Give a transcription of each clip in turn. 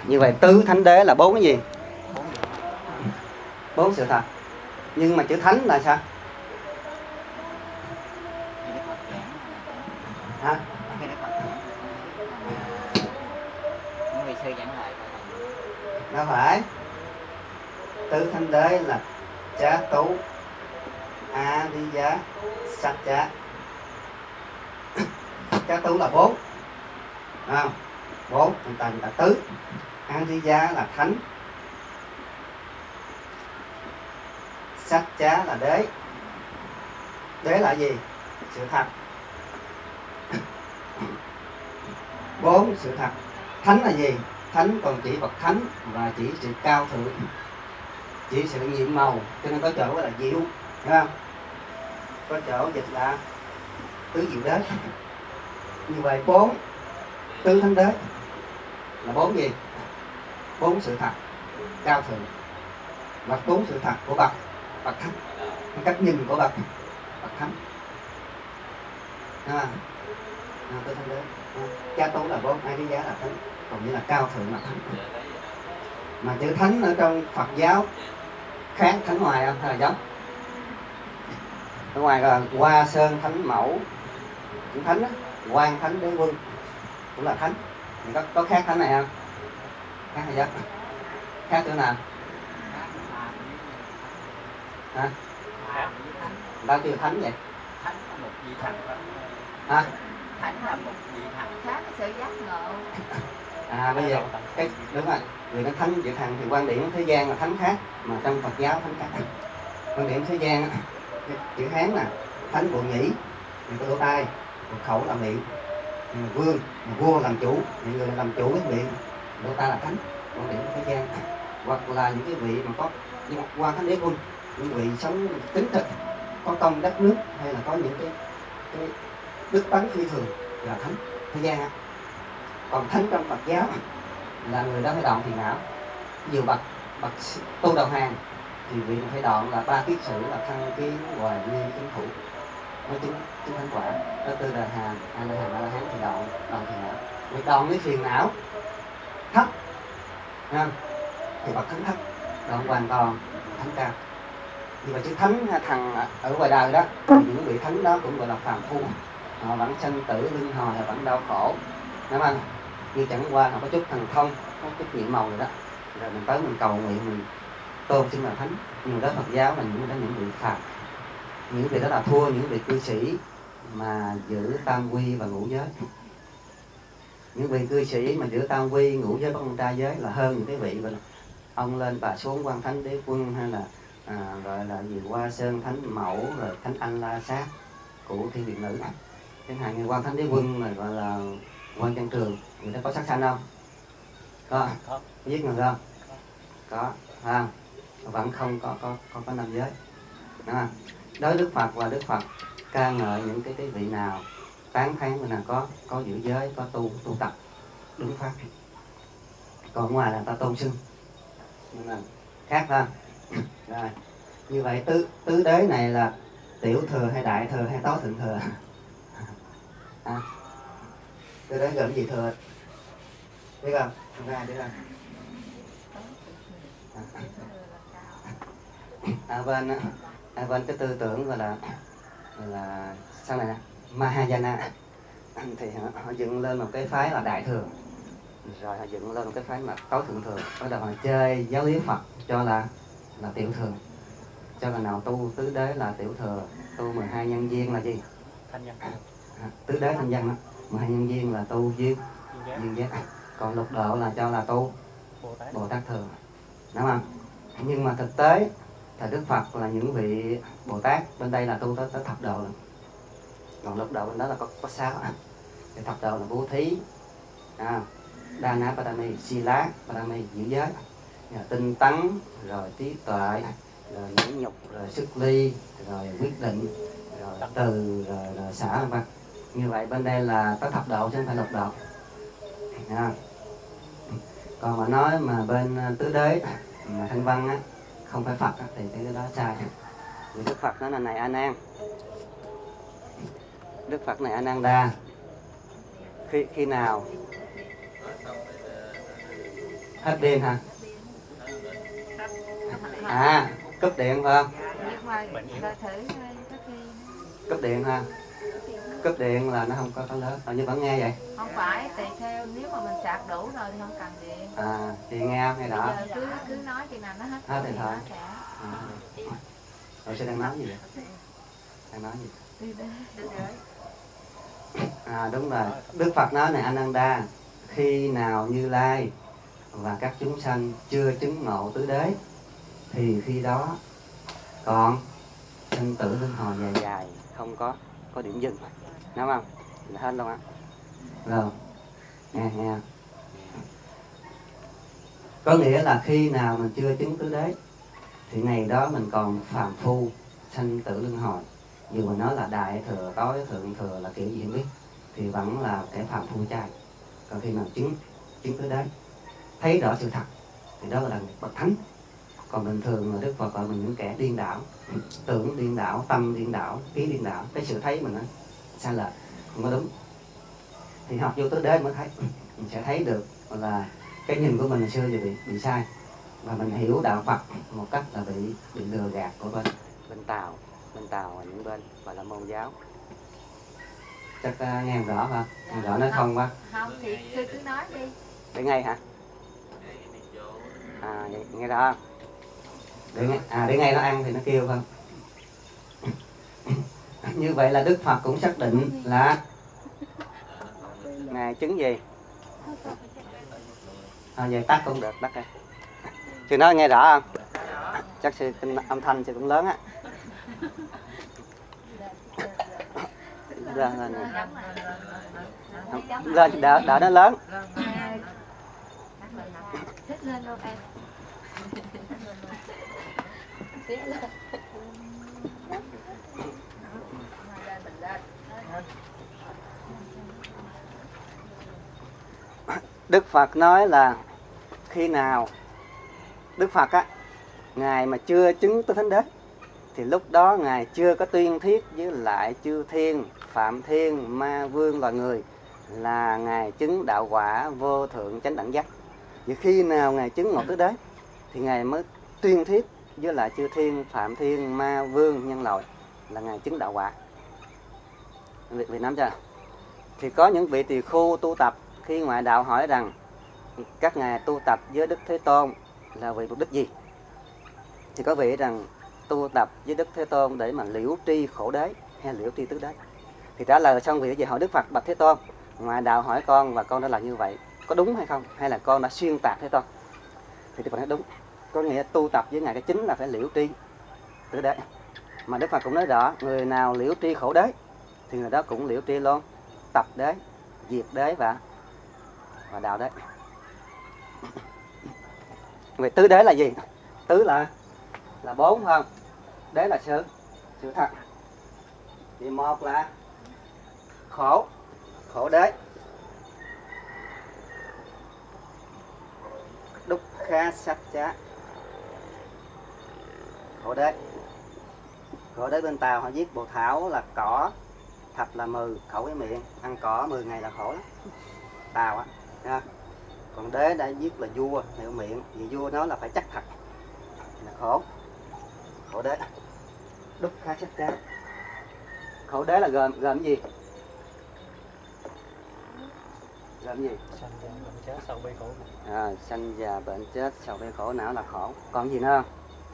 Như vậy tứ thánh đế là 4 cái gì? 4 sự thật. Nhưng mà chữ thánh là sao? Hả? Đâu phải. Tứ thánh đế là Chá Tú, A Đi Giá, Sát Chá. Chá Tú là 4, không? 4 người ta tứ. A Đi Giá là thánh, Sát Chá là đế. Đế là gì? Sự thật. 4 sự thật. Thánh là gì? Thánh còn chỉ bậc thánh và chỉ sự cao thượng, chỉ sự nhiệm màu, cho nên có chỗ là diệu, thấy không? Có chỗ dịch là tứ diệu đế. Như vậy 4 tứ thánh đế là 4 gì? 4 sự thật cao thượng và 4 sự thật của bậc thánh, cách nhìn của bậc thánh. Tứ thánh đế. Chá Tú là 4, A Di Đà là thánh, còn như là cao thượng là thánh. Mà chữ thánh ở trong Phật giáo khác thánh ngoài không hay là giống? Ở ngoài là Hoa Sơn Thánh Mẫu, chữ thánh á, Quan Thánh Đế Quân cũng là thánh. Thì có khác thánh này không? Khác hay giống? Khác chỗ nào? Hả? Bao nhiêu thánh vậy? Thánh là một vị thần. Hả? Thánh là một vị thần khác sự giác ngộ. Bây giờ cái đúng rồi, người nói thánh vị thần thì quan điểm thế gian là thánh khác, mà trong Phật giáo thánh khác. Quan điểm thế gian chữ Hán là thánh bộ nhĩ, người có lỗ tai, một khẩu là miệng, vương, vua làm chủ, những người làm chủ cái miệng, lỗ tai là thánh. Quan điểm thế gian hoặc là những cái vị mà có như Quan Thánh Đế Quân, những vị sống tính thực, có công đất nước, hay là có những cái đức tánh phi thường là thánh thế gian á. Còn thánh trong Phật giáo là người đó phải đoạn phiền não. Nhiều bậc tu đầu hàng thì vị phải đoạn là 3 kiết sử là thăng kiến, hoài nghi, chứng thủ, mới chứng thánh quả. Đó tư đời hàm, a la hán thì đoạn phiền não. Việc đoạn với phiền não thấp thì bậc thánh thấp, đoạn hoàn toàn thánh cao. Nhưng mà chữ thánh thằng ở ngoài đời đó, những vị thánh đó cũng gọi là phàm phu, họ vẫn sanh tử luân hồi, họ vẫn đau khổ, đúng không? Nhưng chẳng qua họ có chút thần thông, có chút nhiệm màu rồi đó, rồi mình tới mình cầu nguyện, mình tôn xưng là thánh. Nhưng đó Phật giáo là những vị phàm, những vị đó là thua những vị cư sĩ mà giữ tam quy và ngũ giới. Những vị cư sĩ mà giữ tam quy, ngũ giới, bất công trai giới là hơn những cái vị gọi là ông lên bà xuống, Quan Thánh Đế Quân, hay là gọi là gì Hoa Sơn Thánh Mẫu, rồi Thánh Anh La Sát của thiên viện nữ. Chẳng hạn như Quan Thánh Đế Quân mà gọi là Quan Chân Trường, người ta có sát sanh không? Có. Giết người không? Có. Vẫn không có năm giới. Đúng không? Đối Đức Phật và Đức Phật ca ngợi những cái vị nào, tán thán người nào có giữ giới, có tu tập đúng pháp. Còn ngoài là ta tôn xưng, nhưng mà khác ha. Rồi, như vậy tứ đế này là tiểu thừa hay đại thừa hay tối thượng thừa? Tứ đế gồm gì thừa? Biết không? Không ai biết không? Bên cái tư tưởng gọi là sau này nè, Mahayana thì họ dựng lên một cái phái là đại thừa, rồi họ dựng lên một cái phái là tối thượng thừa. Bắt đầu họ chơi giáo lý Phật cho là tiểu thừa, cho là nào tu tứ đế là tiểu thừa, tu 12 nhân duyên là gì? Thanh nhân. Tứ đế thanh văn đó, 12 nhân duyên là tu duyên giác. Còn lục độ là cho là tu Bồ Tát thừa, đúng không? Nhưng mà thực tế thầy Đức Phật là những vị Bồ Tát bên đây là tu tới thập độ rồi. Còn lục độ bên đó là có 6. Thì thập độ là bố thí, Dana Padami, Sila Padami, giữ giới, tinh tấn, rồi trí tuệ, rồi nhẫn nhục, rồi sức ly, rồi quyết định, rồi từ, rồi xả vân. Như vậy bên đây là có thập độ chứ không phải lục độ. Còn mà nói mà bên tứ đế mà thanh văn á, không phải Phật á, thì cái đó sai. Vì Đức Phật đó là này A Nan, Đức Phật này A Nan Đa, khi nào Hết điện hả? À, cúp điện phải không? Nhưng mà coi thử có khi Cúp điện ha. Cúp điện là nó không có lớn. Nhưng vẫn nghe vậy? không phải, tùy theo nếu mà mình sạc đủ rồi thì không cần điện. À, thì nghe không? Nghe Bây rõ. giờ cứ nói chừng nào nó hết Hết thì thì nó thôi. sẽ. Rồi sẽ đang nói gì vậy? Đang nói gì? À đúng rồi. Đức Phật nói này Ananda, khi nào Như Lai và các chúng sanh chưa chứng ngộ tứ đế thì khi đó còn sinh tử luân hồi dài dài, không có điểm dừng, đúng không? Là hết luôn á. Rồi, nghe. Có nghĩa là khi nào mình chưa chứng tứ đế thì ngày đó mình còn phàm phu, sanh tử luân hồi. Dù mình nói là đại thừa, tối thượng thừa là kiểu gì không biết, thì vẫn là kẻ phàm phu trai. Còn khi nào chứng tứ đế, thấy rõ sự thật thì đó là bậc thánh. Còn bình thường là Đức Phật gọi mình những kẻ điên đảo, tưởng điên đảo, tâm điên đảo, ý điên đảo. Cái sự thấy mình nó sai lệch, không có đúng. Thì học vô tứ đế mới thấy, mình sẽ thấy được là cái nhìn của mình hồi xưa giờ bị sai, và mình hiểu đạo Phật một cách là bị lừa gạt của bên Tàu và những bên gọi là môn giáo. Chắc nghe rõ không? Nghe rõ nói không quá. Không thì sư cứ nói đi. Để ngay hả? À vậy, nghe rõ không? Để ngay nó ăn thì nó kêu không? Như vậy là Đức Phật cũng xác định là Ngài chứng gì? Vậy tắt cũng được, tắt đây. Chứ nói nghe rõ không? Chắc sư âm thanh sư cũng lớn á. Lên đỡ nó lớn. Thích lên đâu em. Đức Phật nói là khi nào Đức Phật á, Ngài mà chưa chứng tới thánh đế thì lúc đó Ngài chưa có tuyên thuyết với lại chư thiên, phạm thiên, ma vương loài người là Ngài chứng đạo quả vô thượng chánh đẳng giác. Vậy khi nào Ngài chứng ngộ tứ đế thì Ngài mới tuyên thuyết với lại chư thiên, phạm thiên, ma vương, nhân loại là Ngài chứng đạo quả. Việt Nam chưa? Thì có những vị tỳ khưu tu tập khi ngoại đạo hỏi rằng các ngài tu tập với Đức Thế Tôn là vì mục đích gì? Thì có vị rằng tu tập với Đức Thế Tôn để mà liễu tri khổ đế hay liễu tri tứ đế. Thì trả lời xong vị về hỏi Đức Phật: bạch Thế Tôn, ngoại đạo hỏi con và con đã làm như vậy, có đúng hay không? Hay là con đã xuyên tạc Thế Tôn? Thì Đức Phật nói đúng. Có nghĩa tu tập với ngài cái chính là phải liễu tri tứ đế. Mà Đức Phật cũng nói rõ, người nào liễu tri khổ đế thì người đó cũng liễu tri luôn tập đế, diệt đế và đạo đế. Vậy tứ đế là gì? Tứ là 4 không? Đế là sự thật. Thì một là khổ đế, dukkha sacca, khổ đế. Khổ đế bên Tàu họ viết bồ thảo là cỏ, thạch là mừ, khẩu với miệng, ăn cỏ 10 ngày là khổ lắm. Tàu á, nha. Còn đế đã viết là vua, hiệu miệng, vì vua nó là phải chắc thật, là khổ đế. Dukkha sacca. Khổ đế là gồm gì? Gồm gì? Sanh già bệnh chết sầu bi khổ. Sanh già bệnh chết sầu bi khổ não là khổ. Còn gì nữa không?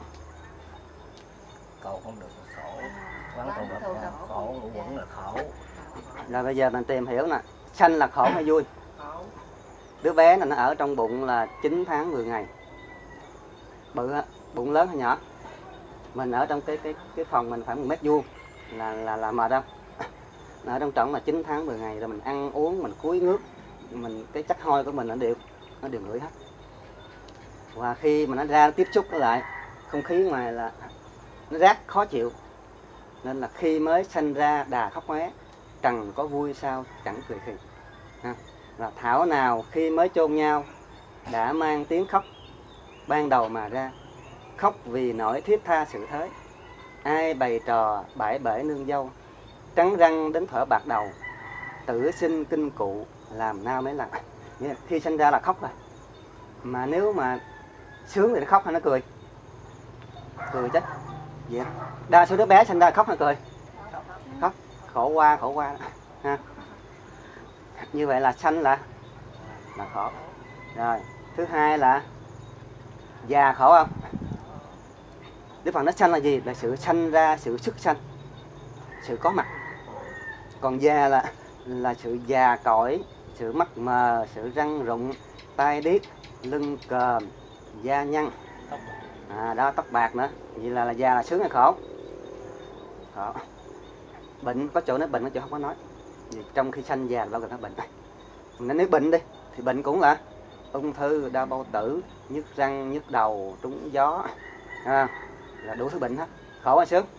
Cầu không được là khổ, quán cầu gặp là khổ, ngũ quẩn là khổ. Rồi bây giờ mình tìm hiểu nè, sanh là khổ hay vui? Đứa bé là nó ở trong bụng là 9 tháng 10 ngày. Bự á, bụng lớn hay nhỏ? Mình ở trong cái phòng mình phải 1 mét vuông là mệt không? Ở trong trỏng là 9 tháng 10 ngày rồi mình ăn uống, mình cúi ngước, mình cái chất hôi của mình nó đều ngửi hết. Và khi mà nó ra tiếp xúc với lại không khí ngoài là nó rát khó chịu. Nên là khi mới sanh ra đà khóc ngoé, trần có vui sao chẳng cười khì. Và thảo nào khi mới chôn nhau đã mang tiếng khóc ban đầu mà ra, khóc vì nỗi thiết tha sự thế. Ai bày trò bãi bể nương dâu, trắng răng đến thở bạc đầu, tử sinh kinh cụ làm nao mấy lần. Khi sinh ra là khóc rồi, Mà nếu mà sướng thì nó khóc hay nó cười? Cười chứ. Vậy đa số đứa bé sinh ra khóc hay cười? Khóc. Khổ qua ha. Như vậy là sanh là khổ. Rồi thứ hai là già khổ không? Đức Phật nói sanh là gì? Là sự sanh ra, sự xuất sanh, sự có mặt. Còn già là sự già cỗi, sự mắt mờ, sự răng rụng, tai điếc, lưng còm, da nhăn, đó, tóc bạc nữa. Vậy là già là sướng hay khổ? Khổ. Bệnh, có chỗ nói bệnh, có chỗ không có nói. Vì trong khi sanh già bao giờ nó bệnh. Nếu bệnh đi thì bệnh cũng là ung thư, đau bao tử, nhức răng, nhức đầu, trúng gió, là đủ thứ bệnh hết. Khổ hay sướng?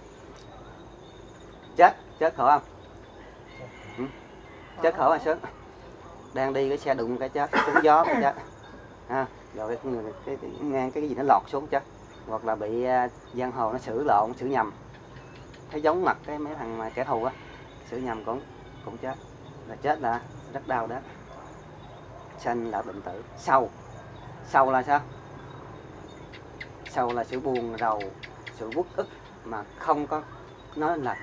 Chết khổ không? Chết khổ hay sướng? Đang đi cái xe đụng cái chết, trúng gió cái chết, rồi cái gì nó lọt xuống chết, hoặc là bị giang hồ nó xử lộn, xử nhầm, thấy giống mặt cái mấy thằng mà kẻ thù á, xử nhầm cũng chết. Là chết là rất đau đó. Sanh là bệnh tử. Sầu là sao? Sầu là sự buồn rầu, sự uất ức mà không có nói là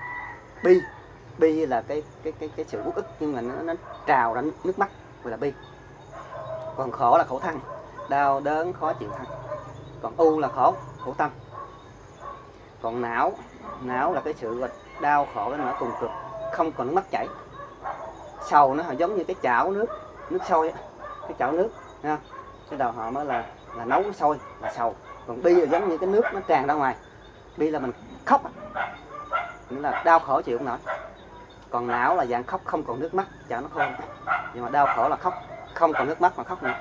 bi là cái sự uất ức nhưng mà nó trào ra nước mắt, gọi là bi. Còn khổ là khổ thân, đau đớn khó chịu thân. Còn u là khổ tâm. Còn não là cái sự đau khổ đến nỗi cùng cực, không còn nước mắt chảy. Sầu nó giống như cái chảo nước sôi á, cái chảo nước nha. Cái đầu họ mới là nấu sôi là sầu. Còn bi là giống như cái nước nó tràn ra ngoài. Bi là mình khóc, nghĩa là đau khổ chịu không nổi. Còn não là dạng khóc không còn nước mắt, chảo nó khô. Nhưng mà đau khổ là khóc không còn nước mắt mà khóc nữa.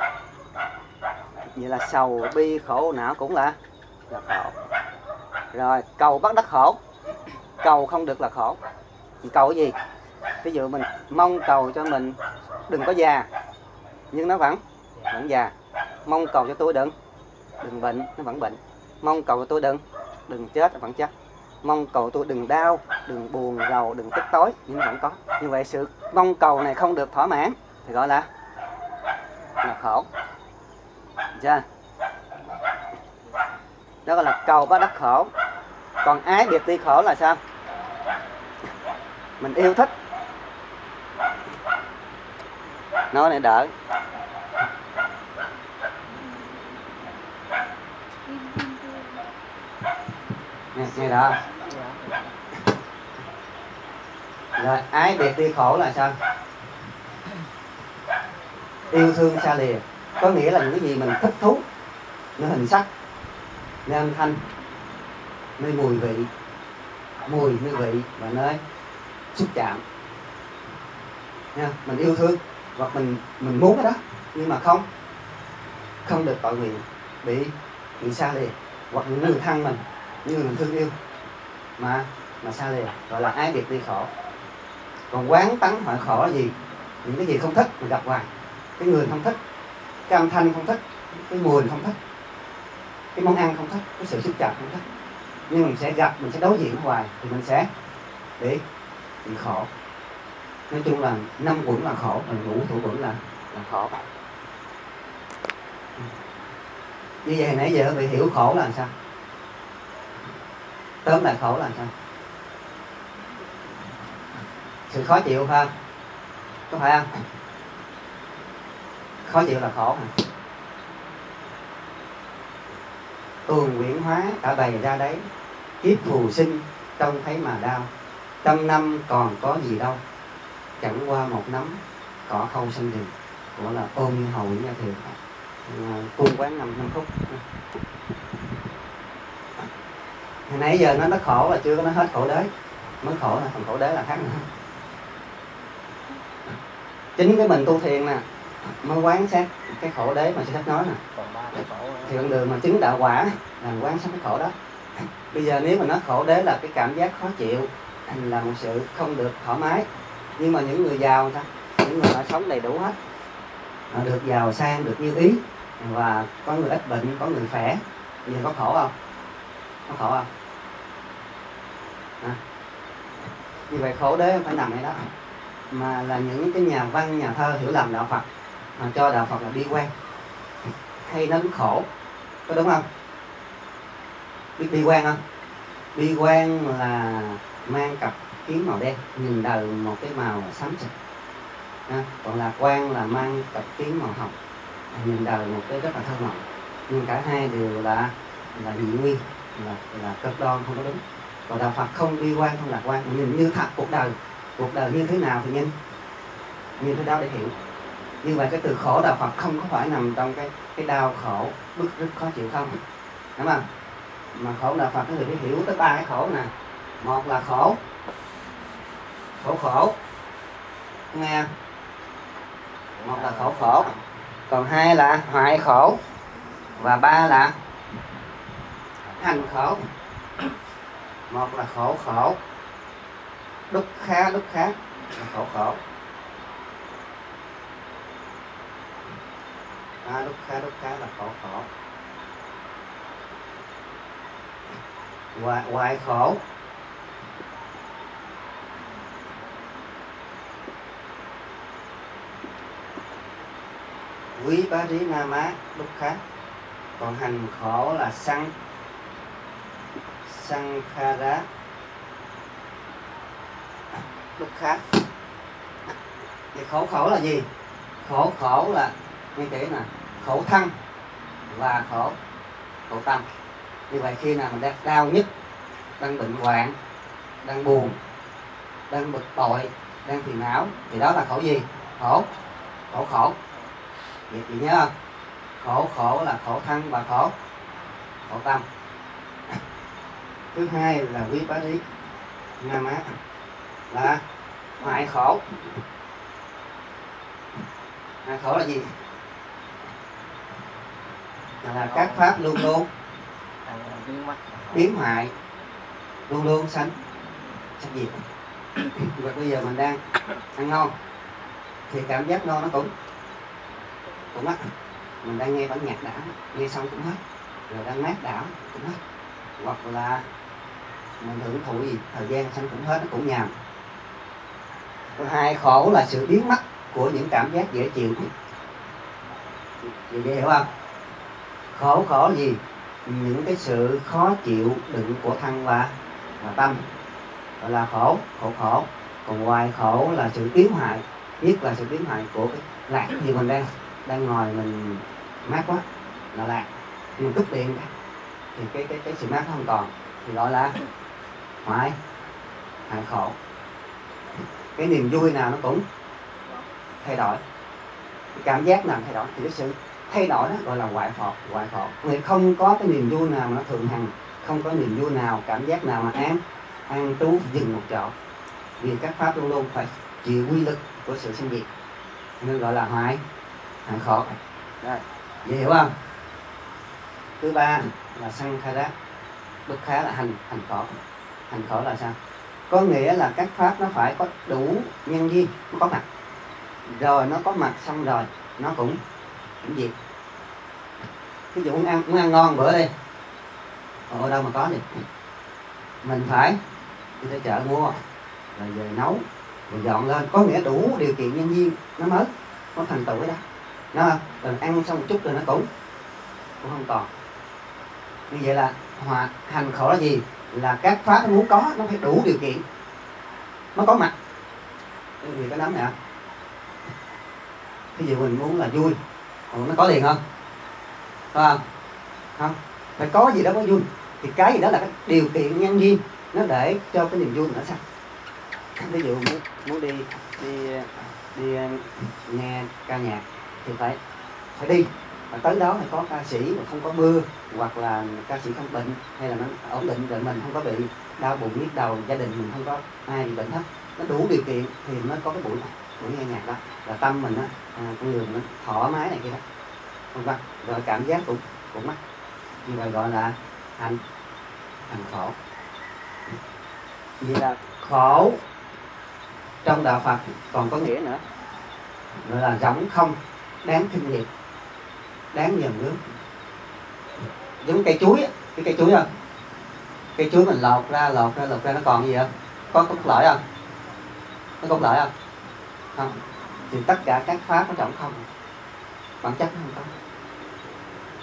Vậy là sầu, bi, khổ, não cũng là khổ. Rồi cầu bắt đắc khổ. Cầu không được là khổ. Cầu cái gì? Ví dụ mình mong cầu cho mình đừng có già, nhưng nó vẫn già. Mong cầu cho tôi đừng bệnh, nó vẫn bệnh. Mong cầu cho tôi đừng chết, nó vẫn chết. Mong cầu tôi đừng đau, đừng buồn rầu, đừng tức tối, nhưng vẫn có. Như vậy sự mong cầu này không được thỏa mãn thì gọi là khổ. Chưa? Đó gọi là cầu bắt đắc khổ. Còn ái biệt ly khổ là sao? Mình yêu thích, nói để đỡ. Nghe đó. Rồi ái biệt ly khổ là sao? Yêu thương xa lìa, có nghĩa là những cái gì mình thích thú, nơi hình sắc, nơi âm thanh, nơi mùi vị và nơi xúc chạm. Nha, mình yêu thương hoặc mình muốn cái đó nhưng mà không được tội nguyện, bị xa lìa, hoặc những người thân mình như mình thương yêu mà xa lìa, gọi là ái biệt ly khổ. Còn quán tánh hoại khổ là gì? Những cái gì không thích mình gặp hoài, cái người không thích, cái âm thanh không thích, cái mùi không thích, cái món ăn không thích, cái sự xúc chạm không thích, nhưng mình sẽ gặp, mình sẽ đối diện hoài thì mình sẽ bị khổ. Nói chung là 5 quẩn là khổ, và ngũ thủ quẩn là khổ. Như vậy nãy giờ bị hiểu khổ là làm sao? Tóm lại khổ là làm sao? Sự khó chịu phải không? Có phải không? Khó chịu là khổ hả? Tuồng quyển hóa cả bày ra đấy, kiếp phù sinh trông thấy mà đau. Trăm năm còn có gì đâu, chẳng qua một nắm cỏ khâu sân rừng. Gọi là ôm như hầu Nguyễn Gia Thiều. Cung quán 5 phút. Hồi nãy giờ nó khổ là chưa có nói hết khổ đế. Mới khổ nè, còn khổ đế là khác nữa. Chính cái mình tu thiền nè mới quán sát cái khổ đế mà sư thích nói nè. Thì con đường mà chứng đạo quả là quán sát cái khổ đó. Bây giờ nếu mà nói khổ đế là cái cảm giác khó chịu, là một sự không được thoải mái. Nhưng mà những người giàu sao? Những người họ sống đầy đủ hết, họ được giàu sang, được như ý, và có người ít bệnh, có người khỏe, giờ có khổ không? Có khổ không? Như vậy khổ đế không phải nằm ở đó, mà là những cái nhà văn, nhà thơ hiểu lầm đạo Phật, mà cho đạo Phật là bi quan. hay nó khổ, có đúng không? Biết bi quan không? Bi quan là mang cặp kiến màu đen, nhìn đời một cái màu xám xịt. Còn lạc quan là mang cặp kiến màu hồng, nhìn đời một cái rất là thơ mộng. Nhưng cả hai đều là dị nguyên, là cực đoan, không có đúng. Còn đạo Phật không bi quan không lạc quan, nhìn như thật cuộc đời như thế nào thì nhìn thế đó để hiểu. Như vậy cái từ khổ đạo Phật không có phải nằm trong cái đau khổ bức rứt khó chịu không, đúng không? Mà khổ đạo Phật cái người phải hiểu tới ba cái khổ nè. Một là khổ nghe, một là khổ, còn hai là hoại khổ, và ba là hành khổ. Một là khổ, đúc khá là khổ. Đúc khá là khổ. Hoại khổ quý bá rí na má đúc khá. Còn hành khổ là sanh kha rá đúc khá. Thì khổ là gì? Khổ là như thế nè, khổ thân và khổ tâm. Như vậy khi nào mình đang đau nhất, đang bệnh hoạn, đang buồn, đang bực bội, đang phiền não, thì đó là khổ gì? Khổ. Vậy chị nhớ không? Khổ là khổ thân và khổ tâm. Thứ hai là quý bá rí na má là hoại khổ. Hoại khổ là gì? Là các pháp luôn luôn biến hoại, luôn luôn sanh diệt. Và bây giờ mình đang ăn ngon thì cảm giác ngon nó cũng mất. Mình đang nghe bản nhạc đã, nghe xong cũng hết. Rồi đang mát đảo cũng hết. Hoặc là mình hưởng thụ gì thời gian xong cũng hết, nó cũng nhàm. Hai khổ là sự biến mất của những cảm giác dễ chịu. Chị hiểu không? Khổ gì? Những cái sự khó chịu đựng của thân và tâm, gọi là khổ. Còn hoại khổ là sự biến hoại, nhất là sự biến hoại của cái lạc. Thì mình đang ngồi mình mát quá là lạc, nhưng cúp điện thì cái sự mát không còn, thì gọi là hoại khổ. Cái niềm vui nào nó cũng thay đổi, cái cảm giác nào thay đổi, thì cái sự thay đổi đó gọi là hoại khổ. Người không có cái niềm vui nào mà nó thường hằng, không có niềm vui nào, cảm giác nào mà an trú dừng một chỗ. Vì các pháp luôn luôn phải chịu quy lực của sự sinh diệt, nên gọi là hoại khổ. Rồi, vậy hiểu không? Thứ ba là sanh kha rá đúc khá là hành khổ. Hành khổ là sao? Có nghĩa là các pháp nó phải có đủ nhân duyên, nó có mặt rồi, nó có mặt xong rồi nó cũng diệt. Ví dụ muốn ăn ngon bữa đi, ở đâu mà có đi, mình phải đi tới chợ mua, rồi về nấu, rồi dọn lên, có nghĩa đủ điều kiện nhân duyên nó mới có thành tựu cái đó. Nó rồi ăn xong một chút rồi nó cũng không còn. Như vậy là hành khổ là gì? Là các pháp nó muốn có, nó phải đủ điều kiện, nó có mặt. Vì cái nắm này, ví dụ mình muốn là vui, nó có liền không? Phải không? Phải có gì đó có vui, thì cái gì đó là cái điều kiện nhân duyên nó để cho cái niềm vui nó sanh. Ví dụ muốn đi nghe ca nhạc thì phải đi, và tới đó phải có ca sĩ mà không có mưa, hoặc là ca sĩ không bệnh, hay là nó ổn định rồi mình không có bị đau bụng nhức đầu, gia đình mình không có ai bị bệnh hết, nó đủ điều kiện thì mới có cái buổi nghe nhạc đó, là tâm mình con người nó thoải mái này kia đó, không vâng, rồi cảm giác cũng mất. Như vậy gọi là hành khổ. Vậy là khổ trong đạo Phật còn có nghĩa nữa, gọi là rỗng không, đáng kinh nghiệp, đáng nhường nước. Giống cây chuối á, cái cây chuối không? Cây chuối mình lột ra nó còn gì không? Có cốt lõi không? Có cốt lõi không? Không. Thì tất cả các pháp nó rỗng không, bản chất nó không có.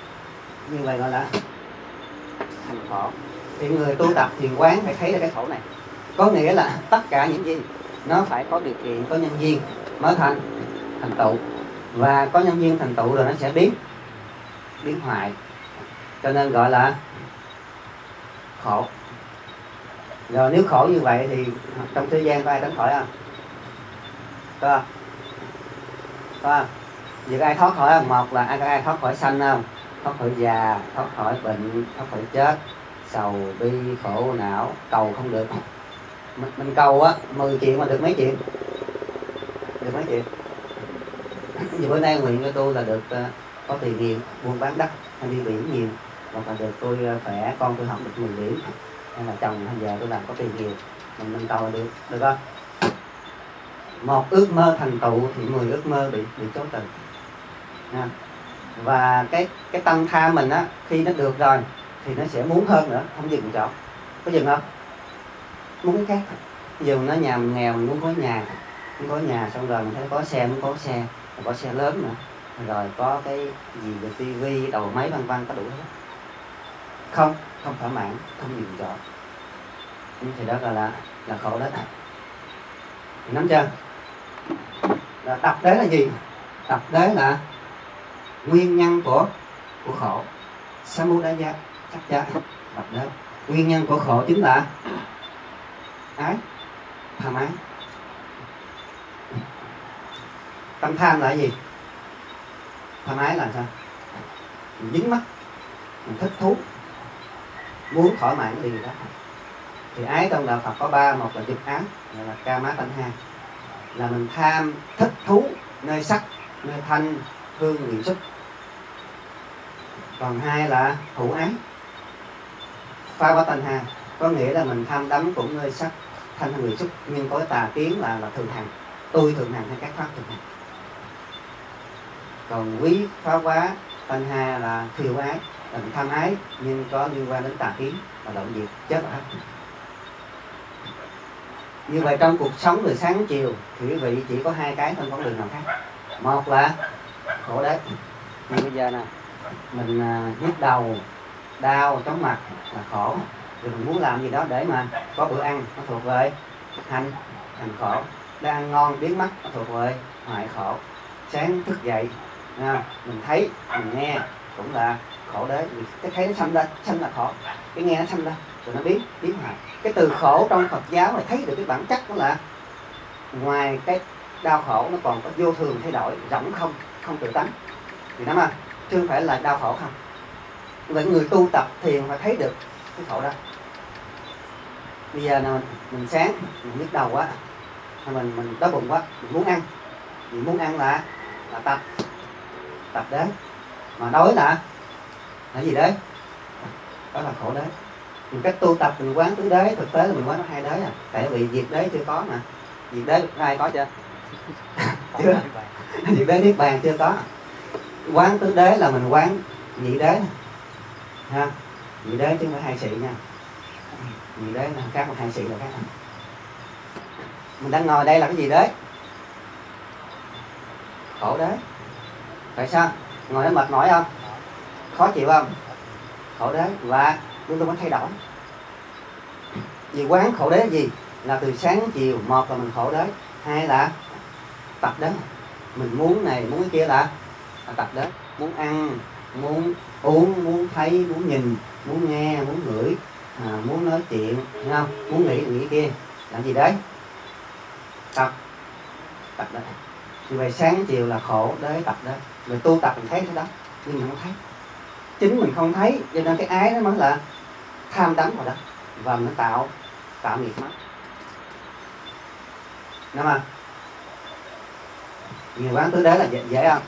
như vậy gọi là hành khổ. Thì người tu tập thiền quán phải thấy ra cái khổ này, có nghĩa là tất cả những gì nó phải có điều kiện, có nhân duyên mới thành tựu, và có nhân duyên thành tựu rồi nó sẽ biến hoại, cho nên gọi là khổ. Rồi nếu khổ như vậy thì trong thế gian có ai tránh khỏi không? Có không? Có không? Việc ai thoát khỏi không? Một là ai thoát khỏi sanh không? Thoát khỏi già, thoát khỏi bệnh, thoát khỏi chết, sầu bi khổ não, cầu không được. Mình cầu á 10 chuyện mà được mấy chuyện? Được mấy chuyện? Vì bữa nay nguyện cho tôi là được có tiền nhiều, buôn bán đất, hay đi biển nhiều, hoặc là được tôi khỏe, con tôi học được 10 điểm, hay là chồng hay vợ tôi làm có tiền nhiều, mình cầu là được không? Một ước mơ thành tựu thì 10 ước mơ bị chối từ. Và cái tâm tham mình á, khi nó được rồi thì nó sẽ muốn hơn nữa, không dừng chỗ. Có dừng không? Muốn cái khác. Dù nó nhà mình nghèo, mình muốn có nhà, xong rồi mình thấy có xe, muốn có xe, có xe lớn nữa, rồi có cái gì về tivi, đầu máy vân vân, có đủ hết. Không thỏa mãn, không dừng chỗ, thì đó là khổ đó. Nắm chưa? Là tập đế là gì? Tập đế là nguyên nhân của khổ. Samudaya chắc chắn tập đế. Nguyên nhân của khổ chính là ái, tham ái. Tâm tham là gì? Tham ái là sao? Mình dính mắc, mình thích thú, muốn thỏa mãn điều đó. Thì ái trong đạo Phật có ba, một là dục ái, là kama tanha, là mình tham thích thú nơi sắc, nơi thanh, hương, vị, xúc. Còn hai là hữu ái, phavatanha, có nghĩa là mình tham đắm cũng nơi sắc, thanh, hương, vị, xúc, nhưng có tà kiến là thường hằng, tôi thường hằng hay các pháp thường hằng. Còn quý phá quá tanha là phiêu ái, là mình tham ái nhưng có liên quan đến tà kiến và động diệt chết là hết. Như vậy trong cuộc sống từ sáng chiều thì quý vị chỉ có hai cái không có đường nào khác. Một là khổ đế, như bây giờ nè, mình nhức đầu, đau, chóng mặt là khổ. Rồi mình muốn làm gì đó để mà có bữa ăn, nó thuộc về hành khổ. Để ăn ngon biến mất, nó thuộc về hoại khổ. Sáng thức dậy, mình thấy, mình nghe cũng là khổ đế. Cái thấy nó sanh là khổ, cái nghe nó sanh ra rồi nó biến hoại. Cái từ khổ trong Phật giáo này thấy được cái bản chất đó là ngoài cái đau khổ nó còn có vô thường thay đổi, rỗng không tự tánh. Thì đó mà chứ không phải là đau khổ không. Vậy người tu tập thiền phải thấy được cái khổ đó. Bây giờ là mình sáng mình nhức đầu quá, mình đói bụng quá, mình muốn ăn. Vì muốn ăn là tập đế. Mà đói là gì đấy? Đó là khổ đế. Mình cách tu tập mình quán tứ đế, thực tế là mình quán có hai đế à. Tại vì diệt đế chưa có mà. Diệt đế ai có chưa? Chưa. Diệt đế niết bàn chưa có. Quán tứ đế là mình quán nhị đế ha. Nhị đế chứ không phải hai sĩ nha. Nhị đế là khác, một hai sĩ là khác. Mình đang ngồi đây là cái gì đế? Khổ đế. Tại sao? Ngồi đó mệt mỏi không? Khó chịu không? Khổ đế. Và chúng tôi mới thay đổi. Vì quán khổ đế gì? Là từ sáng chiều, một là mình khổ đế, hai là tập đế. Mình muốn này, muốn cái kia là tập đế. Muốn ăn, muốn uống, muốn thấy, muốn nhìn, muốn nghe, muốn ngửi, muốn nói chuyện, hiểu không? Muốn nghĩ kia. Làm gì đấy? Tập đế. Vì vậy sáng chiều là khổ đế, tập đế. Rồi tu tập mình thấy cái đó, nhưng mình không thấy. Chính mình không thấy, cho nên cái ái nó mới là tham đắm vào đó. Và nó tạo nghiệp mất. Đúng không? Người quán tứ đế là dễ không?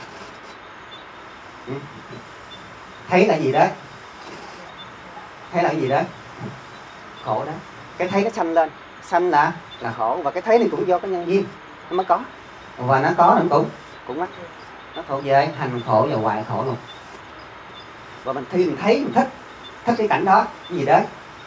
Thấy là gì đấy? Thấy là cái gì đấy? Khổ đó. Cái thấy nó sanh lên, sanh là khổ. Và cái thấy này cũng do cái nhân duyên nó mới có. Và nó có nó cũng mất. Nó thuộc về hành khổ và hoại khổ luôn. Và mình thấy mình thích cái cảnh đó, cái gì đấy?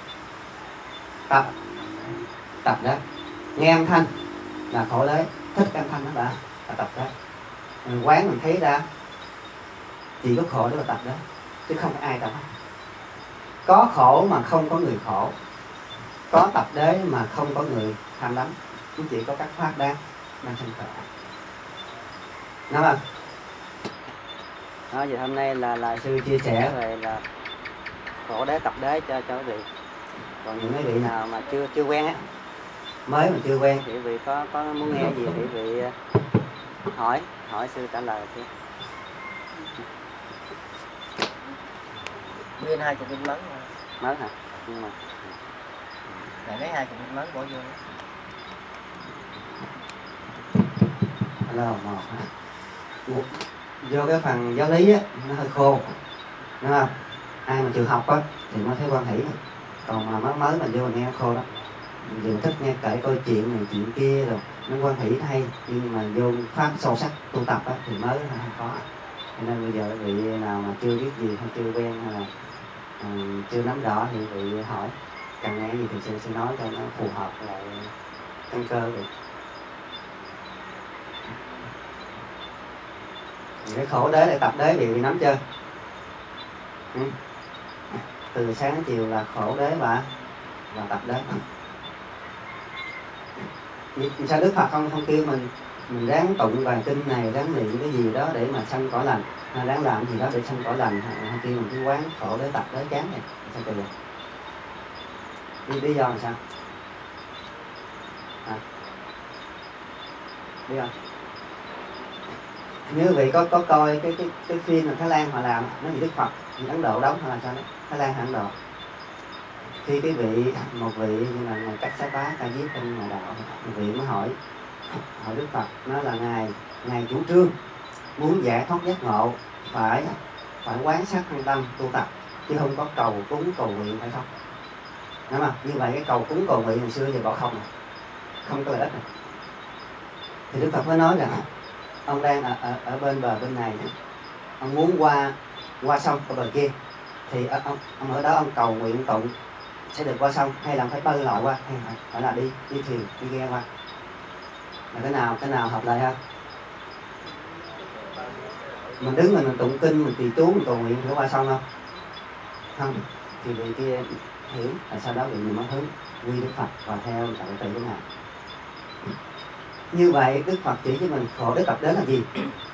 Tập đó. Nghe âm thanh là khổ đấy, thích cái âm thanh đó là tập đó. Mình quán mình thấy ra chỉ có khổ đó là tập đó. chứ không phải ai đâu. Có khổ mà không có người khổ, có tập đế mà không có người tham đắm, cũng chỉ có các pháp đang sanh khởi. Đúng không? Đó, vậy hôm nay là sư chia sẻ về là khổ đế tập đế cho quý vị. Còn những cái vị nào mà chưa quen á, mới mà chưa quen thì quý vị có muốn nghe gì thì quý vị hỏi sư trả lời chứ. Nguyên 20 viên mấn Mới hả? Nhưng mà lại lấy 20 viên mấn bỏ vô. Alo, một hả? Vô cái phần giáo lý á, nó hơi khô, đúng không? Ai mà chịu học á thì mới thấy quan hỷ. Còn mà mới mà vô nghe khô đó, mình thích nghe kể câu chuyện này chuyện kia rồi nó quan hỷ hay, nhưng mà vô pháp sâu sắc tu tập á thì mới không có. Cho nên bây giờ vị nào mà chưa biết gì hay chưa quen hay là chưa nắm rõ thì vị hỏi, cần nghe gì thì sư nói cho nó phù hợp lại căn cơ được. Cái khổ đế để tập đế bị nắm chưa? Từ sáng đến chiều là khổ đế và tập đế. Sao Đức Phật không kêu mình ráng tụng bài kinh này, ráng niệm cái gì đó để mà sanh cõi lành, hay ráng làm gì đó để sanh cõi lành, hay kêu mình cứ quán khổ đế tập đế chán này, sao kêu vậy? Lý do là sao? Lý do như vậy có coi cái phim mà Thái Lan họ làm, nó gì Đức Phật thì Ấn Độ đóng hay là sao đó? Thái Lan hay Ấn Độ? Khi cái vị một vị như là ngài Cách Xá Bá Ca Diếp trong nhà đạo, một vị mới hỏi Đức Phật, nói là ngài chủ trương muốn giải thoát giác ngộ phải quán sát thân tâm tu tập, chứ không có cầu cúng cầu nguyện, phải không? Đúng không? Như vậy cái cầu cúng cầu nguyện hồi xưa giờ bỏ không, không có lợi ích này. Thì Đức Phật mới nói rằng ông đang ở bên bờ bên này, ông muốn qua sông ở bờ kia, thì ông ở đó ông cầu nguyện tụng sẽ được qua sông, hay là phải bơi lội qua, hay là đi thuyền đi ghe qua, là cái nào hợp lại hơn? Mình đứng mình tụng kinh, mình trì chú, mình cầu nguyện phải qua sông không? Không. Thì vị kia hiểu, sau đó vị mình mới hướng quy Đức Phật và theo tạo từ của ngài. Như vậy Đức Phật chỉ cho mình khổ đế tập đế là gì?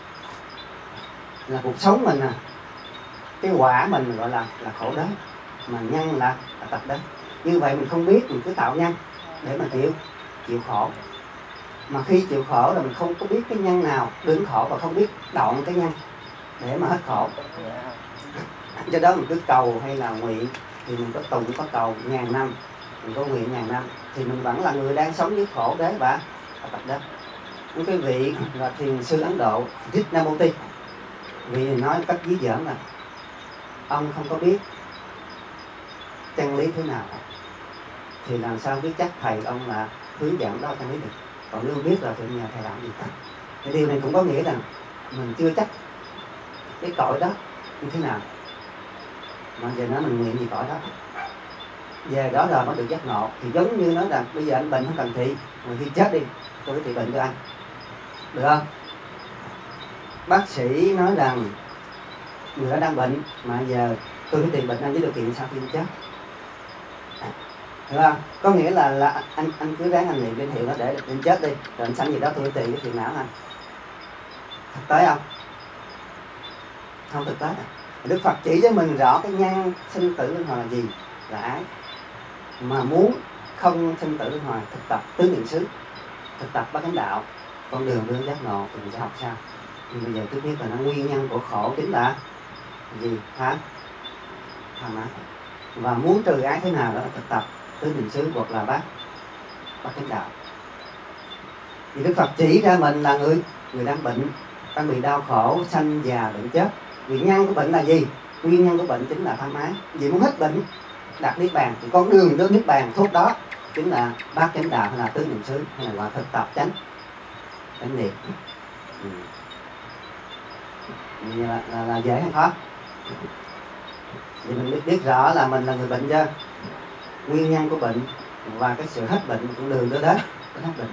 Là cuộc sống mình à, cái quả mình gọi là khổ đế, mà nhân là tập đế. Như vậy mình không biết, mình cứ tạo nhân để mà chịu khổ. Mà khi chịu khổ là mình không có biết cái nhân nào đương khổ, và không biết đoạn cái nhân để mà hết khổ. Do đó mình cứ cầu hay là nguyện, thì mình có tụng có cầu 1000 năm, mình có nguyện 1000 năm, thì mình vẫn là người đang sống với khổ đế và tập đế. Những cái vị là thiền sư Ấn Độ Krishnamurti, vị nói cách dí dỏm là ông không có biết chân lý thế nào thì làm sao biết chắc thầy ông là hướng dẫn đó chân lý được. Còn nếu không biết rồi thì nhờ thầy làm gì cả. Cái điều này cũng có nghĩa rằng mình chưa chắc cái cõi đó như thế nào, mà giờ nói mình nguyện gì cõi đó, về đó rồi mới được giác ngộ. Thì giống như nói rằng bây giờ anh bệnh không cần trị, mà khi chết đi tôi trị bệnh cho anh, được không? Bác sĩ nói rằng người đó đang bệnh, mà giờ tôi phải trị bệnh anh với điều kiện sau khi chết, hiểu không? Có nghĩa là anh cứ ráng anh niệm danh hiệu đó để anh chết đi, rồi anh sanh gì đó tôi trị cái phiền não anh. Thực tế không? Không thực tế. Đức Phật chỉ cho mình rõ cái nhân sinh tử luân hồi là gì, là ái. Mà muốn không sinh tử luân hồi, thực tập tứ niệm xứ, thực tập bát chánh đạo, con đường hướng giác ngộ, thì mình sẽ học sao? Nhưng bây giờ tôi biết là nó nguyên nhân của khổ chính là gì? Hả? Tham ái. Và muốn trừ ái thế nào đó là thực tập tứ niệm xứ hoặc là bát chánh đạo. Thì Đức Phật chỉ ra mình là người đang bệnh, đang bị đau khổ, sanh già bệnh chết. Nguyên nhân của bệnh là gì? Nguyên nhân của bệnh chính là tham ái. Vì muốn hết bệnh, đạt niết bàn, thì con đường đến niết bàn thuốc đó chính là bát chánh đạo, hay là tứ niệm xứ, hay là thực tập chánh niệm. Là dễ hay khó? Vì mình biết rõ là mình là người bệnh chưa? Nguyên nhân của bệnh và cái sự hết bệnh, con đường đó đến hết bệnh.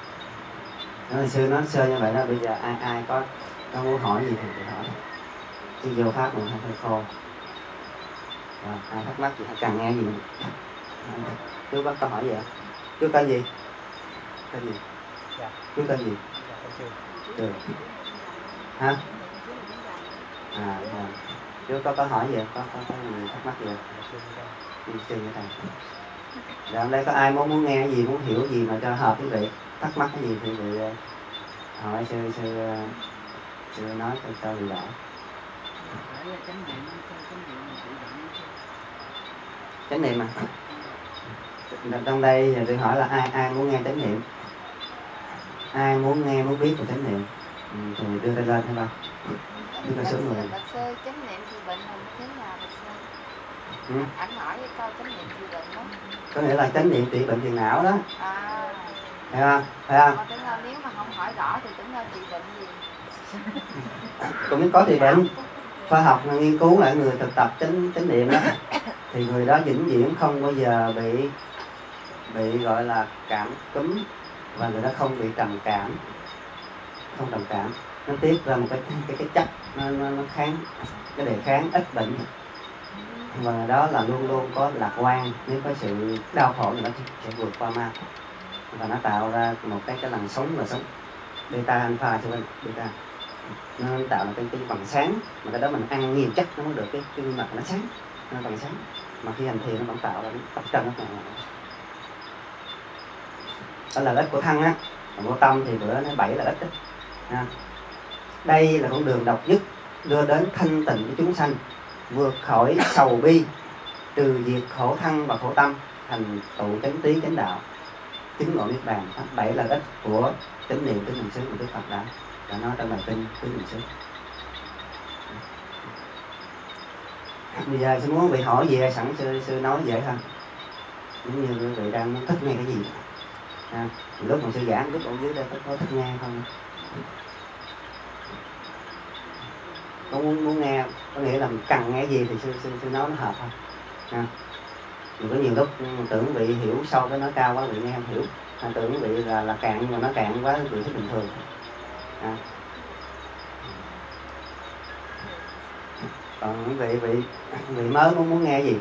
Nói sư nói sơ như vậy đó. Bây giờ ai có muốn hỏi gì thì hỏi. Chứ vô pháp mình hơi khô. Rồi, ai thắc mắc gì hay cần nghe gì mình. Chú có câu hỏi gì ạ? Chú tên gì? Tên gì? Dạ. Chú tên gì? Dạ, con chưa. Trường. Hả? À, rồi. Chú có câu hỏi gì? Có gì thắc mắc gì ạ? Chưa vậy thầy. Rồi hôm nay có ai muốn nghe gì, muốn hiểu gì mà cho hợp quý vị, thắc mắc cái gì thì quý vị hỏi sư nói cho vị rõ. Chánh niệm à? Trong đây tôi hỏi là ai muốn nghe chánh niệm? Ai muốn nghe, muốn biết về chánh niệm thì đưa tay lên hay không? Đưa tay xuống người. Bạch sư, chánh niệm trị bệnh là thế nào bạch sư? Anh hỏi cái câu chánh niệm trị bệnh đó. Có nghĩa là chánh niệm trị bệnh phiền não đó. À. Thấy không? Thấy không? Mà tưởng là nếu mà không hỏi rõ thì tưởng là trị bệnh gì? Cũng có trị bệnh. Khoa học nghiên cứu lại người thực tập chánh niệm đó thì người đó vĩnh viễn không bao giờ bị gọi là cảm cúm, và người đó không bị trầm cảm, không trầm cảm. Nó tiết ra một cái chất nó kháng, cái đề kháng ít bệnh, và người đó là luôn luôn có lạc quan. Nếu có sự đau khổ thì nó sẽ vượt qua ma, và nó tạo ra một cái làn sóng là sống beta alpha cho bên beta, nó tạo ra cái bằng sáng, mà cái đó mình ăn nhiều chất nó mới được cái mặt nó sáng, nó bằng sáng. Mà khi hành thiền nó vẫn tạo ra cái tập trung nó đó là lợi ích của thân á. Còn của tâm thì bữa nó 7 lợi ích đó. Đây là con đường độc nhất đưa đến thanh tịnh của chúng sanh, vượt khỏi sầu bi, trừ diệt khổ thân và khổ tâm, thành tựu chánh trí chánh đạo, chứng ngộ niết bàn. 7 lợi ích của chánh niệm tứ niệm xứ của Đức Phật đã nói trong bài kinh tứ niệm xứ. Bây giờ sư muốn vị hỏi gì sẵn sư nói dễ hơn, giống như quý vị đang thích nghe cái gì. Lúc mà sư giảng lúc ở dưới đây có thích nghe không? Có muốn nghe, có nghĩa là cần nghe gì thì sư nói nó hợp thôi. Mình có nhiều lúc tưởng vị hiểu sâu cái nói cao quá vị nghe không hiểu, tưởng vị là cạn nhưng mà nó cạn quá vị thích bình thường. Còn vị mới muốn nghe gì,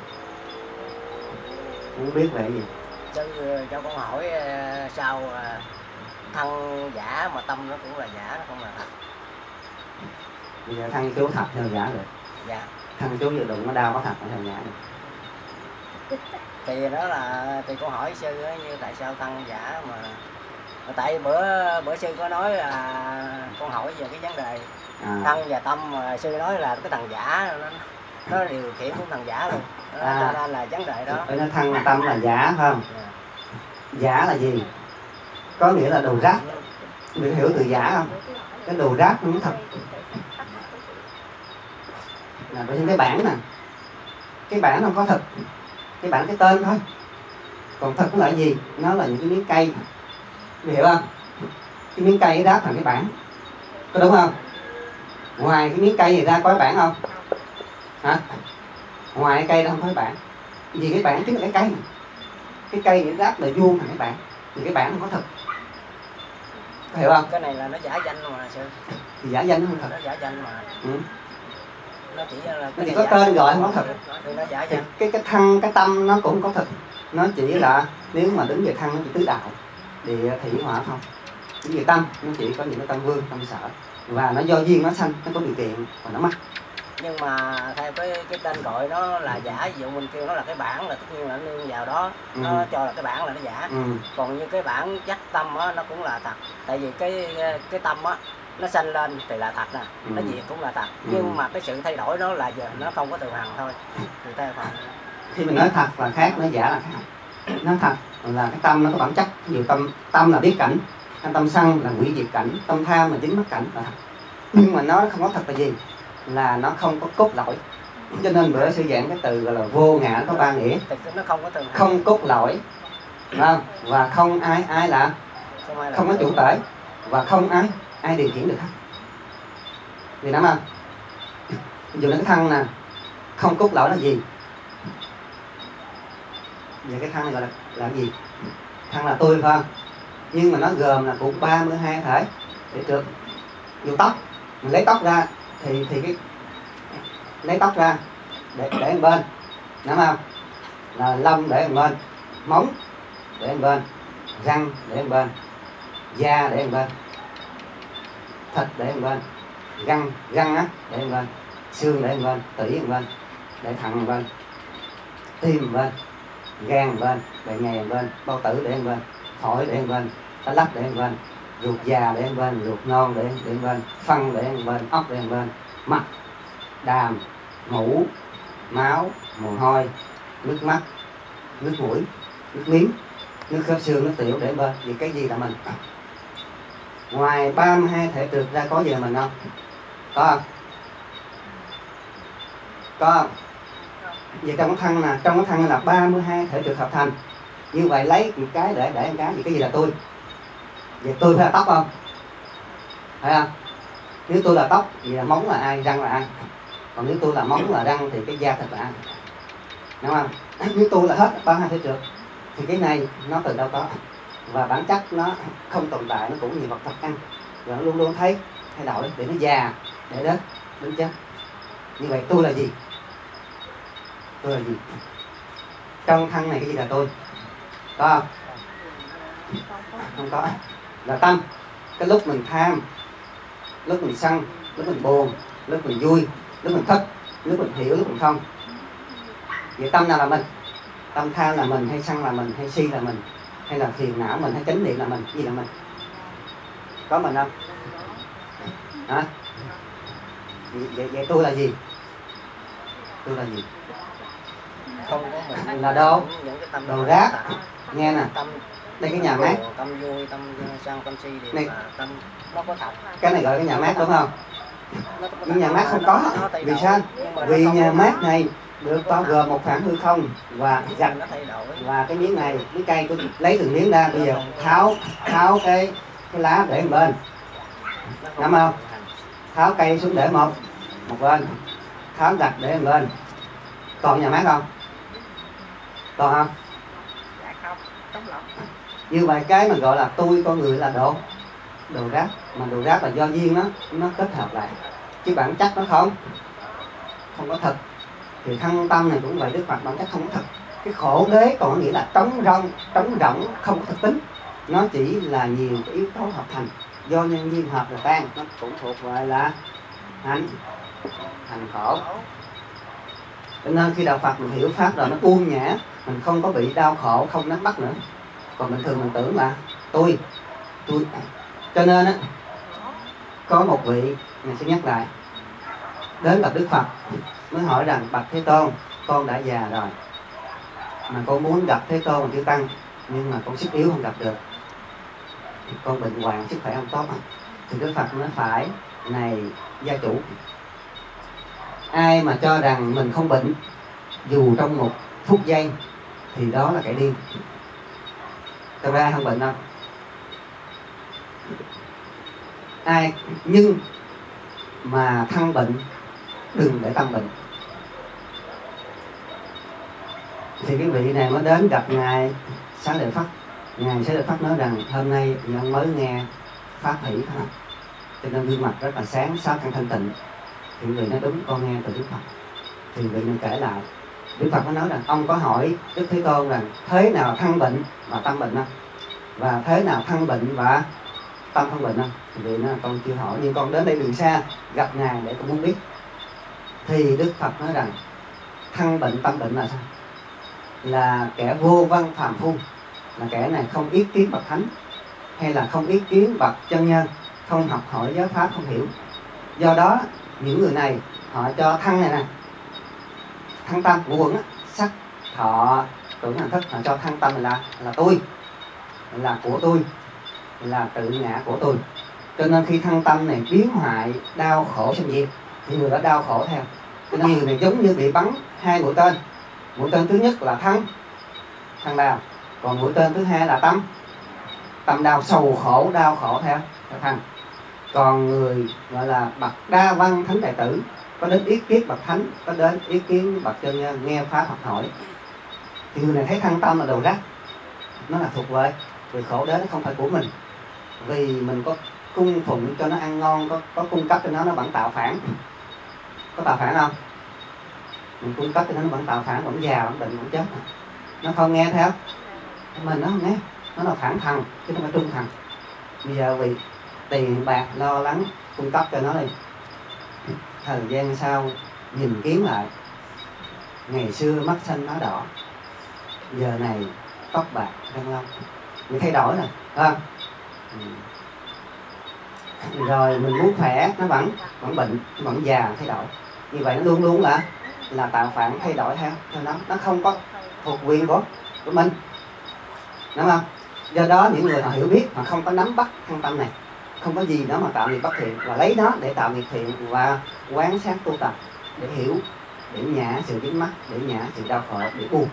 muốn biết về cái gì? Cho con hỏi sao thân giả mà tâm nó cũng là giả, nó không là thật? Bây giờ thân chú thật theo giả được. Dạ. Thân chú vừa đụng nó đau có thật theo giả được. Thì đó là thì con hỏi sư đó, như tại sao thân giả mà tại bữa sư có nói là con hỏi về cái vấn đề thân và tâm, mà sư nói là cái thằng giả nó điều khiển của thằng giả luôn. Cho nên là vấn đề đó. Nó thân và tâm là giả phải không? Giả là gì? Có nghĩa là đồ rác. Mình hiểu từ giả không? Cái đồ rác nó không thật. Là bởi cái bản nè, cái bản không có thật, cái bản cái tên thôi. Còn thật nó là gì? Nó là những cái miếng cây, mình hiểu không? Cái miếng cây đáp thành cái bản, có đúng không? Ngoài cái miếng cây này ra có cái bản không? Hả? Ngoài cái cây đó không có cái bản. Vì cái bản chính là cái cây này đáp là vuông thành cái bản, thì cái bản không có thật, có hiểu không? Cái này là nó giả danh mà sư. Thì giả danh nó không thật. Nó giả danh mà. Nó chỉ có tên gọi không có thật. Nó giả danh. Cái thân, cái tâm nó cũng có thật. Nó chỉ là nếu mà đứng về thân nó chỉ tứ đạo, địa thủy hỏa không. Đứng về tâm nó chỉ có những cái tâm vương, tâm sở, và nó do duyên nó sanh, nó có điều kiện và nó mắc. Nhưng mà theo cái tên gọi nó là giả, ví dụ mình kêu nó là cái bản là tất nhiên là nương vào đó, nó cho là cái bản là nó giả. Còn như cái bản chất tâm á nó cũng là thật. Tại vì cái tâm á nó sanh lên thì là thật nè, nó diệt cũng là thật. Nhưng mà cái sự thay đổi đó là giờ nó không có từ hằng thôi. Từ theo Phật. Khi mình nói thật là khác, nói giả là khác. Nó thật là cái tâm nó có bản chất. Ví dụ tâm là biết cảnh, tâm sân là hủy diệt cảnh, tâm tham là dính mắc cảnh là thật. Nhưng mà nó không có thật là gì? Là nó không có cốt lõi. Cho nên bữa sư giảng cái từ gọi là vô ngã có 3 nghĩa. Nó không có từ không cốt lõi, không? Và không ai là không có chủ thể, và không ai điều khiển được hết. Vì nắm không? Ví dụ cái thân nè, không cốt lõi là gì? Vậy cái thân này gọi là gì? Thân là tôi phải không? Nhưng mà nó gồm là cũng 32 thể. Để trước, dù tóc, mình lấy tóc ra thì lấy tóc ra để một bên, nắm không? Là lông để một bên, móng để một bên, răng để một bên, da để một bên, thịt để một bên, răng á để một bên, xương để một bên, tủy một bên, để thận một bên, tim một bên, gan một bên, bề nhầy một bên, bao tử để một bên, phổi để một bên, tá lách để một bên, ruột già để một bên, ruột non để một bên, phân để một bên, ốc để một bên, mặt, đàm, mũ, máu, mồ hôi, nước mắt, nước mũi, nước miếng, nước khớp xương, nước tiểu để một bên. Vì cái gì là mình? Ngoài 32 thể trượt ra có gì là mình không? Có không? Có không? Vậy trong cái thân nè, trong cái thân là 32 thể trượt hợp thành. Như vậy lấy một cái để một cái, vậy cái gì là tôi? Vậy tôi phải là tóc không? Phải không? Nếu tôi là tóc, vậy là móng là ai, răng là ai? Còn nếu tôi là móng là răng thì cái da thịt là ai? Đúng không? Nếu tôi là hết 32 thể trượt thì cái này nó từ đâu có? Và bản chất nó không tồn tại, nó cũng như vật thật ăn, và nó luôn luôn thấy thay đổi để nó già, để đó đến chết. Như vậy tôi là gì? Tôi là gì? Trong thân này cái gì là tôi? Có không? Không có. Là tâm. Cái lúc mình tham, lúc mình sân, lúc mình buồn, lúc mình vui, lúc mình thích, lúc mình hiểu, lúc mình không. Vậy tâm nào là mình? Tâm tham là mình, hay sân là mình, hay si là mình, hay là phiền não mình, hay chánh niệm là mình? Gì là mình? Có mình không? Hả? Vậy tôi là gì? Tôi là gì? Không có mình. Là đâu? Đồ rác. Nghe nè. Tâm, đây cái nhà mát. Tâm vui, tâm sân, tâm si đều này, là tâm nó có thật. Cái này gọi cái nhà mát đúng không? Nhưng nhà mát không có. Vì sao? Vì nhà mát này được bao gồm một khoảng hư không và gạch và cái miếng này, miếng cây tôi lấy từng miếng ra, bây giờ tháo cái lá để một bên, nắm không? Tháo cây xuống để một bên, tháo gạch để một bên. Còn nhà mát không? Còn không? Như vậy cái mà gọi là tôi con người là đồ rác, mà đồ rác là do duyên nó kết hợp lại, chứ bản chất nó không có thật. Thì thân tâm này cũng vậy, Đức Phật bản chất không có thật. Cái khổ đế còn có nghĩa là trống rỗng, không có thực tính. Nó chỉ là nhiều cái yếu tố hợp thành, do nhân duyên hợp là tan, nó cũng thuộc gọi là hành khổ. Cho nên khi đạo Phật mình hiểu pháp rồi nó buông nhã, mình không có bị đau khổ, không nắm bắt nữa. Còn bình thường mình tưởng là tôi. Cho nên á, có một vị mình sẽ nhắc lại đến gặp Đức Phật, mới hỏi rằng bạch Thế Tôn, con đã già rồi mà con muốn gặp Thế Tôn chư tăng, nhưng mà con sức yếu không gặp được, con bệnh hoạn, sức khỏe không tốt. Thì Đức Phật nói phải, này gia chủ, ai mà cho rằng mình không bệnh dù trong một phút giây thì đó là kẻ điên. Thật ra không bệnh đâu. Ai nhưng mà thân bệnh đừng để tâm bệnh. Thì cái vị này mới đến gặp ngài Xá Lợi Phất. Ngài Xá Lợi Phất nói rằng hôm nay ông mới nghe pháp hỷ thôi, cho nên gương mặt rất là sáng, sáu căn thanh tịnh. Thì vị nói đúng, con nghe từ Đức Phật. Thì vị này kể lại, Đức Phật mới nói rằng ông có hỏi Đức Thế Tôn rằng thế nào thân bệnh và tâm bệnh không? Và thế nào thân bệnh và tâm không bệnh không? Thì vị nói con chưa hỏi, nhưng con đến đây đường xa gặp ngài để con muốn biết. Thì Đức Phật nói rằng thân bệnh tâm bệnh là sao? Là kẻ vô văn phàm phu, là kẻ này không ý kiến bậc thánh, hay là không ý kiến bậc chân nhân, không học hỏi giáo pháp, không hiểu. Do đó những người này họ cho thân này nè, thân tâm ngũ uẩn, sắc thọ tưởng hành thức, họ cho thân tâm là tôi, là của tôi, là tự ngã của tôi. Cho nên khi thân tâm này biến hoại, đau khổ sinh diệt, thì người đó đau khổ theo. Cho nên người này giống như bị bắn hai mũi tên. Mũi tên thứ nhất là thân đau, còn mũi tên thứ hai là tâm đau, sầu khổ, đau khổ theo thân. Còn người gọi là bậc đa văn thánh đệ tử, có đến ý kiến bậc thánh, có đến ý kiến bậc chân nhân, nghe pháp học hỏi, thì người này thấy thân tâm là đồ rác, nó là thuộc về khổ đến, nó không phải của mình. Vì mình có cung phụng cho nó ăn ngon, có cung cấp cho nó vẫn tạo phản. Có tạo phản không? mình cung cấp cho nó vẫn tạo phản, vẫn già, vẫn bệnh, vẫn chết. Nó không nghe theo mình, nó không nghe, nó là phản thần chứ không phải trung thần. Bây giờ vì tiền bạc lo lắng cung cấp cho nó đi, thời gian sau nhìn kiến lại, ngày xưa mắt xanh nó đỏ, giờ này tóc bạc răng long, mình thay đổi rồi, phải không? Rồi mình muốn khỏe, nó vẫn bệnh, nó vẫn già, thay đổi. Như vậy nó luôn luôn là tạo phản, thay đổi theo nó không có thuộc quyền của mình, đúng không? Do đó những người họ hiểu biết, họ không có nắm bắt thân tâm này, không có gì đó mà tạo nghiệp bất thiện, và lấy nó để tạo nghiệp thiện và quán sát tu tập để hiểu, để nhả sự dính mắc, để nhả sự đau khổ, để buông.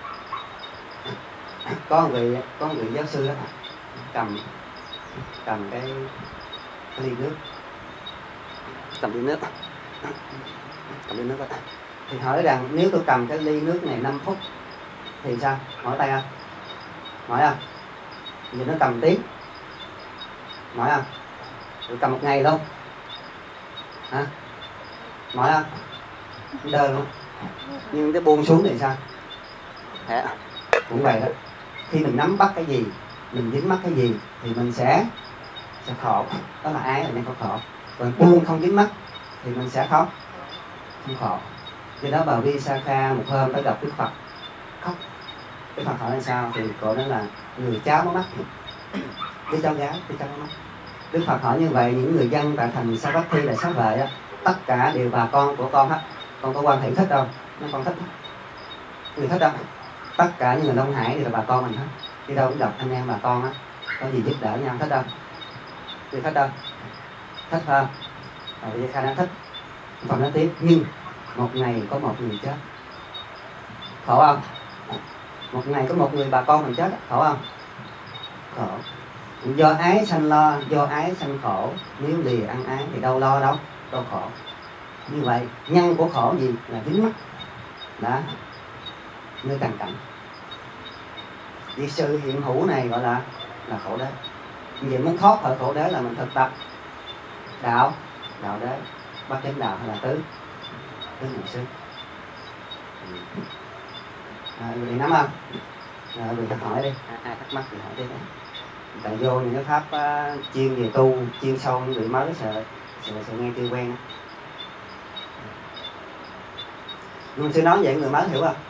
Có một vị giáo sư đó cầm cái ly nước, cầm ly nước đó. Thì hỏi rằng nếu tôi cầm cái ly nước này 5 phút thì sao? Mỏi tay không? Mỏi không? Giờ nó cầm tiếng, mỏi không? Tôi cầm 1 ngày luôn hả? Mỏi không? Đơ luôn. Nhưng cái buông xuống thì sao? Cũng vậy đó. Khi mình nắm bắt cái gì, mình dính mắc cái gì thì mình sẽ khổ. Đó là ái là nên có khổ. Còn buông không dính mắc thì mình sẽ không khổ. Do đó bà Visakha một hôm tới gặp Đức Phật khóc. Đức Phật hỏi là sao? Thì cô nói là người cháu mất mắt, đứa cháu gái, đứa cháu mất mắt. Đức Phật hỏi như vậy, những người dân tại thành Savatthi là xá vệ đó, tất cả đều bà con của con hết. Con có quan hệ thích đâu? Nó con thích. Người thích đâu? Tất cả những người Đông Hải đều là bà con mình hết. Đi đâu cũng gặp anh em bà con á, có gì giúp đỡ nhau, thích đâu? Người thích đâu? Thích không? Bây giờ Kha đã thích. Phật nói tiếp, nhưng một ngày có một người chết, khổ không? Một ngày có một người bà con mình chết, khổ không? Khổ. Do ái sanh lo, do ái sanh khổ. Nếu lìa ăn ái thì đâu lo đâu khổ. Như vậy nhân của khổ gì? Là dính mắc. Đó, nơi cằn cảnh. Vì sự hiện hữu này gọi là khổ đế. Vì muốn thoát khỏi khổ đế là mình thực tập đạo đế, bắt chánh đạo hay là tứ niệm xứ. Người nắm không? Người ta hỏi đi, ai thắc mắc thì hỏi đi. Tại vô những cái pháp chuyên về tu, chuyên sâu những người mới sợ nghe chưa quen. Nhưng sư nói vậy người mới hiểu không?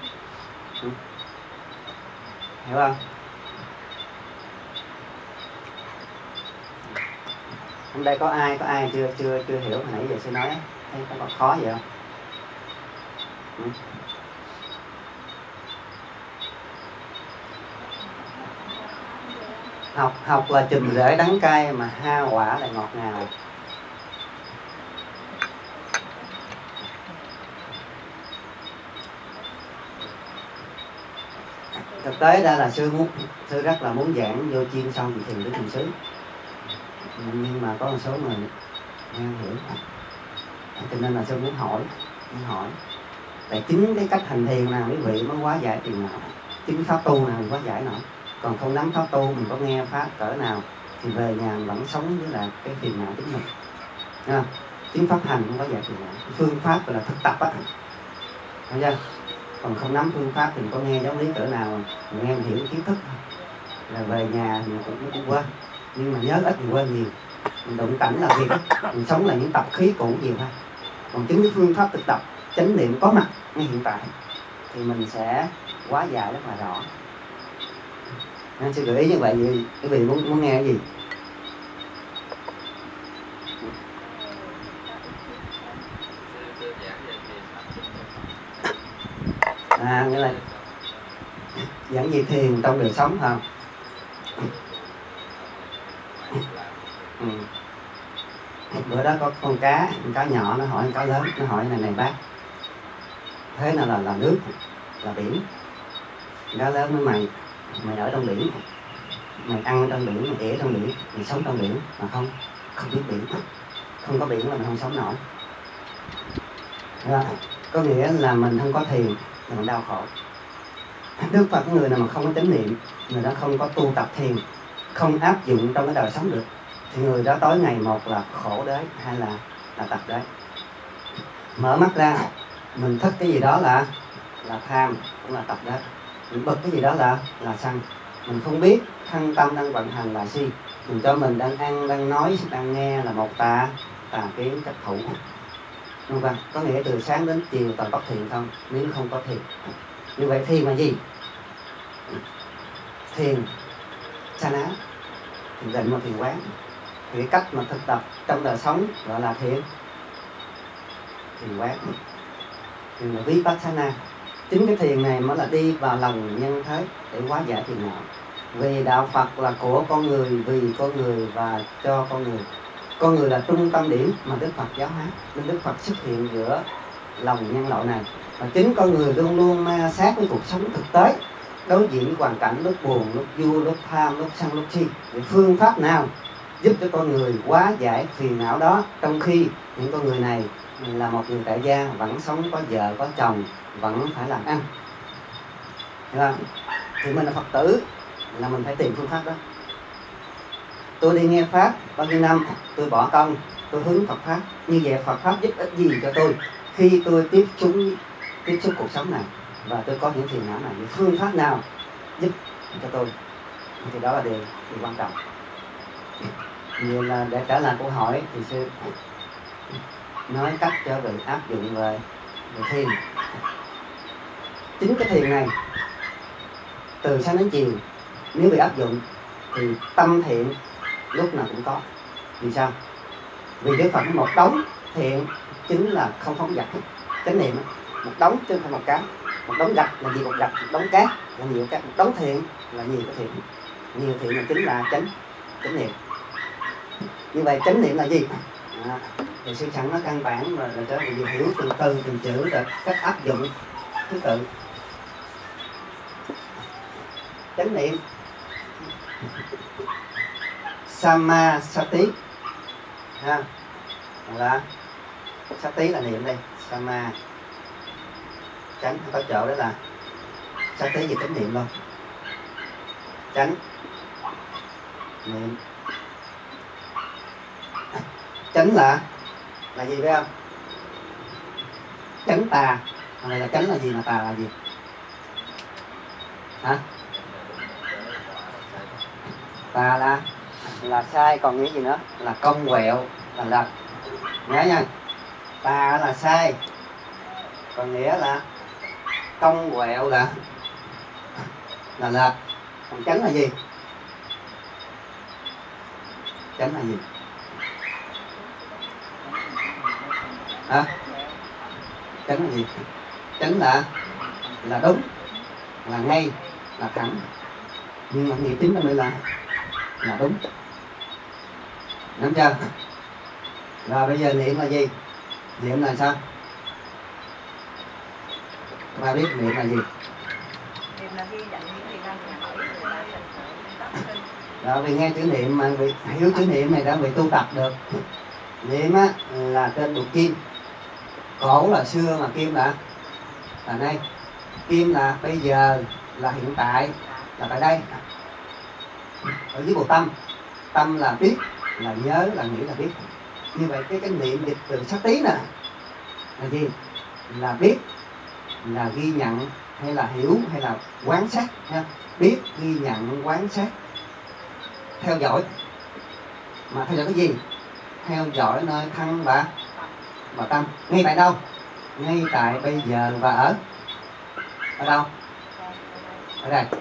Hiểu không? Hôm đây có ai chưa hiểu hồi nãy giờ sư nói, thấy có khó vậy không? Học là chùm rễ đắng cay mà ha quả lại ngọt ngào. Thực tế ra là sư rất là muốn giảng vô chuyên sâu về thiền với thiền xứ, nhưng mà có một số người nghe không hiểu, cho nên là sư muốn hỏi. Tại chính cái cách hành thiền nào quý vị mới hóa giải phiền não, chính pháp tu nào mình hóa giải nổi. Còn không nắm pháp tu, mình có nghe pháp cỡ nào thì về nhà mình vẫn sống với lại cái phiền não chính mình. Thấy không? Chính pháp hành không hóa giải phiền não, phương pháp gọi là thực tập á, thấy chưa? Còn không nắm phương pháp thì mình có nghe giáo lý cỡ nào, mình nghe mình hiểu kiến thức là về nhà thì mình cũng quên, nhưng mà nhớ ít thì quên nhiều. Mình đụng cảnh là việc, mình sống là những tập khí cũ nhiều thôi. Còn chính cái phương pháp thực tập chánh niệm có mặt ngay hiện tại thì mình sẽ hóa giải rất là rõ. Nên sư gợi ý như vậy, quý vị muốn nghe cái gì? Nghĩa là giảng về thiền trong đời sống không? Bữa đó có con cá nhỏ nó hỏi con cá lớn, nó hỏi này bác, thế nào là nước, là biển? Cá lớn nói mày ở trong biển, mày ăn trong biển, mày ở trong biển, mày sống trong biển mà không biết biển, không có biển là mình không sống nổi. Đó. Có nghĩa là mình không có thiền là mình đau khổ. Đức Phật người nào mà không có chánh niệm, người đó không có tu tập thiền, không áp dụng trong cái đời sống được, thì người đó tối ngày một là khổ đế, hai là tập đế. Mở mắt ra Mình thích cái gì đó là tham, cũng là tập đó. Mình bực cái gì đó là sân. Mình không biết thân tâm đang vận hành là si. Mình cho mình đang ăn, đang nói, đang nghe là một tà kiến chấp thủ. Đúng không? Có nghĩa từ sáng đến chiều toàn có thiền không, nếu không có thiền. Như vậy thiền là gì? Thiền sa ná, thiền định và thiền quán. Thì cái cách mà thực tập trong đời sống gọi là thiền quán, thiền là vipassana. Chính cái thiền này mới là đi vào lòng nhân thế để hóa giải phiền não. Vì đạo Phật là của con người, vì con người và cho con người. Con người là trung tâm điểm mà Đức Phật giáo hóa, nên Đức Phật xuất hiện giữa lòng nhân loại này. Và chính con người luôn luôn ma sát với cuộc sống thực tế, đối diện với hoàn cảnh lúc buồn, lúc vui, lúc tham, lúc sân, lúc si. Thì phương pháp nào giúp cho con người hóa giải phiền não đó, trong khi những con người này là một người tại gia, vẫn sống có vợ, có chồng, vẫn phải làm ăn. Hiểu không? Thì mình là Phật tử, là mình phải tìm phương pháp đó. Tôi đi nghe Pháp bao nhiêu năm, tôi bỏ công, tôi hướng Phật Pháp. Như vậy Phật Pháp giúp ích gì cho tôi khi tôi tiếp xúc cuộc sống này và tôi có những phiền não này? Phương pháp nào giúp cho tôi? Thì đó là điều quan trọng. Như là để trả lời câu hỏi thì sư nói cách cho vị áp dụng về thiền. Chính cái thiền này từ sáng đến chiều, nếu vị áp dụng thì tâm thiện lúc nào cũng có. Vì sao? Vì Đức Phật một đống thiện chính là không phóng dật, chánh niệm. Một đống chứ không phải một cái. Một đống gạch là gì? Một gạch. Một đống cát là nhiều cát. Một đống thiện là nhiều cái thiện. Nhiều thiện là chính là chánh niệm. Như vậy chánh niệm là gì? Thì sư sẵn nó căn bản rồi cho mình hiểu từng từ từng chữ rồi cách áp dụng thứ tự. Chánh niệm Samasati ha, là sati là niệm đây, sama chánh có chỗ đó là sati gì chánh niệm luôn, chánh niệm. Chánh là gì biết không? Chánh tà, này là chánh là gì mà tà là gì? Hả? Tà là sai, còn nghĩa gì nữa? Là cong quẹo, là lệch. Nhớ nha. Tà là sai, còn nghĩa là cong quẹo là lệch. Còn chánh là gì? Chánh là gì? Hả? Chánh là gì? Chánh là đúng, là ngay, là thẳng. Nhưng mà nghĩa chính là mới là đúng. Nắm chưa? Rồi bây giờ niệm là gì? Niệm là sao? Các bạn biết niệm là gì? Niệm là ghi nhận những gì đang xảy ra. Đó, vì nghe chữ niệm mà vì hiểu chữ niệm này đã bị tu tập được. Niệm á là trên bụi kim. Cổ là xưa mà kim là đây. Kim là bây giờ, là hiện tại, là tại đây. Ở dưới bộ tâm. Tâm là biết, là nhớ, là nghĩ, là biết. Như vậy cái niệm dịch từ sắc tí nè là gì? Là biết, là ghi nhận, hay là hiểu, hay là quán sát nha. Biết, ghi nhận, quán sát, theo dõi. Mà theo dõi cái gì? Theo dõi nơi thân và tâm. Ngay tại đâu? Ngay tại bây giờ và ở đâu? Ở đây.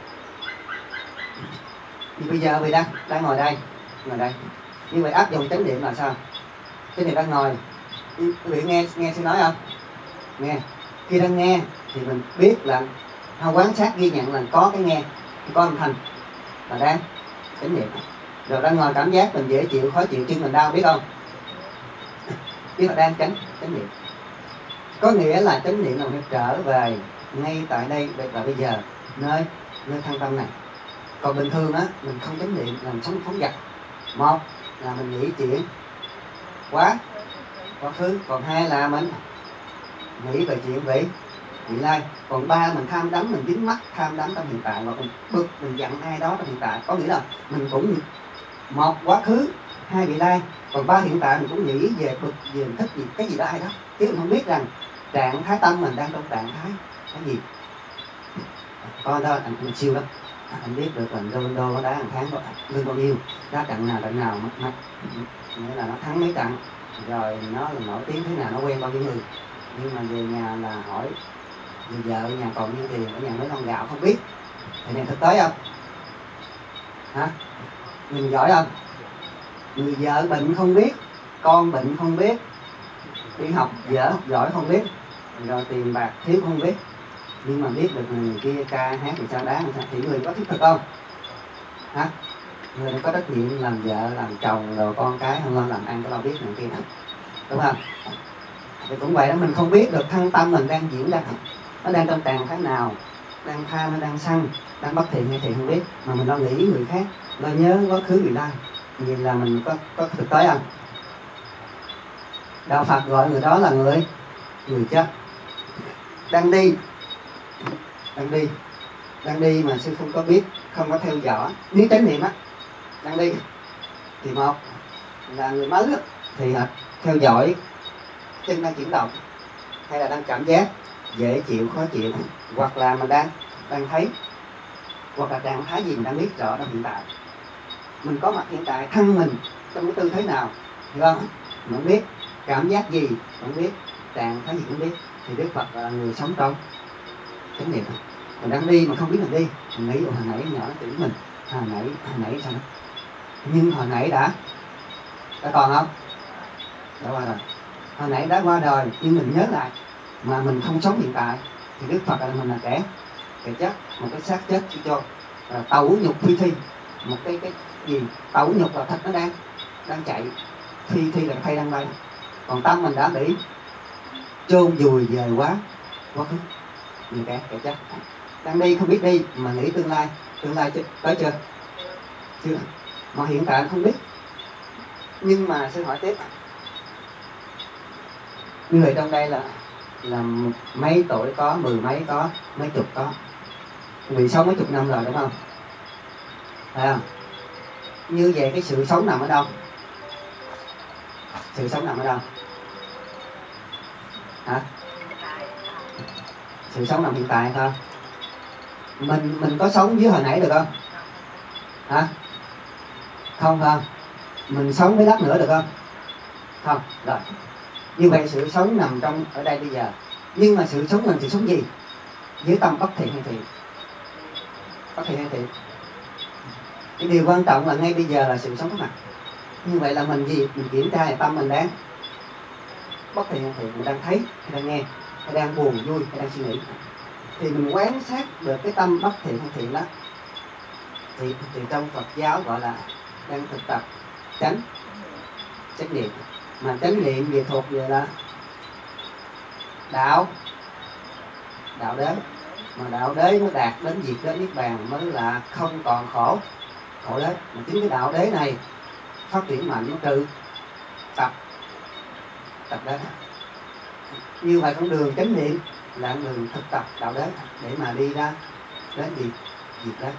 Thì bây giờ vì đang ngồi đây. Như vậy áp dụng chánh niệm là sao? Chánh niệm đang ngồi. Quý vị nghe sư nói không? Nghe. Khi đang nghe thì mình biết là quán sát ghi nhận là có cái nghe, có âm thanh là đang chánh niệm. Rồi đang ngồi cảm giác mình dễ chịu, khó chịu, chân mình đau, biết không? Biết là đang chánh niệm. Có nghĩa là chánh niệm là phải trở về ngay tại đây và bây giờ, nơi thân tâm này. Còn bình thường á, mình không chánh niệm làm sống phóng dật. Một là mình nghĩ chuyện quá khứ, còn hai là mình nghĩ về chuyện vị lai, còn ba mình tham đắm, mình dính mắc tham đắm trong hiện tại, và mình bực, mình giận ai đó trong hiện tại. Có nghĩa là mình cũng một quá khứ, hai vị lai, còn ba hiện tại mình cũng nghĩ về bực, về thích gì cái gì đó ai đó, chứ mình không biết rằng trạng thái tâm mình đang trong trạng thái cái gì. Con đó anh siêu lắm, anh biết được là đô có đá hàng tháng lương bao nhiêu, đá trận nào mất nghĩa là nó thắng mấy trận, rồi nó là nổi tiếng thế nào, nó quen bao nhiêu người. Nhưng mà về nhà là hỏi người vợ ở nhà còn nhiêu tiền, ở nhà mấy lon gạo không biết. Thì này thực tế không? Hả? Mình giỏi không? Người vợ bệnh không biết, con bệnh không biết, đi học dở học giỏi không biết, rồi tiền bạc thiếu không biết, nhưng mà biết được người kia ca hát thì sao đáng sao, thì người có thiết thực không? Hả? Người có trách nhiệm làm vợ làm chồng rồi con cái không lo làm ăn có lo biết người kia đó, đúng không? Thì cũng vậy đó, mình không biết được thân tâm mình đang diễn ra, nó đang trong trạng thái nào, đang tham hay đang sân, đang bất thiện hay thiện không biết, mà mình lo nghĩ người khác, lo nhớ quá khứ vị lai, vì là mình có thực tế không? Đạo Phật gọi người đó là người chết, đang đi mà sư không có biết, không có theo dõi. Nếu chánh niệm á, đang đi thì một là người mới thì theo dõi chân đang chuyển động, hay là đang cảm giác dễ chịu khó chịu, hoặc là mình đang thấy, hoặc là trạng thái gì mình đang biết rõ trong hiện tại. Mình có mặt hiện tại, thân mình trong cái tư thế nào, hiểu không? Mình không biết cảm giác gì, không biết trạng thái gì cũng biết, thì Đức Phật là người sống trong chánh niệm. Mình đang đi mà không biết mình đi, mình nghĩ hồi nãy nhỏ nó chửi mình, hồi nãy sao đó, nhưng hồi nãy đã còn không? Đã qua rồi. Hồi nãy đã qua đời, nhưng mình nhớ lại mà mình không sống hiện tại, thì Đức Phật là mình là kẻ chết, một cái xác chết cho tẩu nhục phi thi, một cái gì tẩu nhục là thịt nó đang chạy, phi là thay đang bay, còn tâm mình đã bị chôn vùi về quá khứ, như kẻ chết. Đang đi không biết đi mà nghĩ tương lai tới chưa, mà hiện tại không biết. Nhưng mà sư hỏi tiếp, người trong đây là mấy tuổi có, mười mấy có, mấy chục có, vì sống mấy chục năm rồi đúng không? Phải không? Như vậy cái sự sống nằm ở đâu? Sự sống nằm ở đâu? Hả? Sự sống nằm hiện tại thôi. Mình có sống với hồi nãy được không? Hả? Không. Mình sống với lát nữa được không? Không. Rồi. Như vậy sự sống nằm trong ở đây bây giờ. Nhưng mà sự sống mình sự sống gì? Với tâm bất thiện hay thiện? Bất thiện hay thiện? Cái điều quan trọng là ngay bây giờ là sự sống có mặt. Như vậy là mình gì? Mình kiểm tra là tâm mình đang bất thiện hay thiện, mình đang thấy, hay đang nghe, hay đang buồn, vui, hay đang suy nghĩ. Thì mình quan sát được cái tâm bất thiện hay thiện đó, thì trong Phật giáo gọi là đang thực tập chánh niệm. Mà chánh niệm về thuộc về là đạo đế, mà đạo đế nó đạt đến diệt đến niết bàn mới là không còn khổ đế. Mà chính cái đạo đế này phát triển mạnh nó trừ tập đế. Như vậy con đường chánh niệm là đường thực tập đạo đế để mà đi ra đến diệt đế.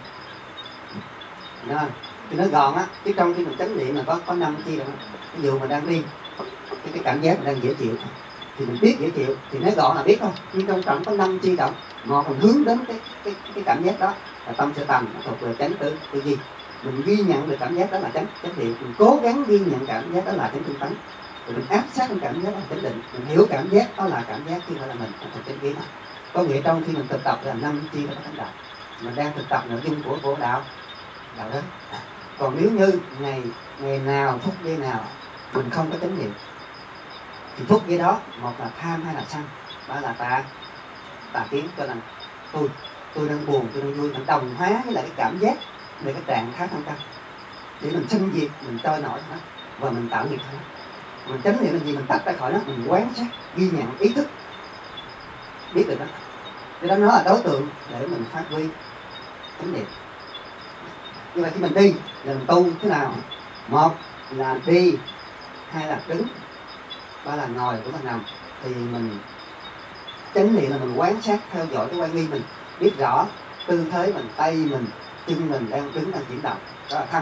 Thì nó gọn á, chứ trong khi mình chánh niệm là có 5 chi rồi. Ví dụ mình đang đi, cái cảm giác mình đang dễ chịu thì mình biết dễ chịu thì nó gọn là biết thôi. Nhưng trong trọng có 5 chi động, một mình hướng đến cái cảm giác đó là tâm sẽ tầm, nó thuộc về chánh tư duy. Mình ghi nhận được cảm giác đó là chánh niệm, mình cố gắng ghi nhận cảm giác đó là chánh tinh tấn, rồi mình áp sát trong cảm giác đó là chánh định, mình hiểu cảm giác đó là cảm giác chứ không phải là mình thuộc chánh kiến. Có nghĩa trong khi mình thực tập là 5 chi đó thánh đạo, mình đang thực tập nội dung của đạo đó. Còn nếu như ngày nào phút giây nào mình không có chánh niệm thì phút giây đó một là tham hay là sân, ba là tà kiến. Cho nên tôi đang buồn, tôi đang vui, mình đồng hóa với lại cái cảm giác về cái trạng thái thân tâm để mình sinh diệt, mình trôi nổi nó và mình tạo nghiệp nó. Mình chánh niệm là gì? Mình tách ra khỏi nó, mình quán sát, ghi nhận, ý thức, biết được đó. Cho đó nó là đối tượng để mình phát huy chánh niệm. Nhưng mà khi mình đi là mình tu thế nào? Một là đi, hai là đứng, ba là ngồi, bốn là nằm. Thì mình chánh niệm là mình quan sát theo dõi cái quay nghi mình, biết rõ tư thế mình, tay mình, chân mình đang đứng, đang chuyển động, đó là thân.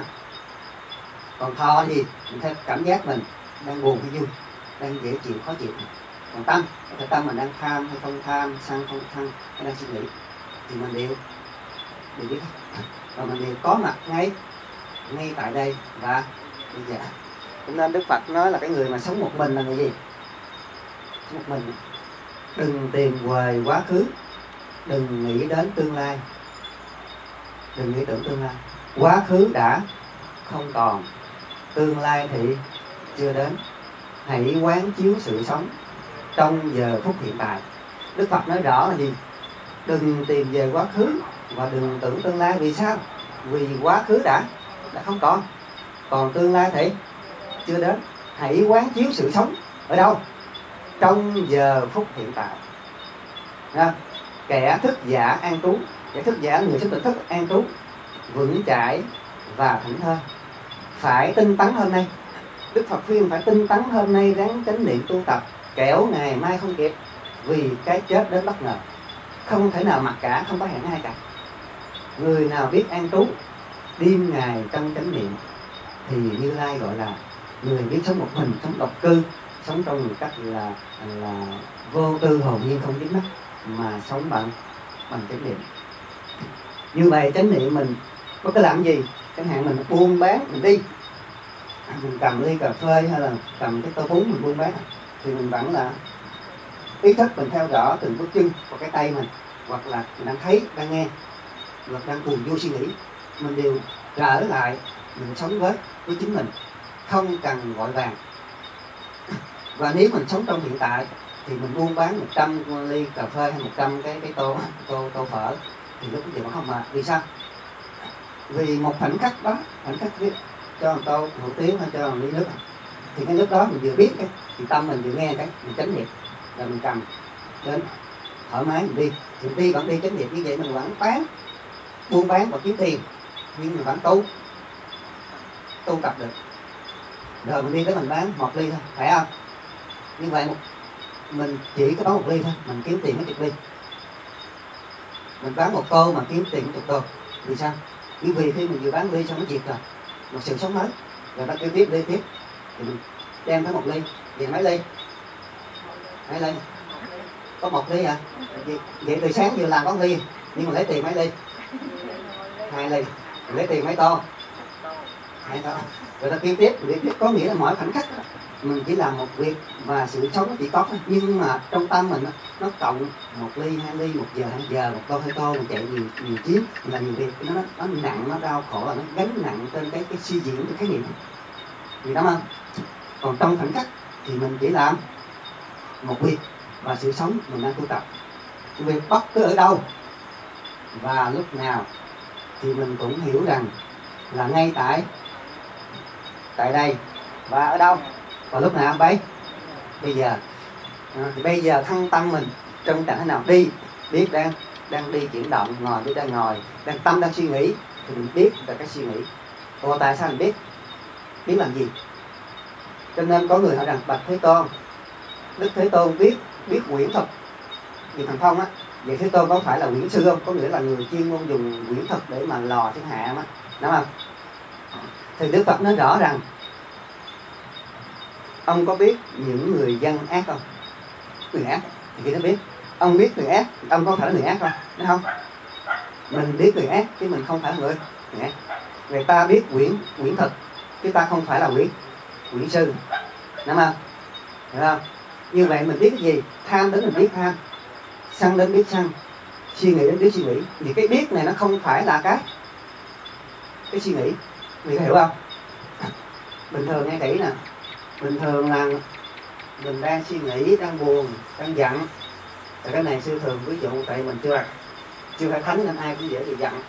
Còn thọ gì? Mình theo cảm giác mình đang buồn hay vui, đang dễ chịu, khó chịu. Còn tâm, cái tâm mình đang tham hay không tham, sân không sân, hay đang suy nghĩ thì mình đều biết hết, và mình đều có mặt ngay tại đây và bây giờ. Cho nên Đức Phật nói là cái người mà sống một mình là người gì? Sống một mình, đừng tìm về quá khứ, đừng nghĩ đến tương lai, đừng nghĩ tưởng tương lai. Quá khứ đã không còn, tương lai thì chưa đến. Hãy quán chiếu sự sống trong giờ phút hiện tại. Đức Phật nói rõ là gì? Đừng tìm về quá khứ và đừng tưởng tương lai. Vì sao? Vì quá khứ đã không còn tương lai thì chưa đến. Hãy quán chiếu sự sống ở đâu? Trong giờ phút hiện tại. Kẻ thức giả an trú, kẻ thức giả người sống tỉnh thức an trú, vững chãi và thảnh thơi. Phải tinh tấn hôm nay. Đức Phật khuyên phải tinh tấn hôm nay, ráng chánh niệm tu tập, kẻo ngày mai không kịp, vì cái chết đến bất ngờ, không thể nào mặc cả, không có hẹn ai cả. Người nào biết an trú đêm ngày trong chánh niệm thì Như Lai gọi là người biết sống một mình, sống độc cư, sống trong một cách là vô tư hồn nhiên không dính mắc, mà sống bằng chánh niệm. Như vậy chánh niệm mình có cái làm gì? Chẳng hạn mình buôn bán, mình đi, mình cầm ly cà phê hay là cầm cái tô bún mình buôn bán, thì mình vẫn là ý thức mình theo dõi từng bước chân của cái tay mình, hoặc là mình đang thấy, đang nghe, hoặc đang buồn vô suy nghĩ, mình đều trở lại, mình sống với chính mình, không cần vội vàng. Và nếu mình sống trong hiện tại thì mình buôn bán 100 ly cà phê hay 100 cái tô phở thì lúc đó nó không mệt. Vì sao? Vì một khoảnh khắc đó, khoảnh khắc viết cho một tô hủ tiếu hay cho một ly nước, thì cái nước đó mình vừa biết cái thì tâm mình vừa nghe cái mình chánh niệm là mình cầm đến thoải mái mình đi, thì đi vẫn đi chánh niệm như vậy, mình vẫn buôn bán và kiếm tiền, nhưng mình vẫn tu tập được. Rồi mình đi tới mình bán 1 ly thôi, phải không? Như vậy mình chỉ có bán 1 ly thôi, mình kiếm tiền mấy chục ly. Mình bán 1 tô mà kiếm tiền 10 tô. Vì sao? Bởi vì khi mình vừa bán ly xong nó diệt rồi, một sự sống mới, rồi ta kêu tiếp đi tiếp, thì mình đem tới 1 ly, về mấy ly? 2 ly? Có 1 ly à? Vậy từ sáng vừa làm có 1 ly, nhưng mà lấy tiền mấy ly? 2 ly. Mình lấy tiền mấy tô? 2 tô. Rồi ta kêu tiếp, có nghĩa là mỗi khoảnh khắc mình chỉ làm một việc và sự sống nó chỉ có thôi, nhưng mà trong tâm mình nó cộng 1 ly, 2 ly, 1 giờ, 2 giờ, 1 tô, 2 tô, mình chạy nhiều chuyến, mình làm nhiều việc, nó nặng, nó đau khổ, nó gánh nặng trên cái suy diễn, cái khái niệm gì đó không? Còn trong khoảnh khắc thì mình chỉ làm một việc và sự sống mình đang tu tập. Việc bất cứ ở đâu và lúc nào thì mình cũng hiểu rằng là ngay tại đây và ở đâu và lúc nào bây giờ. Thì bây giờ thân tâm mình trong trạng thế nào, đi biết đang đi chuyển động, ngồi biết đang ngồi, đang tâm đang suy nghĩ thì mình biết về cái suy nghĩ. Ồ, tại sao mình biết làm gì? Cho nên có người hỏi rằng bạch Thế Tôn, Đức Thế Tôn biết quyển thuật vì thần thông á, vậy Thế Tôn có phải là quyển sư không? Có nghĩa là người chuyên môn dùng quyển thuật để mà lò thiên hạ á, đúng không? Thì Đức Phật nói rõ rằng ông có biết những người dân ác không? Người ác thì khi nó biết. Ông biết người ác, ông có phải là người ác không? Đúng không? Mình biết người ác chứ mình không phải là người ác. Người ta biết quyển thuật chứ ta không phải là quyển sư, đúng không? Đúng không? Như vậy mình biết cái gì? Tham đến mình biết tham, sân đến biết sân, suy nghĩ đến biết suy nghĩ. Thì cái biết này nó không phải là cái suy nghĩ. Mình có hiểu không? Bình thường nghe kỹ nè, bình thường là mình đang suy nghĩ, đang buồn, đang giận. Rồi cái này sư thường ví dụ, tại mình chưa phải thánh nên ai cũng dễ bị giận.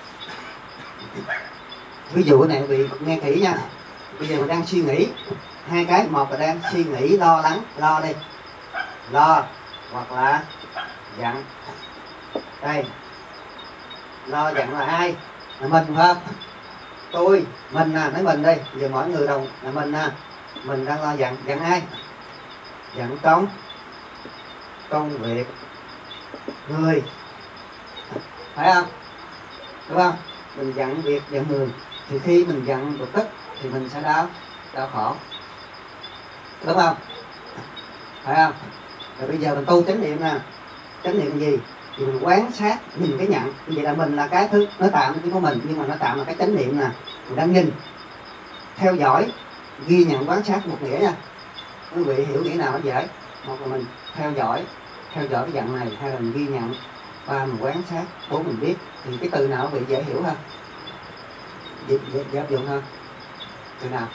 Ví dụ cái này vì nghe kỹ nha. Bây giờ mình đang suy nghĩ 2 cái, một là đang suy nghĩ lo lắng, lo đi, lo hoặc là giận. Đây, lo giận là ai? Là mình phải không? Tôi, mình nè, nói mình đây, giờ mỗi người đồng là mình nè, mình đang lo giận ai? Giận công việc, người, phải không? Đúng không? Mình giận việc, giận người, thì khi mình giận bực tức thì mình sẽ đau khổ, đúng không? Phải không? Rồi bây giờ mình tu chánh niệm nè. Chánh niệm gì? Thì mình quán sát nhìn cái nhận. Vậy là mình là cái thứ nó tạm chứ của mình, nhưng mà nó tạm là cái chánh niệm nè. Mình đang nhìn, theo dõi, ghi nhận, quán sát một nghĩa nha. Quý vị hiểu nghĩa nào nó dễ. Một là mình theo dõi cái giận này, hay là mình ghi nhận, ba mình quán sát, bốn mình biết. Thì cái từ nào quý vị dễ hiểu hơn? Dễ áp dụng hơn? Từ nào?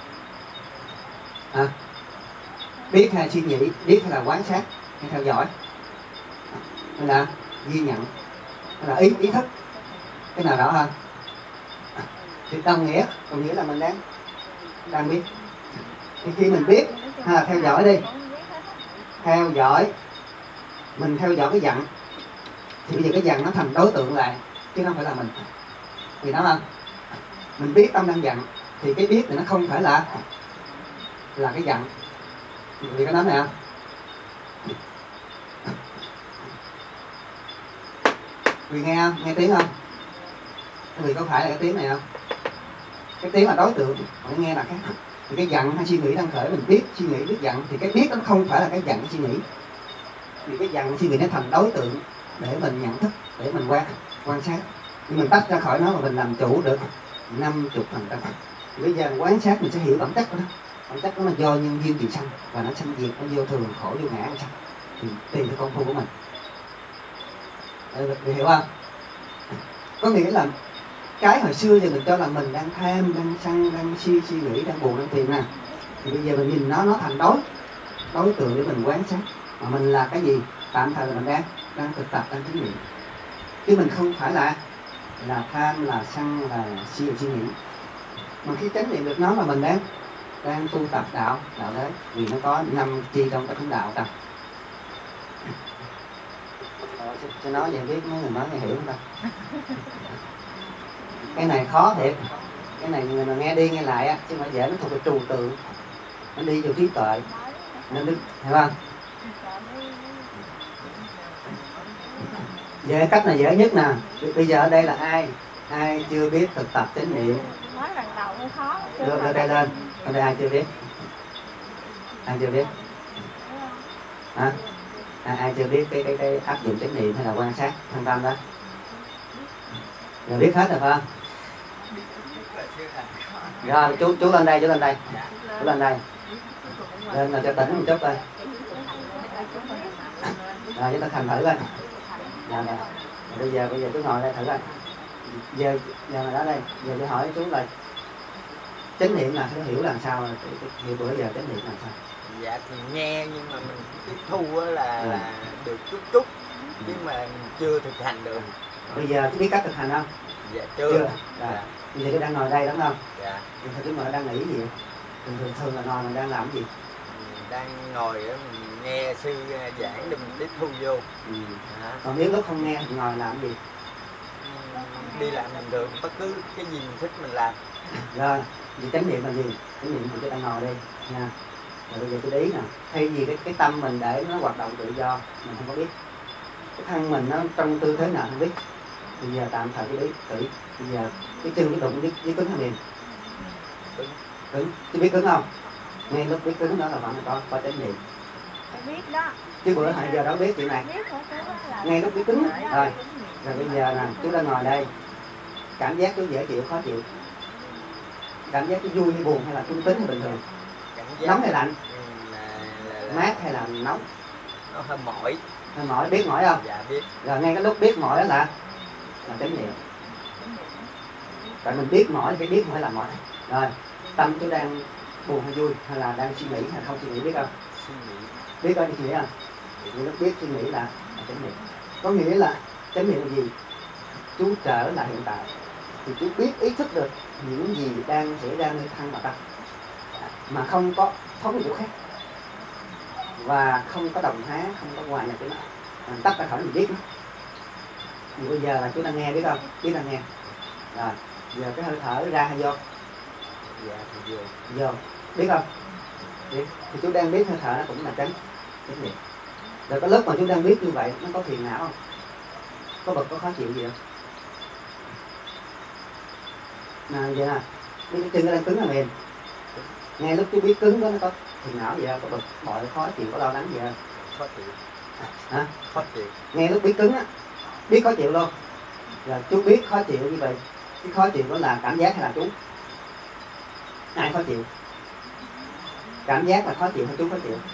Biết hay suy nghĩ, biết hay là quán sát, hay theo dõi, hay là ghi nhận, hay là ý thức? Cái nào rõ hơn? Thì đồng nghĩa là mình đang biết. Thì khi mình biết hay là theo dõi đi, theo dõi, mình theo dõi cái giận, thì bây giờ cái giận nó thành đối tượng lại, chứ không phải là mình. Vì nó không, mình biết tâm đang giận, thì cái biết này nó không phải là cái giận. Vì cái nói này không? Vì nghe không? Nghe tiếng không? Vì có phải là cái tiếng này không? Cái tiếng là đối tượng, còn nghe là khác. Thì cái giận hay suy nghĩ đang khởi, mình biết suy nghĩ, biết giận, thì cái biết nó không phải là cái giận, cái suy nghĩ. Vì cái giận suy nghĩ nó thành đối tượng để mình nhận thức, để mình quan sát. Nhưng mình tách ra khỏi nó mà mình làm chủ được 50%. Bây giờ quan sát mình sẽ hiểu bản chất của nó. Bản chất nó là do nhân duyên gì sanh, và nó sanh diệt, nó vô thường, khổ, vô ngã sanh. Thì tùy theo công phu của mình. Được hiểu không? Có nghĩa là cái hồi xưa giờ mình cho là mình đang tham, đang sân, đang suy nghĩ, đang buồn, đang phiền nè. Thì bây giờ mình nhìn nó thành đối tượng để mình quan sát. Mà mình là cái gì? Tạm thời là mình đang thực tập, đang chánh niệm. Chứ mình không phải là tham, là sân, là suy nghĩ. Mà khi chánh niệm được nó là mình đang tu tập đạo đấy. Vì nó có 5 chi trong cái đạo ta. Cho nói vậy biết mấy người mới nghe hiểu không ta? Cái này khó thiệt. Cái này người mà nghe đi nghe lại á, chứ mà dễ nó thuộc về trừu tượng, nó đi vào trí tuệ, nên hiểu không? Về cách này dễ nhất nè. Bây giờ ở đây là ai chưa biết thực tập chánh niệm? Nói lần đầu hơi khó. Đưa đây lên. Ở đây ai chưa biết? Ai chưa biết? Hả? Ai chưa biết cái áp dụng chánh niệm hay là quan sát thân tâm đó? Rồi biết hết rồi phải không? Rồi chú lên đây, chú lên đây. Lên là cho tỉnh một chút coi. Rồi chúng ta thành thử coi. Rồi. Bây giờ chú ngồi đây thử coi. Giờ mà đó đây, giờ tôi hỏi chú là chánh niệm là sẽ hiểu làm sao, hiểu bữa giờ chánh niệm làm sao? Dạ thì nghe nhưng mà mình tiếp thu là được chút nhưng mà chưa thực hành được. Bây giờ chú biết cách thực hành không? Dạ chưa. Dạ. Bây giờ chú đang ngồi đây đúng không? Dạ. Bây giờ chú ngồi đang nghĩ gì? Thường là ngồi mình đang làm gì? Mình đang ngồi để mình nghe sư giảng để mình tiếp thu vô. Còn nếu lúc không nghe thì ngồi làm gì? Đi làm bình thường, bất cứ cái gì mình thích mình làm. Rồi, vì chánh niệm là gì? Chánh niệm mình cứ đang ngồi đây nha. Rồi bây giờ tôi để ý nè, thay vì cái tâm mình để nó hoạt động tự do, mình không có biết. Cái thân mình nó trong tư thế nào không biết. Bây giờ tạm thời cái đấy tự. Bây giờ cái chân cái đụng với cứng hay mềm? Cứng. Chứ biết cứng không? Ngay lúc biết cứng đó là bạn có chánh niệm. Biết đó. Chứ bữa hồi giờ đâu biết chuyện này. Ngay lúc biết cứng rồi. Rồi bây giờ nè, chú đang ngồi đây. Cảm giác chú dễ chịu, khó chịu? Cảm giác chú vui hay buồn hay là trung tính hay bình thường? Nóng hay lạnh? Mát hay là nóng? Nó hơi mỏi. Hơi mỏi, biết mỏi không? Dạ biết. Rồi ngay cái lúc biết mỏi đó là chánh niệm. Tại mình biết mỏi, phải biết mỏi là mỏi. Rồi, tâm chú đang buồn hay vui hay là đang suy nghĩ hay không suy nghĩ, biết không? Suy nghĩ. Biết đâu suy nghĩ không? Thì lúc biết suy nghĩ là chánh niệm. Có nghĩa là chánh niệm là gì? Chú trở lại hiện tại. Thì chú biết ý thức được những gì đang xảy ra nơi thân và tâm, mà không có phóng chỗ khác, và không có đồng hóa, không có hòa nhập với nó, mình tách ra khỏi mình biết nó. Thì bây giờ là chú đang nghe, biết không? Biết đang nghe. Rồi, giờ cái hơi thở ra hay vô? Dạ thì vô. Biết không? Biết. Thì chú đang biết hơi thở nó cũng là chánh niệm. Rồi cái lúc mà chú đang biết như vậy, nó có phiền não không? Có bực, có khó chịu gì không? Nào vậy nè, cái chân nó đang cứng là mềm. Ngay lúc chú biết cứng đó nó có phiền não gì không? Có bực, bội, khó chịu, có lo lắng gì không? khó chịu. Hả? Khó chịu. Nghe lúc biết cứng á, biết khó chịu luôn. Rồi chú biết khó chịu như vậy, cái khó chịu đó là cảm giác hay là chú? Ai khó chịu? Cảm giác là khó chịu hay chú khó chịu?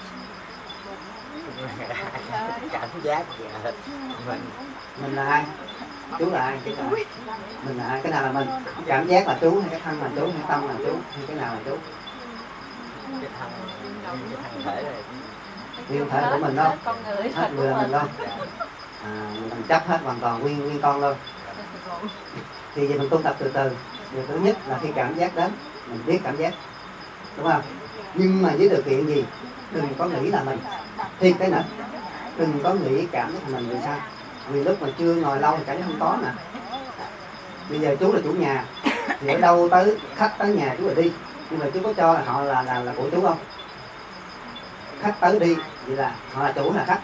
Cảm giác Mình là ai? Chú là ai? Mình là ai? Cái nào là mình? Cảm giác là chú hay cái thân là chú hay tâm là chú hay cái nào là chú? cái thân thể này. Nguyên thể của mình đâu? Con người Hết người là mình đâu? Mình chấp hết hoàn toàn nguyên con luôn. Thì giờ mình tu tập từ từ. Điều thứ nhất là khi cảm giác đến, mình biết cảm giác, đúng không? Nhưng mà với điều kiện gì? Đừng có nghĩ là mình. Thì cái nữa, đừng có nghĩ cảm giác là mình. Vì sao? Vì lúc mà chưa ngồi lâu thì cảm giác không có nè. Bây giờ chú là chủ nhà, thì ở đâu tới khách tới nhà chú là đi, nhưng mà chú có cho là họ là của chú không? Khách tới đi, vậy là họ là chủ là khách.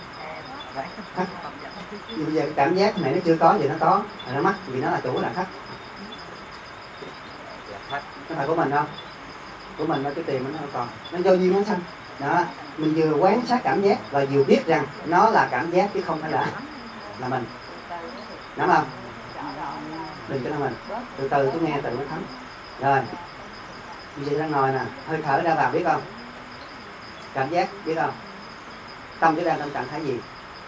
Bây giờ cảm giác này nó chưa có, vậy nó có, rồi nó mắc vì nó là chủ là khách. Nó phải của mình không? Của mình là cái tiền nó không còn, nó do duyên nó sanh. Đó, mình vừa quan sát cảm giác và vừa biết rằng nó là cảm giác chứ không phải là mình. Đúng không? Đừng cho nó mình. Từ từ chú nghe từ nó thấm. Rồi, bây giờ đang ngồi nè, hơi thở ra vào biết không? Cảm giác biết không? Tâm chú đang trong trạng thái gì?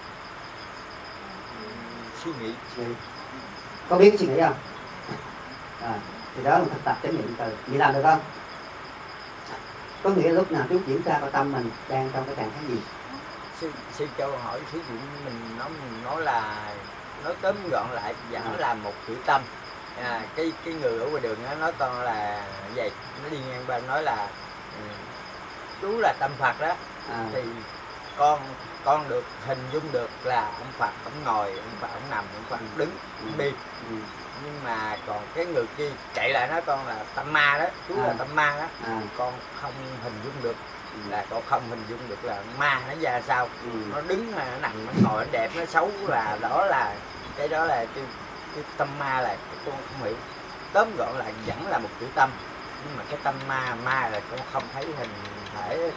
Suy nghĩ. Có biết cái suy nghĩ không? Thì đó là thực tập chánh niệm từ. Vậy làm được không? Có nghĩa lúc nào chú kiểm tra coi tâm mình đang trong cái trạng thái gì? Sư cho hỏi thí dụ mình nói là nói tóm gọn lại vẫn là một chữ tâm. Cái người ở ngoài đường nó nói con là vậy, nó đi ngang bên nói là chú là tâm Phật đó. Thì con được hình dung được là ông Phật ông ngồi, ông Phật ông nằm, ông Phật đứng, ông đi. Nhưng mà còn cái người kia chạy lại nói con là tâm ma đó, chú là tâm ma đó. Con không hình dung được, là con không hình dung được là ma nó ra sao. Nó đứng mà nó nằm, nó ngồi, nó đẹp, nó xấu, là đó là cái cái tâm ma, là con không hiểu. Tóm gọn là vẫn là một chữ tâm, nhưng mà cái tâm ma là con không thấy hình thể.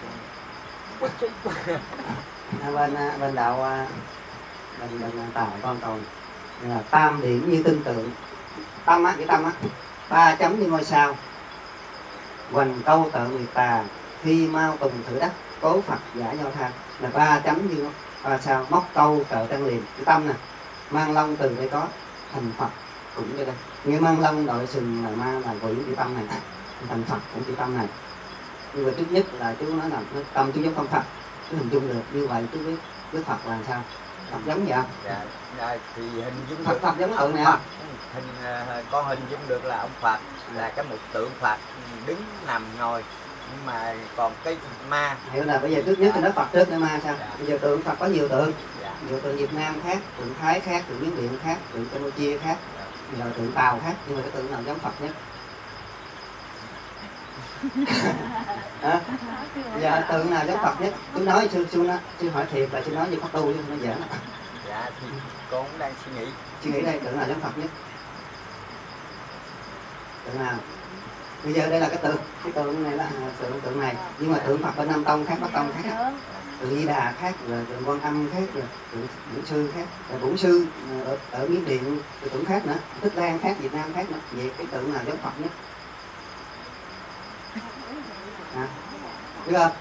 Bên đạo bên Tàu con còn là tam điểm như tinh tượng. Tâm á, cái tâm á, 3 chấm như ngôi sao. Hoành câu tự người tà, thi mau tùng thử đắc, cố Phật giả nho tha. Là 3 chấm như 3 sao, móc câu trợ tăng liền. Cái tâm nè, mang long từ đây có, thành Phật cũng như đây. Nghe mang long đội sừng là ma là quỷ chữ tâm này, thành Phật cũng chữ tâm này. Nhưng mà trước nhất là chú nói là tâm chú giống con Phật, chú hình dung được như vậy chú biết Đức Phật là sao? Phật giống vậy không? Dạ, thì hình dung Phật, được Phật giống tượng nè. Con hình dung được là ông Phật là cái một tượng Phật đứng nằm ngồi. Nhưng mà còn cái ma hiểu là bây giờ trước nhất thì nói Phật trước nữa ma sao? Bây giờ tượng Phật có nhiều tượng. Nhiều tượng Việt Nam khác, tượng Thái khác, tượng Miến Điện khác, tượng Campuchia khác, rồi tượng Tàu khác, nhưng mà cái tượng nào giống Phật nhất? Giờ tượng nào giống Phật nhất? Chú nói sư hỏi thiệt là sư nói như Phật tu chứ không nói giỡn. Dạ thì con cũng đang suy nghĩ. Suy nghĩ đây tượng nào giống Phật nhất? Tượng nào? Bây giờ đây là cái tượng này là tượng này, nhưng mà tượng Phật bên Nam Tông khác, Bắc Tông khác. Tượng Di Đà khác, rồi tượng Quan Âm khác, rồi tượng Bổn Sư khác, rồi Bổn Sư ở Miến Điện tượng khác nữa, Thích Lan khác, Việt Nam khác nữa. Vậy cái tượng nào giống Phật nhất? Biết không?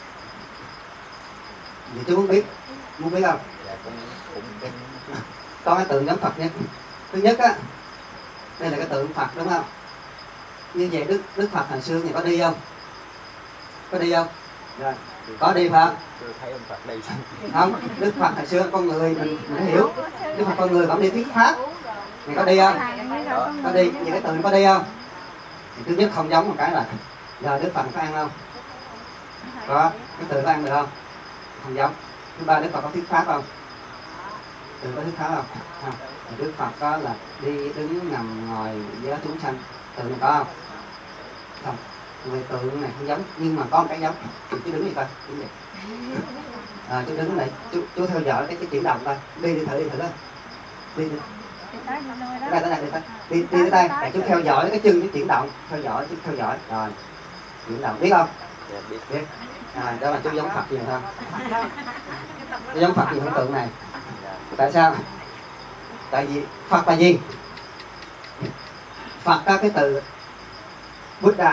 Vậy chú muốn biết không? Dạ, cũng Có cái tượng giống Phật nhất. Thứ nhất á, đây là cái tượng Phật đúng không? Như vậy Đức Phật hồi xưa thì có đi không? Có đi không? Rồi, có đi phải không? chưa thấy ông Phật đi. Không, Đức Phật hồi xưa con người mình hiểu. Đức Phật con người vẫn đi thuyết pháp. Thì có đi không? Có đi, vậy cái tượng có đi không? Thì thứ nhất không giống một cái là giờ Đức Phật có ăn không? Có, cái tượng có ăn được không? Không giống. Thứ ba, Đức Phật có thuyết pháp không? Tượng có thuyết pháp không? Không. Đức Phật có là đi đứng nằm ngồi với chúng sanh. Tượng này có không? Không. Người tượng này không giống, nhưng mà có một cái giống. Chú đứng đi coi, đứng vậy. Chú đứng này, chú theo dõi cái chuyển động coi. Đi thử đó. Đi. Tới đây. Đi tới đây, để chú theo dõi cái chân, cái chuyển động, theo dõi. Rồi. Chuyển động biết không? Dạ, biết. Đó là chú giống Phật nhiều hơn. nó giống Phật như hiện tượng này. Tại sao? Tại vì Phật là gì? Phật có cái từ Buddha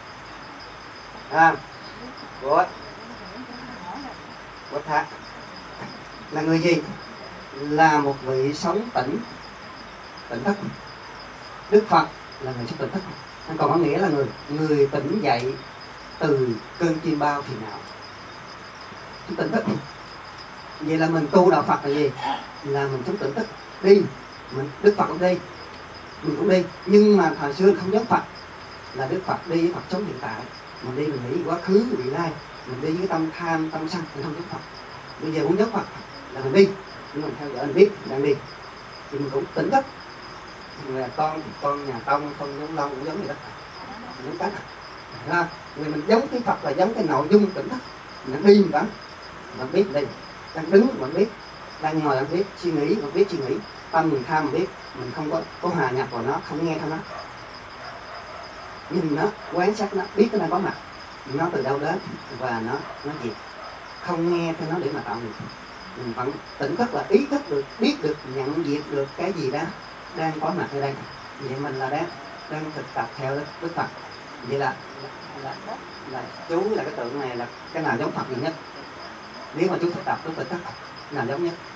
Buddha là người gì? Là một vị sống tỉnh thức. Đức Phật là người sống tỉnh thức, còn có nghĩa là người tỉnh dậy từ cơn chim bao phiền não, sống tỉnh thức. Vậy là mình tu đạo Phật là gì? Là mình sống tỉnh thức. Đi, Đức Phật cũng đi, mình cũng đi, nhưng mà thời xưa không giống Phật, là Đức Phật đi với Phật sống hiện tại, mình đi mình nghĩ quá khứ vị lai, mình đi với tâm tham tâm sân, mình không giống Phật. Bây giờ muốn giống Phật là mình đi, nhưng mình theo dõi mình biết mình đang đi thì mình cũng tỉnh thức. Người con nhà Tông, con giống Long cũng giống vậy đó, giống cách người mình giống cái Phật là giống cái nội dung tỉnh thức. Mình đang đi mình biết đi, đang đứng mình biết, đang ngồi mình biết, suy nghĩ mình biết suy nghĩ, tâm mình tham mình biết, mình không có hòa nhập vào nó, không nghe theo nó, nhìn nó, quan sát nó, biết nó đang có mặt, nó từ đâu đến và nó gì, không nghe theo nó để mà tạo nghiệp. Mình vẫn tỉnh thức là ý thức được, biết được, nhận diện được cái gì đó đang có mặt ở đây. Vậy mình là đang thực tập theo Đức Phật. Vậy là chú là cái tượng này là cái nào giống Phật nhiều nhất? Nếu mà chú thực tập chú tỉnh thức nào giống nhất?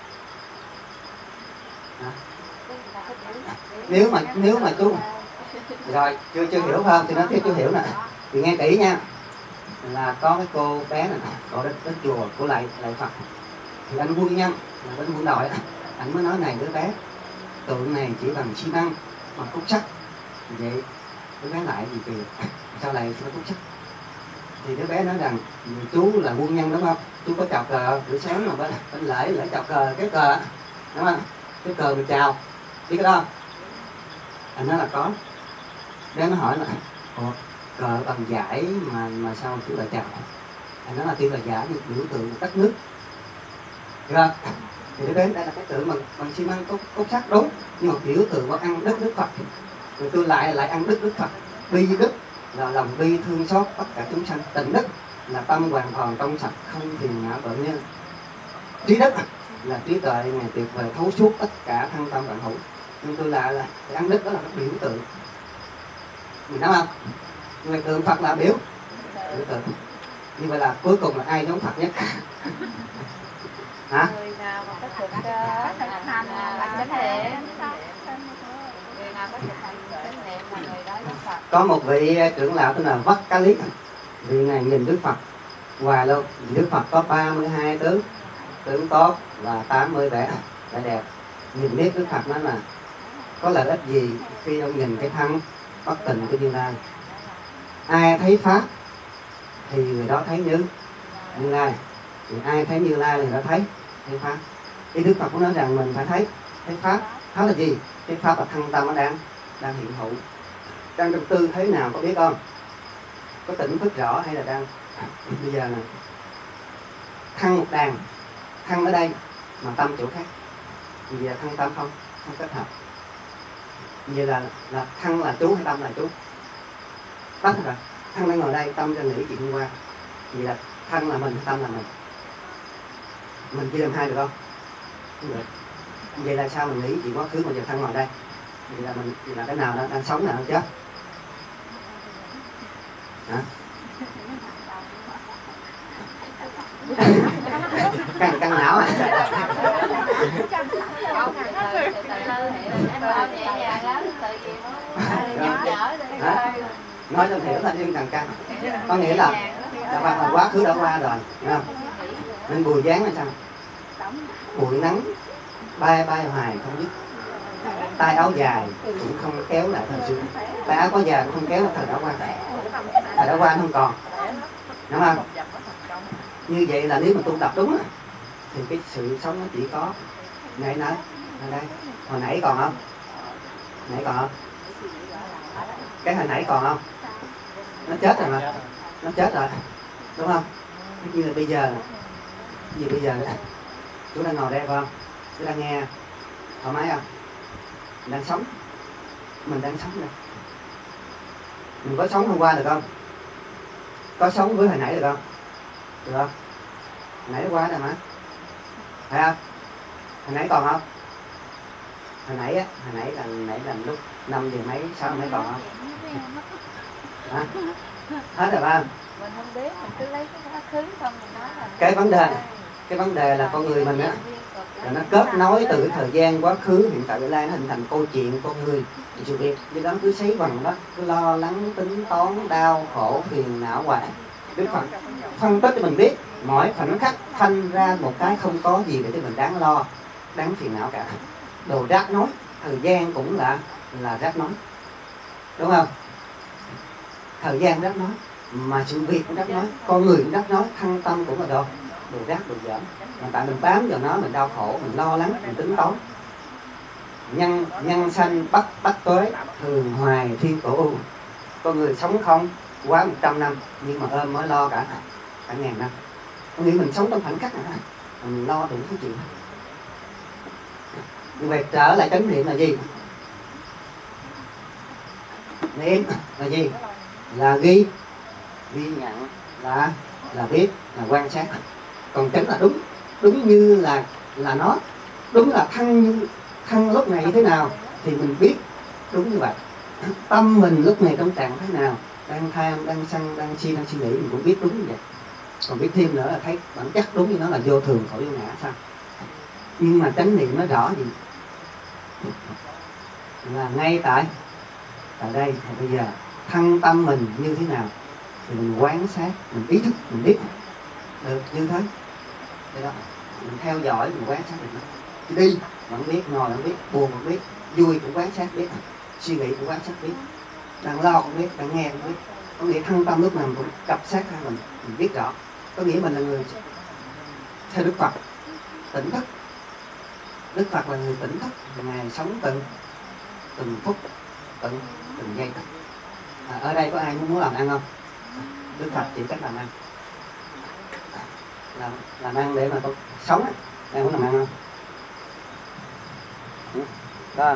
Nếu mà chú rồi chưa hiểu không thì nói tiếp chú hiểu nè. Thì nghe kỹ nha, là có cái cô bé này, cô đến chùa của lại Phật, thì anh quân nhân là bên quân đội, anh mới nói này đứa bé, tượng này chỉ bằng xi măng bằng cốt sắt. Vậy đứa bé lại gì kỳ, sao lại có cốt sắt? Thì đứa bé nói rằng chú là quân nhân đúng không, chú có chọc cờ buổi sáng mà bên lễ chọc cờ, cái cờ đúng không, cái cờ mình chào, biết cái đó không? Anh nói là có. Bé nó hỏi là cờ bằng giải mà sao chú lại chào? Anh nói là tuy là giải nhưng biểu tượng của đất nước, được không? Thì đứa bé đây là cái tượng bằng xi măng cốt sắt đúng, nhưng mà biểu tượng của ăn đất Đức Phật. Rồi tôi lại ăn đất Đức Phật. Bi đức là lòng bi thương xót tất cả chúng sanh. Tịnh đức là tâm hoàn toàn trong sạch, không phiền não bận nhân. Trí đức là trí tuệ ngày tuyệt vời thấu suốt tất cả thân tâm vạn hữu. Nhưng tôi là ăn đức đó là cái biểu tượng, mình nói không? Người tượng Phật là biểu tượng. Như vậy là cuối cùng là ai giống Phật nhất? Hả? Người nào mà có thực hành là chánh niệm, người nào có thực hành chánh niệm là người đó giống Phật. Có một vị trưởng lão tên là Vắc Cá Lý, vị này nhìn Đức Phật hoài luôn. Đức Phật có 32 tướng tốt và 80 vẻ đẹp. Nhìn biết Đức Phật nói là có lợi ích gì khi ông nhìn cái thân bất tịnh của Như Lai. Ai thấy Pháp thì người đó thấy Như Lai, thì ai thấy Như Lai thì người đó thấy Pháp. Thì Đức Phật cũng nói rằng mình phải thấy Pháp. Pháp là gì? Cái Pháp là thân tâm nó đang hiện hữu, đang trong tư thế nào có biết không? Có tỉnh thức rõ hay là đang bây giờ nè, thân một đàn, thân ở đây mà tâm chỗ khác. Bây giờ thân tâm không kết hợp. Vậy là thân là chú hay tâm là chú? Tắt rồi. Thân đang ngồi đây, tâm đang nghĩ chuyện hôm qua. Vậy là thân là mình, tâm là mình. Mình chia làm hai được không? Không được. Vậy là sao mình nghĩ chuyện quá khứ mà giờ thân ngồi đây? Vậy là cái nào đang sống, nào đang chết? Hả? Căng não à? Nói cho hiểu là nhưng càng căng. Có nghĩa là quá khứ đã qua rồi, đúng không? Nên bùi dáng là sao? Bụi nắng bay hoài không dứt. Tay áo dài cũng không kéo lại thời xưa. Tay áo có dài cũng không kéo lại thời đã qua. Thời đã qua không còn, đúng không? Như vậy là nếu mà tu tập đúng thì cái sự sống nó chỉ có nãy nói ở đây. Hồi nãy còn không? Nãy còn không? Cái hồi nãy còn không? Nó chết rồi mà. Nó chết rồi, đúng không? Như là bây giờ, như bây giờ chú đang ngồi đây phải không? Chú đang nghe thoải mái không? Mình đang sống, mình đang sống đây. Mình có sống hôm qua được không? Có sống với hồi nãy được không? Được không? Nãy qua rồi mà. Thấy không? Hồi nãy còn không? Hồi nãy là lúc 5 giờ mấy 6 mấy còn không? Hả? Hết rồi ba. Mình không biết, mình cứ lấy cái quá khứ xong mình nói là Cái vấn đề là con người mình á, là nó kết nối từ cái thời gian quá khứ hiện tại tương lai, nó hình thành câu chuyện con người thì sự việc, do đó cứ xoáy vòng đó, cứ lo lắng tính toán đau khổ phiền não hoài. Đức Phật phân tích cho mình biết mỗi khoảnh khắc thành ra một cái không có gì để cho mình đáng lo đáng phiền não cả. Đồ rác nói, thời gian cũng là rác nói, đúng không? Thời gian rác nói, mà sự việc cũng rác nói, con người cũng rác nói, thân tâm cũng là đồ rác đồ dởm. Mà tại mình bám vào nó, mình đau khổ, mình lo lắng, mình tính toán. Nhân sanh bất tuế, thường hoài thiên cổ u. Con người sống không quá 100 năm, nhưng mà ôm mới lo cả ngàn năm. Có nghĩa mình sống trong khoảnh khắc này, mình lo đủ thứ chuyện. Nhưng mà trở lại chánh niệm là gì? Niệm là gì? Là ghi nhận, là biết, là quan sát. Còn chánh là đúng như là nó, đúng là thân lúc này như thế nào thì mình biết đúng như vậy. Tâm mình lúc này trong trạng thế nào, đang tham, đang sân, đang si, đang suy nghĩ, mình cũng biết đúng như vậy. Còn biết thêm nữa là thấy bản chất đúng như nó là vô thường khổ vô ngã sao. Nhưng mà chánh niệm nó rõ gì? Là ngay tại đây thì bây giờ thân tâm mình như thế nào thì mình quan sát, mình ý thức, mình biết được như thế. Đây đó, mình theo dõi, mình quan sát được nó. Đi vẫn biết, ngồi vẫn biết, buồn vẫn biết, vui cũng quan sát biết, suy nghĩ cũng quan sát biết, đang lo cũng biết, đang nghe cũng biết. Có nghĩa thân tâm lúc nào mình cũng cập sát ra mình biết rõ. Có nghĩa mình là người theo Đức Phật tỉnh thức. Đức Phật là người tỉnh thức, Ngài sống từng phút, từng giây. Ở đây có ai muốn làm ăn không? Đức Phật chỉ cách làm ăn. Làm ăn để mà tôi sống ấy. Em muốn làm ăn không? Đó.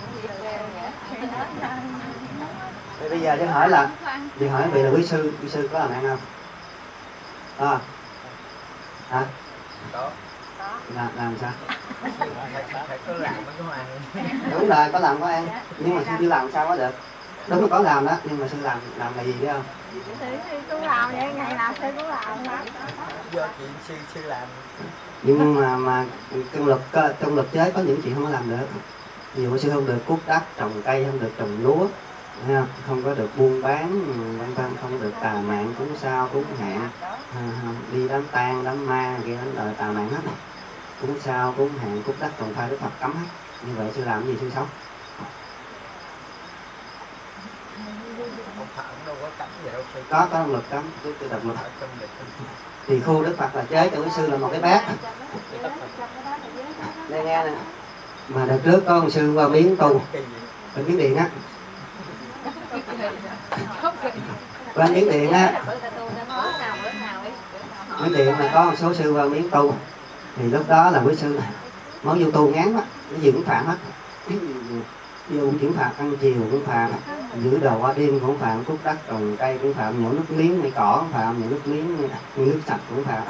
Thì bây giờ tôi hỏi là vị là quý sư có làm ăn không? Đó. Hả? Có. Làm sao? Phải có làm mới có ăn. Đúng rồi, có làm có ăn. Nhưng mà sư chưa làm sao có được. Đúng là có làm đó, nhưng mà sư làm là gì biết không? Sư cũng làm vậy, ngày nào sư cũng làm đó. Do chuyện sư làm. Nhưng mà trong luật giới có những chuyện không có làm được. Ví dụ sư không được cuốc đất, trồng cây, không được trồng lúa, không có được buôn bán, không được tà mạng, cúng sao, cúng hạn, đi đám tang, đám ma, kia đánh đời tà mạng hết. Cúng sao, cúng hạn, cúng đất, trồng thay Đức Phật cấm hết. Như vậy sư làm gì sư sống? Đâu có cấm gì đâu sư. Có trong luật cấm, tôi đọc luật. Thì khu Đức Phật là chế cho quý sư là một cái bát. Đây nghe nè. Mà đợt trước có một sư qua miếng tu, bên miếng điện á. Qua miếng điện á. Miếng điện là có một số sư qua miếng tu. Thì lúc đó là quý sư máu vô tu ngán á, cái gì cũng phạm hết. Đi cũng chuyển phạm, ăn chiều cũng phạm, giữ đồ qua đêm cũng phạm, cút đất trồng cây cũng phạm, nhổ nước miếng hay cỏ cũng phạm, nhổ nước miếng nước sạch cũng phạm.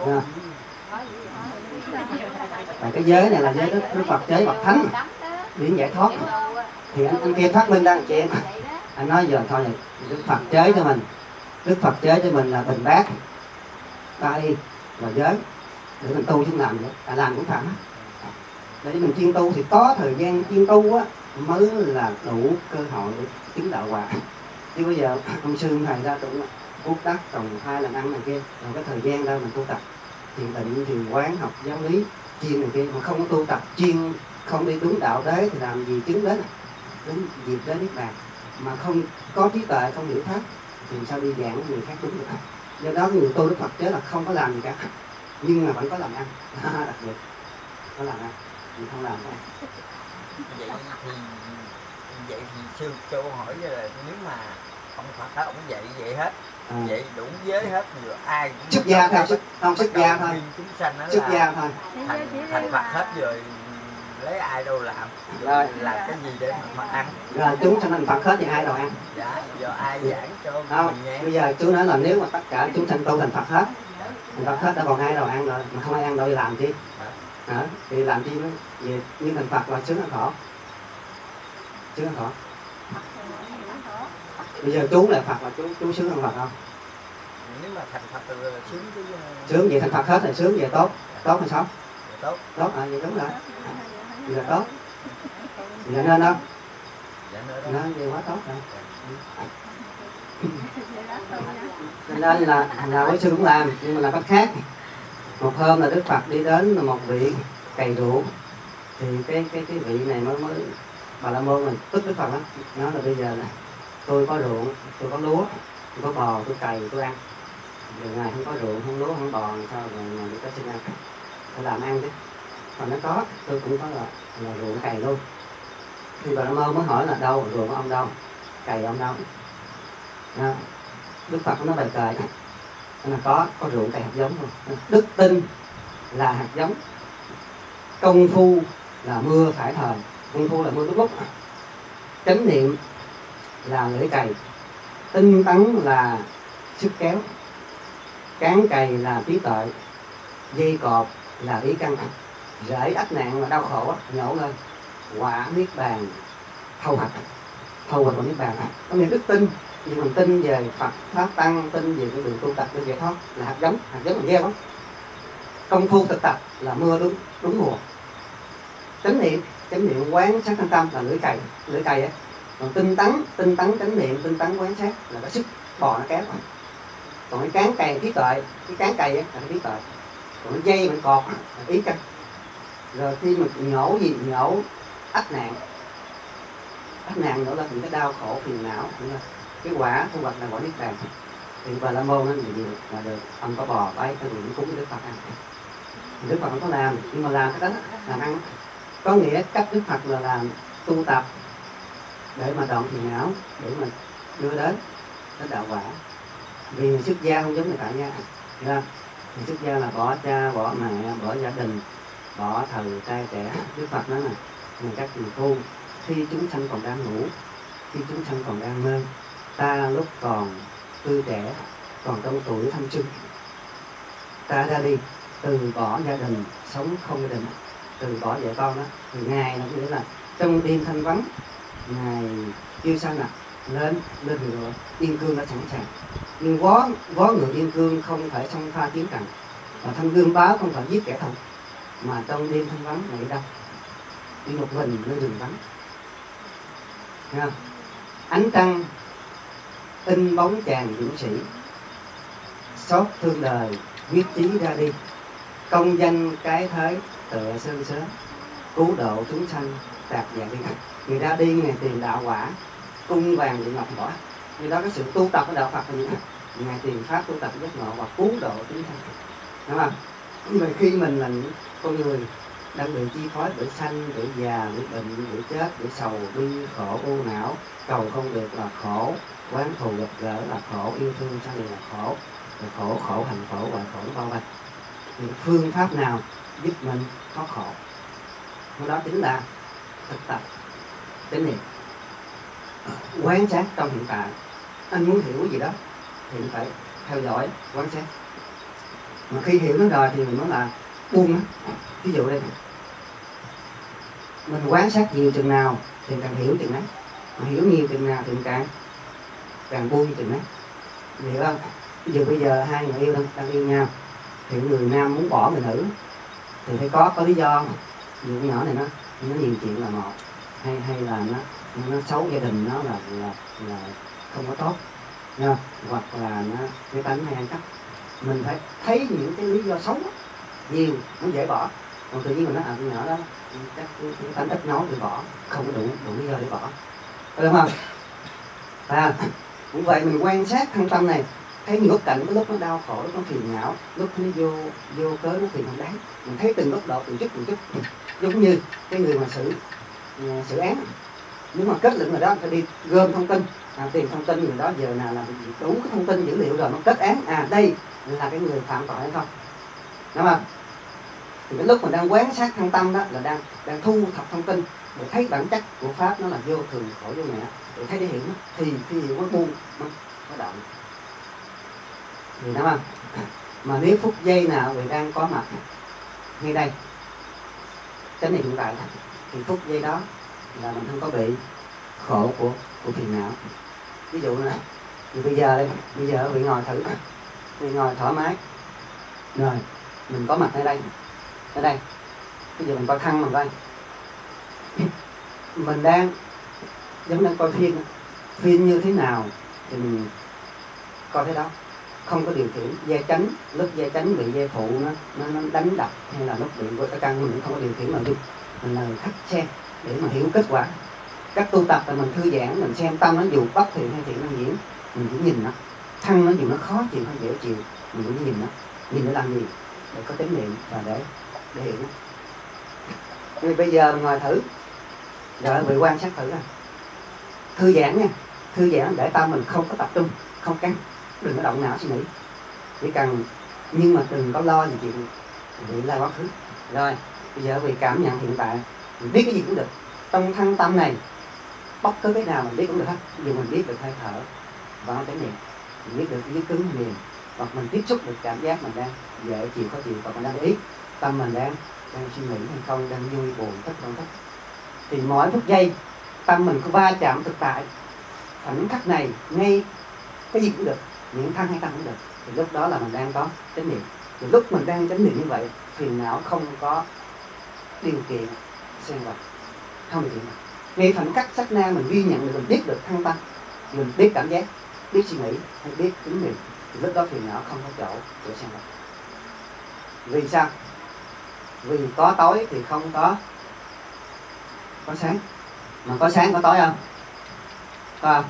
Và cái giới này là giới Đức Phật, giới bậc thánh điển giải thoát. Thì anh kia phát minh ra một chuyện, anh nói giờ thôi Đức Phật chế cho mình, Đức Phật chế cho mình là bình bát, ta đi là giới để mình tu chứ làm vậy, làm cũng phạm hết. Để mình chuyên tu thì có thời gian chuyên tu á mới là đủ cơ hội để chứng đạo quả. Chứ bây giờ ông sư thầy ra tụng cuốc đất trồng hai lần ăn này kia, rồi cái thời gian đâu mình tu tập thiền định, thiền quán, học giáo lý chuyên này kia, mà không có tu tập chuyên, không đi đúng đạo đế thì làm gì chứng đến dịp đến niết bàn. Mà không có trí tuệ, không hiểu pháp thì sao đi giảng người khác đúng được. Do đó người tu Đức Phật chế là không có làm gì cả, nhưng mà vẫn có làm ăn. Đặc biệt có làm ăn, mình không làm thôi. Vậy thì sư cho con hỏi là nếu mà ông Phật ông dạy vậy hết, vậy đủ giới hết, vừa ai cũng xuất gia thôi, xuất gia thôi, xuất gia thôi, thành Phật hết rồi, lấy ai đâu làm, rồi làm cái gì để mà ăn? Rồi chúng sanh thành Phật hết thì ai đâu ăn? Dạ, do ai giảng cho không, mình nghe. Bây giờ chú nói là nếu mà tất cả chúng sanh tu thành Phật hết, thành Phật hết đâu còn ai đâu ăn rồi, mà không ai ăn đâu đi làm chi? thì làm chi nó về như thành Phật là sướng hay khổ? Sướng hay khổ? Bây giờ chú là Phật là chú sướng hơn Phật không? Nếu mà thành Phật là sướng chứ. Sướng vậy thành Phật hết là sướng vậy tốt. Tốt hay xấu? Tốt. Tốt vậy đúng rồi. Vậy là tốt. Vậy nên đó. Dạ nữa đó. Nó vậy quá tốt rồi. Nên là quý sư cũng làm, nhưng mà làm cách khác. Một hôm là Đức Phật đi đến một vị cày ruộng, thì cái vị này mới Bà La Môn mình tức Đức Phật lắm, nói là bây giờ này tôi có ruộng, tôi có lúa, tôi có bò, tôi cày, tôi ăn. Giờ ngài không có ruộng, không lúa, không bò, sao rồi ngài đi có xin ăn? Phải làm ăn chứ. Còn nó có, tôi cũng có là ruộng cày luôn. Thì Bà La Môn mới hỏi là đâu, ruộng của ông đâu, cày ông đâu? Đức Phật nó bài cời là có ruộng cày hạt giống thôi. Đức tin là hạt giống, công phu là mưa phải thời, công phu là mưa lúc lúc, chánh niệm là lưỡi cày, tinh tấn là sức kéo, cán cày là trí tuệ, dây cọp là ý căn, rễ ách nạn là đau khổ nhổ lên, quả niết bàn thâu hoạch của niết bàn. Có nghĩa đức tin, nhưng mình tin về Phật Pháp Tăng, tin về cái đường tu tập, cái giải thoát là hạt giống là gieo đó. Công phu thực tập là mưa đúng mùa. Chánh niệm quán sát thân tâm là lưỡi cày ấy. Còn tinh tấn chánh niệm, tinh tấn quán sát là cái sức bò nó kéo. Còn cái cán cày trí tuệ, cái cán cày ấy là cái trí tuệ. Còn cái dây mình cọt là ý căn. Rồi khi mình nhổ ách nạn nữa là những cái đau khổ phiền não, cái quả thu hoạch là quả niết bàn. Thì Bà La Môn nó nhiều là được, ông có bò bay cái điện cúng với Đức Phật ăn. Đức Phật không có làm, nhưng mà làm cái đó làm ăn. Có nghĩa cách Đức Phật là làm tu tập để mà đoạn phiền não, để mà đưa đến đạo quả. Vì người xuất gia không giống người tại gia, người xuất gia là bỏ cha, bỏ mẹ, bỏ gia đình, bỏ thầy trai trẻ. Đức Phật nói là các người tu, khi chúng sanh còn đang ngủ, khi chúng sanh còn đang mê, ta lúc còn tươi trẻ, còn trong tuổi thanh xuân, ta ra đi, từ bỏ gia đình, sống không gia đình, từ bỏ vợ con đó. Thì ngài nó nghĩa là trong đêm thanh vắng, ngài yêu sao nè, lên ngựa yên cương đã sẵn sàng. Nhưng vó ngựa yên cương không phải xông pha chiến trận, và thanh gương báo không phải giết kẻ thù, mà trong đêm thanh vắng này đi đâu? Đi một mình nơi rừng vắng. Ánh trăng in bóng chàng dũng sĩ, xót thương đời quyết chí ra đi, công danh cái thế tựa sơn sớm, cứu độ chúng sanh tạc dạng đi. Người ra đi ngày tìm đạo quả, cung vàng bị ngọc bỏ. Vì đó cái sự tu tập của đạo Phật là ngày tìm pháp tu tập giác ngộ và cứu độ chúng sanh, đúng không? Nhưng mà khi mình là những con người đang bị chi phối bởi sanh, bởi già, bởi bệnh, bởi chết, bởi sầu bi khổ u não, cầu không được là khổ, quán thù gặp gỡ là khổ, yêu thương sao là khổ, rồi khổ hành khổ và khổ bao bạch. Thì phương pháp nào giúp mình thoát khổ? Đó chính là thực tập chánh niệm, quán sát trong hiện tại. Anh muốn hiểu cái gì đó thì phải theo dõi, quan sát. Mà khi hiểu nó rồi thì mình nói là buông nó. Ví dụ đây, mình quan sát nhiều chừng nào thì càng hiểu chừng đấy, mà hiểu nhiều chừng nào thì càng buông chừng đấy, hiểu không? Ví dụ bây giờ hai người yêu đang yêu nhau, thì người nam muốn bỏ người nữ thì phải có lý do. Ví dụ nhỏ này nó nhiều chuyện là một, hay là nó xấu gia đình, nó là không có tốt nha, hoặc là nó cái tánh hay ăn cắp. Mình phải thấy những cái lý do xấu nhiều nó dễ bỏ. Còn tự nhiên mình nói con nhỏ đó cái tánh ít nói thì bỏ, không có đủ lý do để bỏ, đúng không? Cũng vậy, mình quan sát thân tâm này, thấy nhiều góc cạnh, cái lúc nó đau khổ, lúc nó phiền não, lúc nó vô cớ nó phiền không đáng. Mình thấy từng góc độ, từng chút giống như cái người mà xử án. Nếu mà kết luận rồi đó, phải đi gom thông tin, tìm thông tin người đó giờ nào là đủ cái thông tin dữ liệu rồi nó kết án, đây là cái người phạm tội hay không, đúng không? Thì cái lúc mình đang quan sát thân tâm đó là đang thu thập thông tin để thấy bản chất của pháp nó là vô thường khổ vô ngã, để thấy để hiểu nó, thì khi hiểu nó buông nó động. Thì đúng không? Mà nếu phút giây nào người đang có mặt ngay đây, chánh niệm hiện tại thì phút giây đó là mình không có bị khổ của phiền não. Ví dụ nữa, thì bây giờ vị ngồi thử, vị ngồi thoải mái, rồi mình có mặt ở đây, bây giờ mình coi thân mình coi, mình đang giống như coi phim như thế nào thì mình coi thế đó, không có điều khiển dây chánh, lúc dây chánh bị dây phụ nó đánh đập, hay là lúc bị của căng mình cũng không có điều khiển nội dung, mình là người khách xem để mà hiểu kết quả. Các tu tập là mình thư giãn, mình xem tâm nó dù bất thiện hay thiện nó diễn, mình chỉ nhìn nó, thân nó dù nó khó chịu hay dễ chịu, mình cũng nhìn nó làm gì để có chánh niệm và để hiểu nó. Vì bây giờ mình ngồi thử, rồi bị quan sát thử, thư giãn nha, thư giãn để tâm mình không có tập trung, không căng, đừng có động não suy nghĩ, chỉ cần, nhưng mà đừng có lo gì chuyện bị la quá khứ. Rồi bây giờ vì cảm nhận hiện tại, mình biết cái gì cũng được, trong thân tâm này bất cứ cái nào mình biết cũng được hết. Dù mình biết được hơi thở và chánh niệm, mình biết được cái cứng mềm, hoặc mình tiếp xúc được cảm giác mình đang dễ chịu khó chịu, hoặc mình đang để ý tâm mình đang suy nghĩ hay không, đang vui buồn thích không thích, thì mỗi phút giây tâm mình có va chạm thực tại khoảnh khắc này, ngay cái gì cũng được, những thân hay tâm cũng được, thì lúc đó là mình đang có chánh niệm. Thì lúc mình đang chánh niệm như vậy, phiền não không có điều kiện xen vào, không điều kiện nào. Ngay khoảnh khắc sát na mình ghi nhận được, mình biết được thân tâm, mình biết cảm giác, biết suy nghĩ hay biết chánh niệm, thì lúc đó phiền não không có chỗ xen vào. Vì sao? Vì có tối thì không có sáng, mà có sáng có tối không? Có không?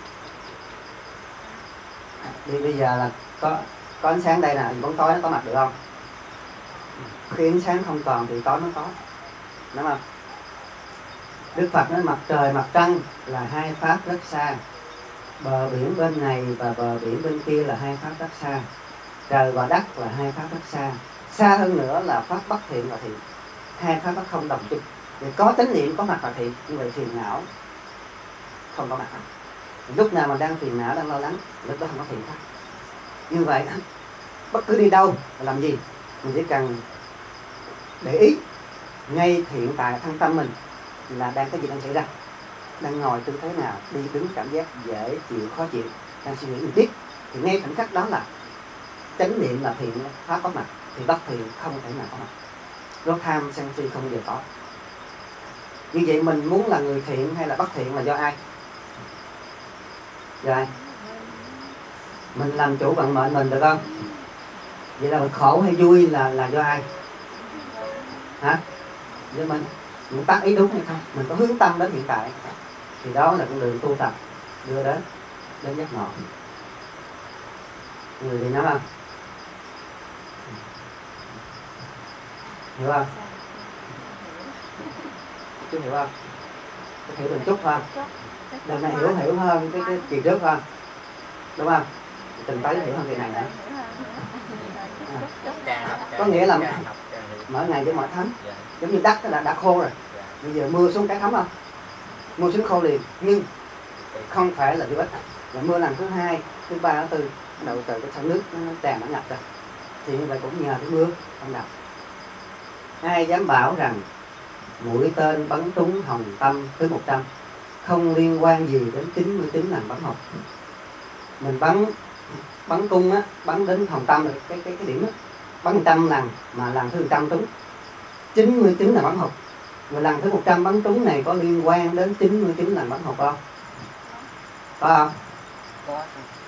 Bây giờ là có ánh sáng đây nè, bóng tối nó có mặt được không? Khi ánh sáng không còn thì tối nó có, đúng không? Đức Phật nói mặt trời mặt trăng là hai pháp rất xa, bờ biển bên này và bờ biển bên kia là hai pháp rất xa, trời và đất là hai pháp rất xa, xa hơn nữa là pháp bất thiện và thiện, hai pháp nó không đồng chung. Vì có chánh niệm có mặt là thiện, như vậy phiền não không có mặt. Lúc nào mình đang phiền não, đang lo lắng, lúc đó không có thiện pháp. Như vậy bất cứ đi đâu làm gì, mình chỉ cần để ý ngay hiện tại thân tâm mình là đang cái gì đang xảy ra, đang ngồi tư thế nào, đi đứng cảm giác dễ chịu khó chịu, đang suy nghĩ mình biết, thì ngay khoảnh khắc đó là chánh niệm là thiện pháp có mặt, thì bất thiện không thể nào có mặt. Lúc tham sân si không bao giờ có. Như vậy mình muốn là người thiện hay là bất thiện là do ai? Do ai? Mình làm chủ vận mệnh mình được không? Vậy là mình khổ hay vui là do ai? Hả? Do mình tác ý đúng hay không? Mình có hướng tâm đến hiện tại, thì đó là con đường tu tập đưa đến giác ngộ. Người thì nói không? Hiểu không? Chú hiểu không? Chú hiểu mình chút không? Lần này hiểu hơn cái kỳ trước không? Đúng không? Từng tới hiểu hơn kỳ này nữa. Có nghĩa là mỗi ngày với mỗi tháng, giống như đất đã khô rồi, bây giờ mưa xuống cái thấm không? Mưa xuống khô liền, nhưng không phải là vô ích. Là mưa lần thứ hai, thứ ba, thứ tư, đầu từ cái sông nước nó tràn nó ngập ra, thì như vậy cũng nhờ cái mưa không đập. Ai dám bảo rằng mũi tên bắn trúng hồng tâm tới 100 không liên quan gì đến 99 lần bắn hồng. Mình bắn cung á, bắn đến hồng tâm là cái điểm đó, bắn 100 lần mà lần thứ 100 trúng 99 là bắn hồng. Và lần thứ 100 bắn trúng này có liên quan đến 99 lần bắn hồng không? Có không?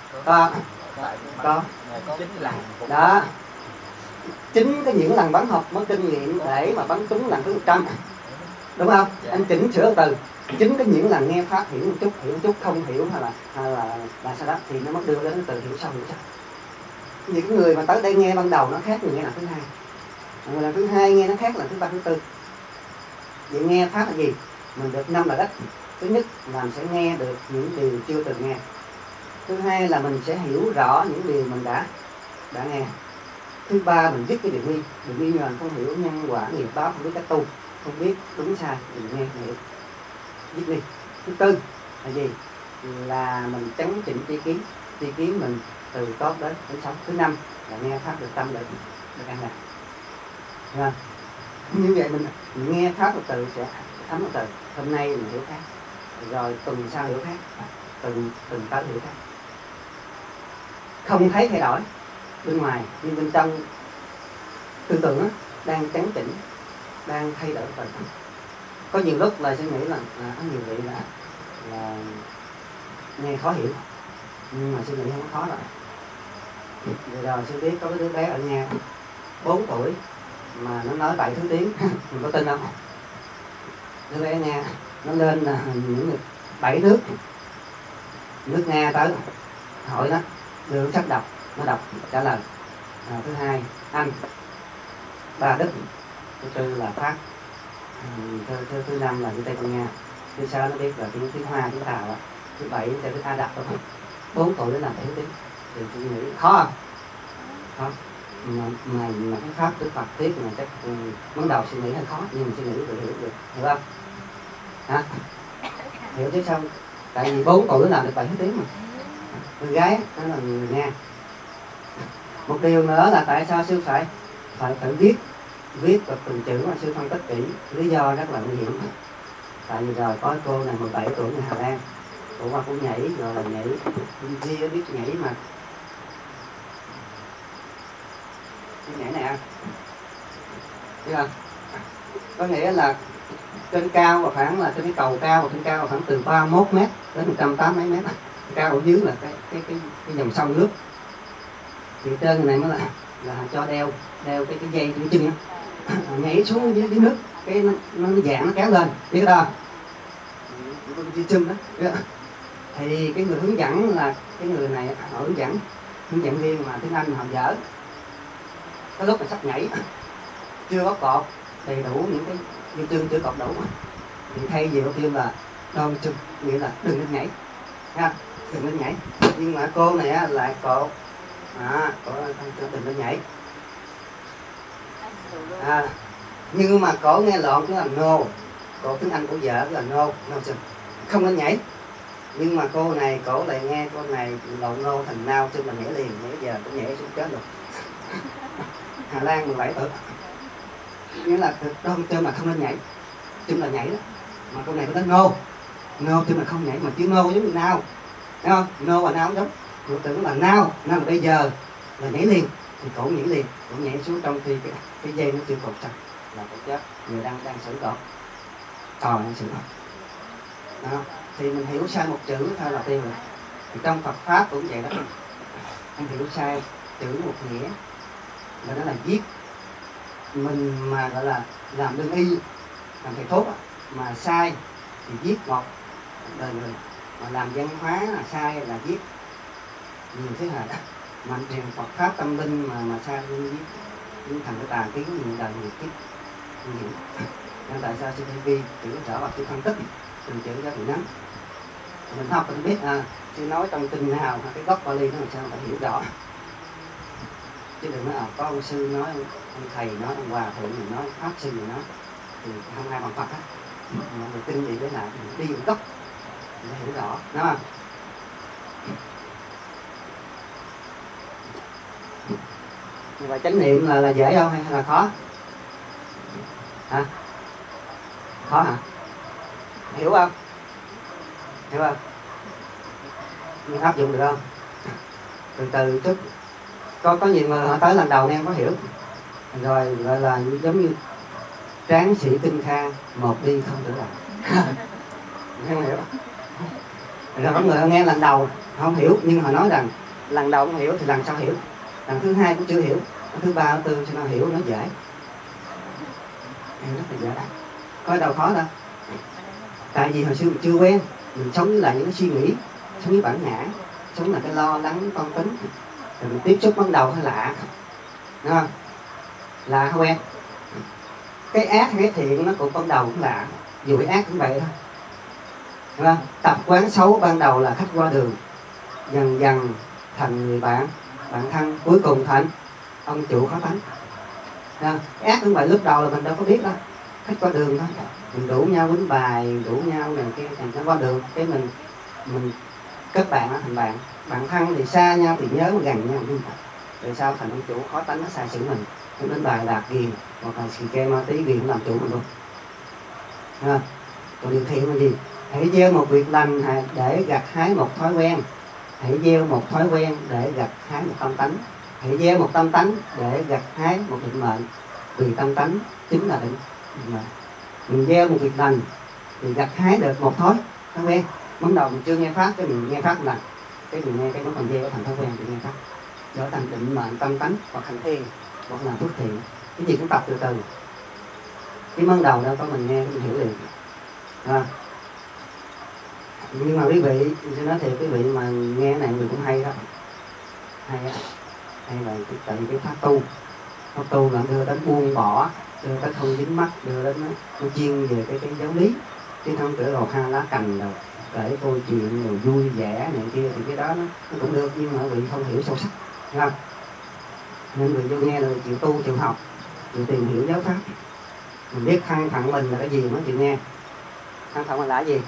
Có. 9 lần. Đó. Chính cái những lần bắn học mới kinh nghiệm để mà bắn trúng lần thứ 100. Đúng không? Anh chỉnh sửa từ. Chính cái những lần nghe pháp hiểu một chút không hiểu hay là sao đó thì nó mới đưa đến từ hiểu sau. Vì cái người mà tới đây nghe ban đầu nó khác người nghe lần thứ hai. Người lần thứ hai nghe nó khác lần thứ ba, thứ tư. Vậy nghe pháp là gì? Mình được 5 lợi ích. Thứ nhất là mình sẽ nghe được những điều chưa từng nghe. Thứ hai là mình sẽ hiểu rõ những điều mình đã nghe. Thứ ba mình biết cái điều nghi ngờ không hiểu nhân quả nghiệp báo, không biết cách tu, không biết đúng sai, mình nghe không hiểu, biết đi. Thứ tư là gì? Là mình chấn chỉnh tri kiến mình từ tốt đến xấu. Thứ năm là nghe pháp được tâm được an lạc. Như vậy mình nghe pháp từ từ sẽ thấm từ từ. Hôm nay mình hiểu khác, rồi tuần sau hiểu khác, tuần tới hiểu khác. Không thấy thay đổi bên ngoài, nhưng bên trong tư tưởng đó, đang chấn chỉnh, đang thay đổi từ từ. Có nhiều lúc là suy nghĩ là có nhiều vị là nghe khó hiểu, nhưng mà suy nghĩ không khó rồi. Rồi rồi sư biết có cái đứa bé ở nhà 4 tuổi mà nó nói 7 thứ tiếng, mình có tin không? Đứa bé Nga nó lên là những 7 nước Nga tới hỏi nó đưa sách đọc, nó đọc trả lời. Thứ hai Anh, 3 Đức, thứ tư là Pháp, thứ năm là chữ Tây Ban Nha, thứ sáu nó biết là tiếng Hoa, tiếng Tàu, thứ bảy là tiếng Ả Rập. 4 tuổi nó làm thứ tiếng thì tôi nghĩ khó không? Khó. Mà cái pháp Đức Phật tiếp là chắc muốn đầu suy nghĩ hơi khó, nhưng mà suy nghĩ được, hiểu không? Hả? Hiểu chứ sao? Tại vì 4 tuổi làm được 7 thứ tiếng mà. Người gái đó là người Nga. Một điều nữa là tại sao sư phải viết và từng chữ mà sư phân tích kỹ, lý do rất là nguy hiểm. Tại vì rồi có cô này 17 tuổi người Hà Lan, cô qua cũng nhảy, rồi là nhảy Di biết nhảy mà cái nhảy này à, biết không? Có nghĩa là trên cao và khoảng là trên cái cầu cao, và trên cao khoảng từ 31 m đến 180 mấy mét, cao ở dưới là cái dòng sông nước. Thì trên này mới là cho đeo cái dây trên chân á, nhảy xuống dưới nước, cái nó dạng nó kéo lên, biết cái đó cái chân đó. Thì cái người hướng dẫn là cái người này họ hướng dẫn viên mà tiếng Anh họ dở. Cái lúc mà sắp nhảy chưa có cột đầy đủ những cái dây chân chưa cột đủ, thì thay vì đầu tiên là đo chân, nghĩa là đừng nên nhảy ha, đừng nên nhảy. Nhưng mà cô này lại cột cổ đừng nên nhảy. Nhưng mà cổ nghe lộn cái là no, cổ tiếng Anh của vợ là no chân, không nên nhảy. Nhưng mà cô này cổ lại nghe cô này lộn no thành nao chân là nhảy liền, nhảy giờ cũng nhảy xuống chết rồi. Hà Lan 17 tuổi, nghĩa là đong chân mà không nên nhảy, chân là nhảy đó. Mà cô này có nói no chân là không nhảy, mà chữ no giống như nào, thấy không? No và nào giống, cô tưởng là nào là bây giờ là nhảy liền, thì cổ nhảy liền, cổ nhảy xuống trong khi cái dây nó chưa cột chặt là cổ chết. Người đang xử cột, đang xử cột đó. Thì mình hiểu sai một chữ thôi là tiêu rồi. Thì trong Phật pháp cũng vậy đó, anh hiểu sai chữ một nghĩa là đó là giết. Mình mà gọi là làm lương y, làm thầy thuốc mà sai thì giết một đời người, mà làm văn hóa là sai là giết nhiều thế hệ. Mà truyền Phật pháp tâm linh mà sai thì giết những thằng cái tà kiến nhiều đời nhiều kiếp nhiều. Nên tại sao sư vi chữ trở vào chữ phân tích từng chữ cho thì nắm mình học mình biết sư nói trong kinh nào cái gốc Bali nó làm sao phải hiểu rõ, chứ đừng nói có ông sư nói, ông thầy nói, ông hòa thượng mình nói, pháp sư mình nói thì không ai bằng Phật hết. Mà người kinh gì đấy là đi vào gốc để hiểu rõ, đúng không? Nhưng mà chánh niệm là dễ không hay là khó? Hả? Khó hả? Hiểu không? Hiểu không? Nhưng áp dụng được không? Từ từ chút. Có nhiều người họ tới lần đầu nên có hiểu. Rồi gọi là giống như tráng sĩ tinh khang, một đi không trở lại. Không hiểu. Rồi có người họ nghe lần đầu không hiểu, nhưng họ nói rằng lần đầu không hiểu thì lần sau hiểu, lần thứ hai cũng chưa hiểu, lần thứ ba, thứ tư cho nó hiểu, nó dễ. Rất là dễ. Có đâu khó đâu. Tại vì hồi xưa mình chưa quen, mình sống với lại những cái suy nghĩ, sống với bản ngã, sống là cái lo lắng toan tính, rồi mình tiếp xúc ban đầu hơi lạ, đúng không? Là không quen. Cái ác hay cái thiện nó cũng ban đầu cũng lạ, dù cái ác cũng vậy thôi, đúng không? Tập quán xấu ban đầu là khách qua đường, dần dần thành người bạn thân, cuối cùng thành ông chủ khó tánh. Cái ác cũng vậy, lúc đầu là mình đâu có biết đâu, khách qua đường thôi, mình rủ nhau quýnh bài, rủ nhau này kia, thành qua đường cái mình kết bạn thành bạn thân thì xa nhau thì nhớ mà gần nhau, rồi sao thành ông chủ khó tánh nó sai xử mình, đánh bài đạt ghiền hoặc là xì ke ma tí ghiền làm chủ mình luôn. Còn điều thiện là gì? Hãy gieo một việc lành để gặt hái một thói quen. Hãy gieo một thói quen để gặt hái một tâm tánh. Hãy gieo một tâm tánh để gặt hái một định mệnh. Vì tâm tánh chính là định mệnh. Mình gieo một việc lành thì gặt hái được một thói quen. Lúc đầu mình chưa nghe pháp, cái mình nghe pháp là cái mình nghe cái nó còn gieo thành thói quen thì nghe pháp trở thành định mệnh tâm tánh hoặc hành thiền hoặc là phước thiện. Cái gì cũng tập từ từ. Cái món đầu đâu có mình nghe mình hiểu liền. Nhưng mà quý vị, tôi nói thiệt quý vị mà nghe cái này người cũng hay đó, hay là tại vì cái pháp tu là đưa đến buông bỏ, đưa tới không dính mắc, đưa đến nó chuyên về cái giáo lý, chứ không kể đồ ha lá cành rồi kể câu chuyện rồi vui vẻ này kia thì cái đó nó cũng được, nhưng mà quý vị không hiểu sâu sắc, thấy không? Nên người vô nghe là chịu tu chịu học, chịu tìm hiểu giáo pháp. Mình biết thân phận mình là cái gì mới chịu nghe. Thân phận mình là cái gì?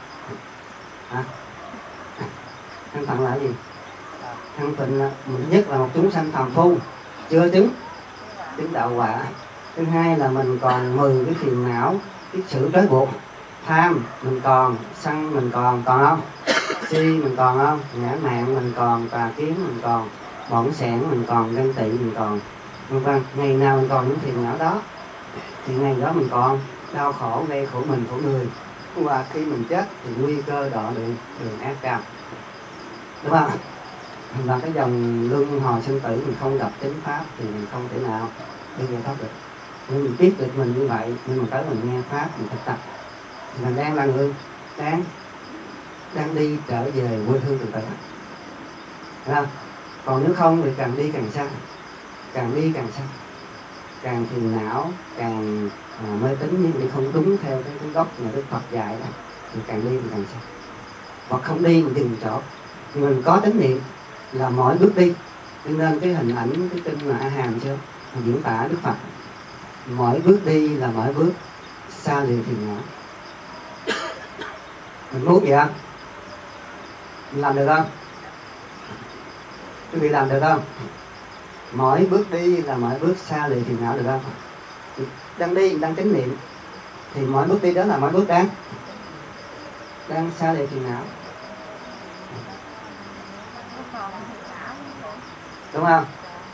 Thân phận là cái gì? Thân phận là mình nhất là một chúng sanh phàm phu chưa chứng đạo quả. Thứ hai là mình còn 10 cái phiền não, cái sự trói buộc. Tham mình còn, sân mình còn không? Si mình còn không? Ngã mạn mình còn, tà kiến mình còn, bỏng sẻn mình còn, ganh tị mình còn, vân vân. Ngày nào mình còn những phiền não đó thì ngày đó mình còn đau khổ, gây khổ mình, khổ người. Và khi mình chết thì nguy cơ đọa đường ác cao, đúng không? Là cái dòng luân hồi sinh tử mình không gặp chánh pháp thì mình không thể nào đi nghe pháp được. Nếu mình biết được mình như vậy, nhưng mà tới mình nghe pháp, mình thực tập, mình đang là người đang đi trở về quê hương từ từ, thấy không? Còn nếu không thì càng đi càng xa, càng đi càng xa, càng phiền não, càng mê tín nhưng đi không đúng theo cái gốc mà Đức Phật dạy đó, thì càng đi thì càng xa. Hoặc không đi mình dừng chỗ, mình có chánh niệm là mỗi bước đi. Cho nên cái hình ảnh cái kinh mà A Hàm chưa diễn tả Đức Phật, mỗi bước đi là mỗi bước xa lìa phiền não. Mình muốn vậy không? Mình làm được không? Quý vị làm được không? Mỗi bước đi là mỗi bước xa lìa phiền não, được không? Đang đi, đang chánh niệm thì mỗi bước đi đó là mỗi bước đang xa lìa phiền não, đúng không?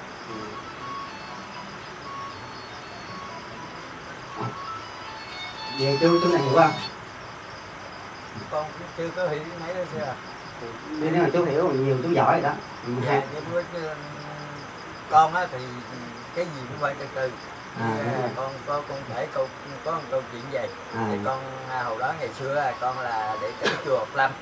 Về chú này hiểu không? Con chưa có hiểu mấy đó chưa? Nếu mà chú hiểu nhiều chú giỏi rồi đó. Dạ, con á thì cái gì cũng phải từ từ. Con kể có một câu chuyện vậy. Thì con hồi đó ngày xưa con là để tới chùa Học Lâm.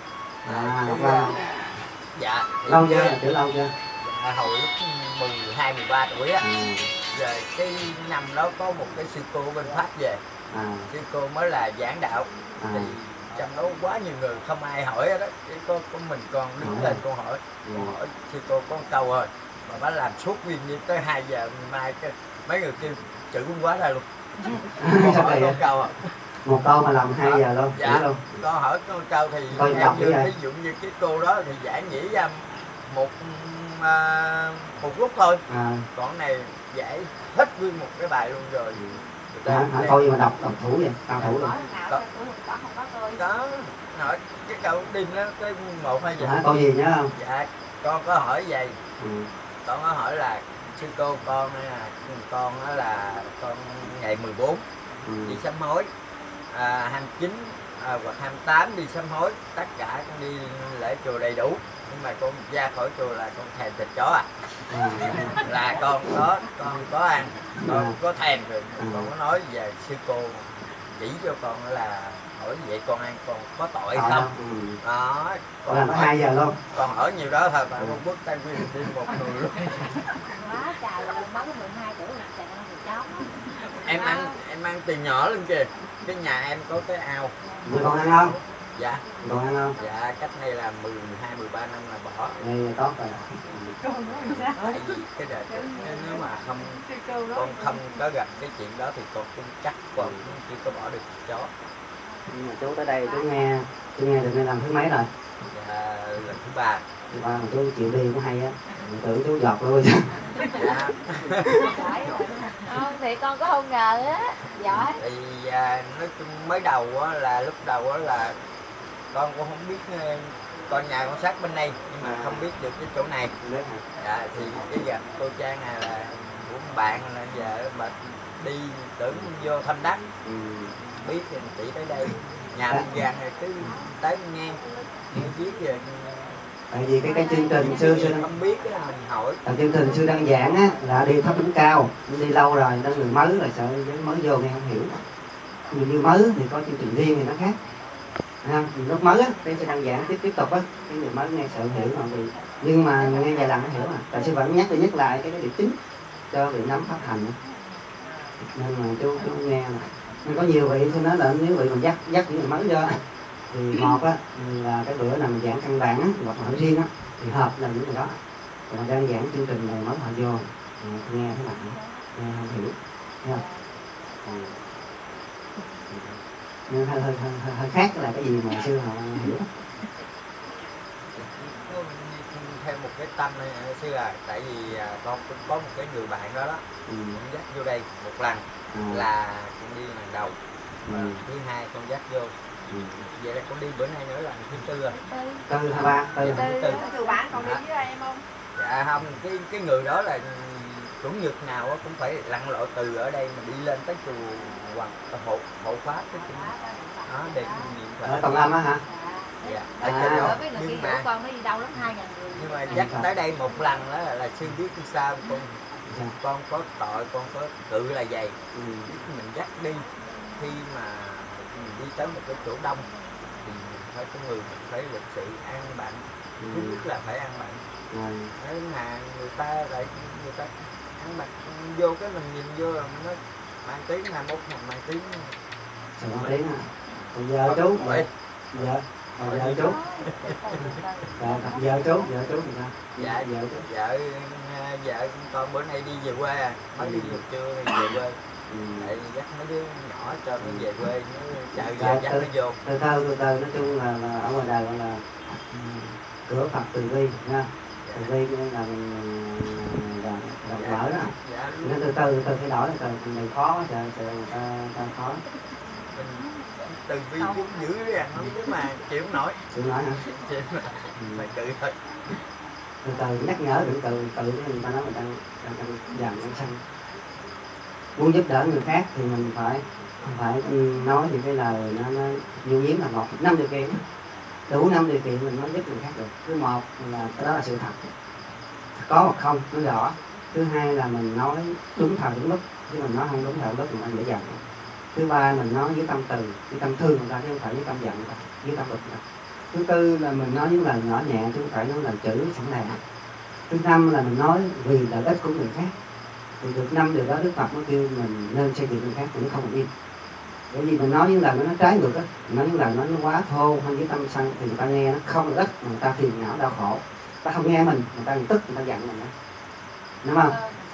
Dạ. Lâu chưa? Kiểu lâu chưa? Dạ, hồi lúc 12, 13 tuổi á. Rồi cái năm đó có một cái sư cô bên Pháp về. Sư cô mới là giảng đạo. Thì trong đó quá nhiều người không ai hỏi đó, chỉ có mình con đứng lên con hỏi. Con hỏi sư cô có một câu rồi mà bà làm suốt nguyên như tới 2 giờ mai mấy người kêu chữ cũng quá ra luôn. Con hỏi con câu à. Một câu mà làm 2 giờ luôn. Dạ, luôn. Con hỏi con câu thì theo như ví dụ như cái cô đó thì giảng nghĩ ra một lúc thôi. Còn này giải hết nguyên một cái bài luôn rồi. Câu gì mà đọc thủ vậy? Cao thủ luôn. Đó, hỏi cái câu đêm đó tới 1-2 giờ. Câu gì nhớ không? Dạ, con có hỏi vậy. Con có hỏi là sư cô con là con ngày 14 đi sám hối, 29 hoặc 28 đi sám hối, tất cả con đi lễ chùa đầy đủ, nhưng mà con ra khỏi chùa là con thèm thịt chó là con có ăn, con có thèm rồi. Con có nói về sư cô chỉ cho con là hỏi vậy con ăn con có tội không? Đó, còn làm 2 giờ luôn. Còn hỏi nhiều đó thôi mà con bước tay quy đi một người luôn. Quá trời luôn, mới 12 tuổi là chạy ăn thịt chó. Em ăn từ nhỏ lên kìa. Cái nhà em có cái ao. Rồi còn ăn không? Dạ. Còn ăn không? Dạ, cách này là 12, 13 năm là bỏ. Đây tốt rồi. Tại vì cái đời nếu mà con không có gặp cái chuyện đó thì con cũng chắc con chỉ có bỏ được chó. Nhưng mà chú tới đây chú nghe được nên làm thứ mấy rồi? Dạ, lần thứ 3. Chú chịu đi cũng hay á. Mình tưởng chú giọt luôn. Dạ. Không thì con có không ngờ á, giỏi. Thì nói chung mới đầu á, là lúc đầu á là con cũng không biết, con nhà con sát bên đây nhưng mà không biết được cái chỗ này. Dạ, thì cái gặp cô Trang này là của bạn là giờ bà đi tưởng vô thăm đất, biết thì chỉ tới đây nhà mình gần rồi cứ tới nghe biết rồi. Tại vì cái chương trình xưa không biết á, mình hỏi. chương trình xưa đăng giảng á là đi thấp đỉnh cao, đi lâu rồi nên người mới là sợ với mới vô nghe không hiểu. Người như mới thì có chương trình riêng thì nó khác. Lúc mới á, cái sẽ đăng giảng tiếp tục á, cái người mới nghe sợ hiểu mà vì nhưng mà nghe vài lần nó hiểu mà. Tại sư vẫn nhắc lại cái điểm chính cho vị nắm pháp hành. Nên mà chú nghe là nên có nhiều vị tôi nói là nếu vị mình dắt những người mới vô thì một á là cái bữa nào mình giảng căn bản á, hoặc hỏi riêng á thì hợp là những người đó. Còn đang giảng chương trình này mới họ vô nghe thế nào nghe không hiểu, thấy không? Nên hơi khác là cái gì mà xưa họ hiểu. Theo một cái tâm này xưa tại vì con cũng có một cái người bạn đó cũng dắt vô đây một lần là con đi lần đầu, thứ hai con dắt vô, vậy là con đi bữa nay nữa là thứ tư rồi. Tư hay ba? Từ bạn còn đi với em không? Dạ không, cái người đó là chủ nhật nào cũng phải lặn lội từ ở đây mà đi lên tới chùa hoặc hộ pháp cái chùa đó để niệm ở Tòng Lâm á hả? Dạ. Ở với người kia của con nó đi đâu lắm 2.000 người. Nhưng mà dắt tới đây một lần đó là sư biết sao con có tội, con có cự là vậy. Mình dắt đi khi mà mình đi tới một cái chỗ đông thì phải có người mình phải lịch sự an bận, thứ nhất là phải an bận. Nếu mà người ta ăn bạch vô cái mình nhìn vô là nó mang tiếng là một mang tiếng. Mang tiếng à? Còn giờ chú vậy? Giờ chú. Giờ chú thì sao? Dạ vợ con bữa nay đi về quê mới đi về trưa thì về quê. Tại dắt mấy đứa nhỏ cho nó về quê nó chờ giờ dắt nó vô. Từ từ nói chung là ở ngoài đời gọi là cửa Phật từ bi nha. Từ bi là rộng mở đó. Nên từ từ thay đổi, từ mình khó quá trời ta khó. Từ bi cũng dữ rằng không chứ mà chịu không nổi. Chịu nổi hả? Chịu phải tự thôi. Từ nhắc nhở được từ người ta nói người ta dần đang sanh. Muốn giúp đỡ người khác thì mình phải nói những cái lời nó nhu yếu là một 5 điều kiện, đủ 5 điều kiện mình mới giúp người khác được. Thứ một là cái đó là sự thật, có hoặc không nó rõ. Thứ hai là mình nói đúng thời đúng lúc, chứ mình nói không đúng thời đúng lúc mình ăn dễ dàng. Thứ ba mình nói với tâm từ, với tâm thương người ta chứ không phải với tâm giận người ta, với tâm bực người ta. Thứ tư là mình nói những lời nhỏ nhẹ chứ không phải nói lời chửi sẵn lè. Thứ năm là mình nói vì lợi ích của người khác. Thì được 5 điều đó Đức Phật mới kêu mình nên xây dựng người khác cũng không yên. Bởi vì mình nói những lời nó trái ngược á, nói những lời nó quá thô hay với tâm sân thì người ta nghe nó không lợi ích, người ta phiền não đau khổ. Ta không nghe mình, người ta tức, người ta giận mình đó. Đúng không?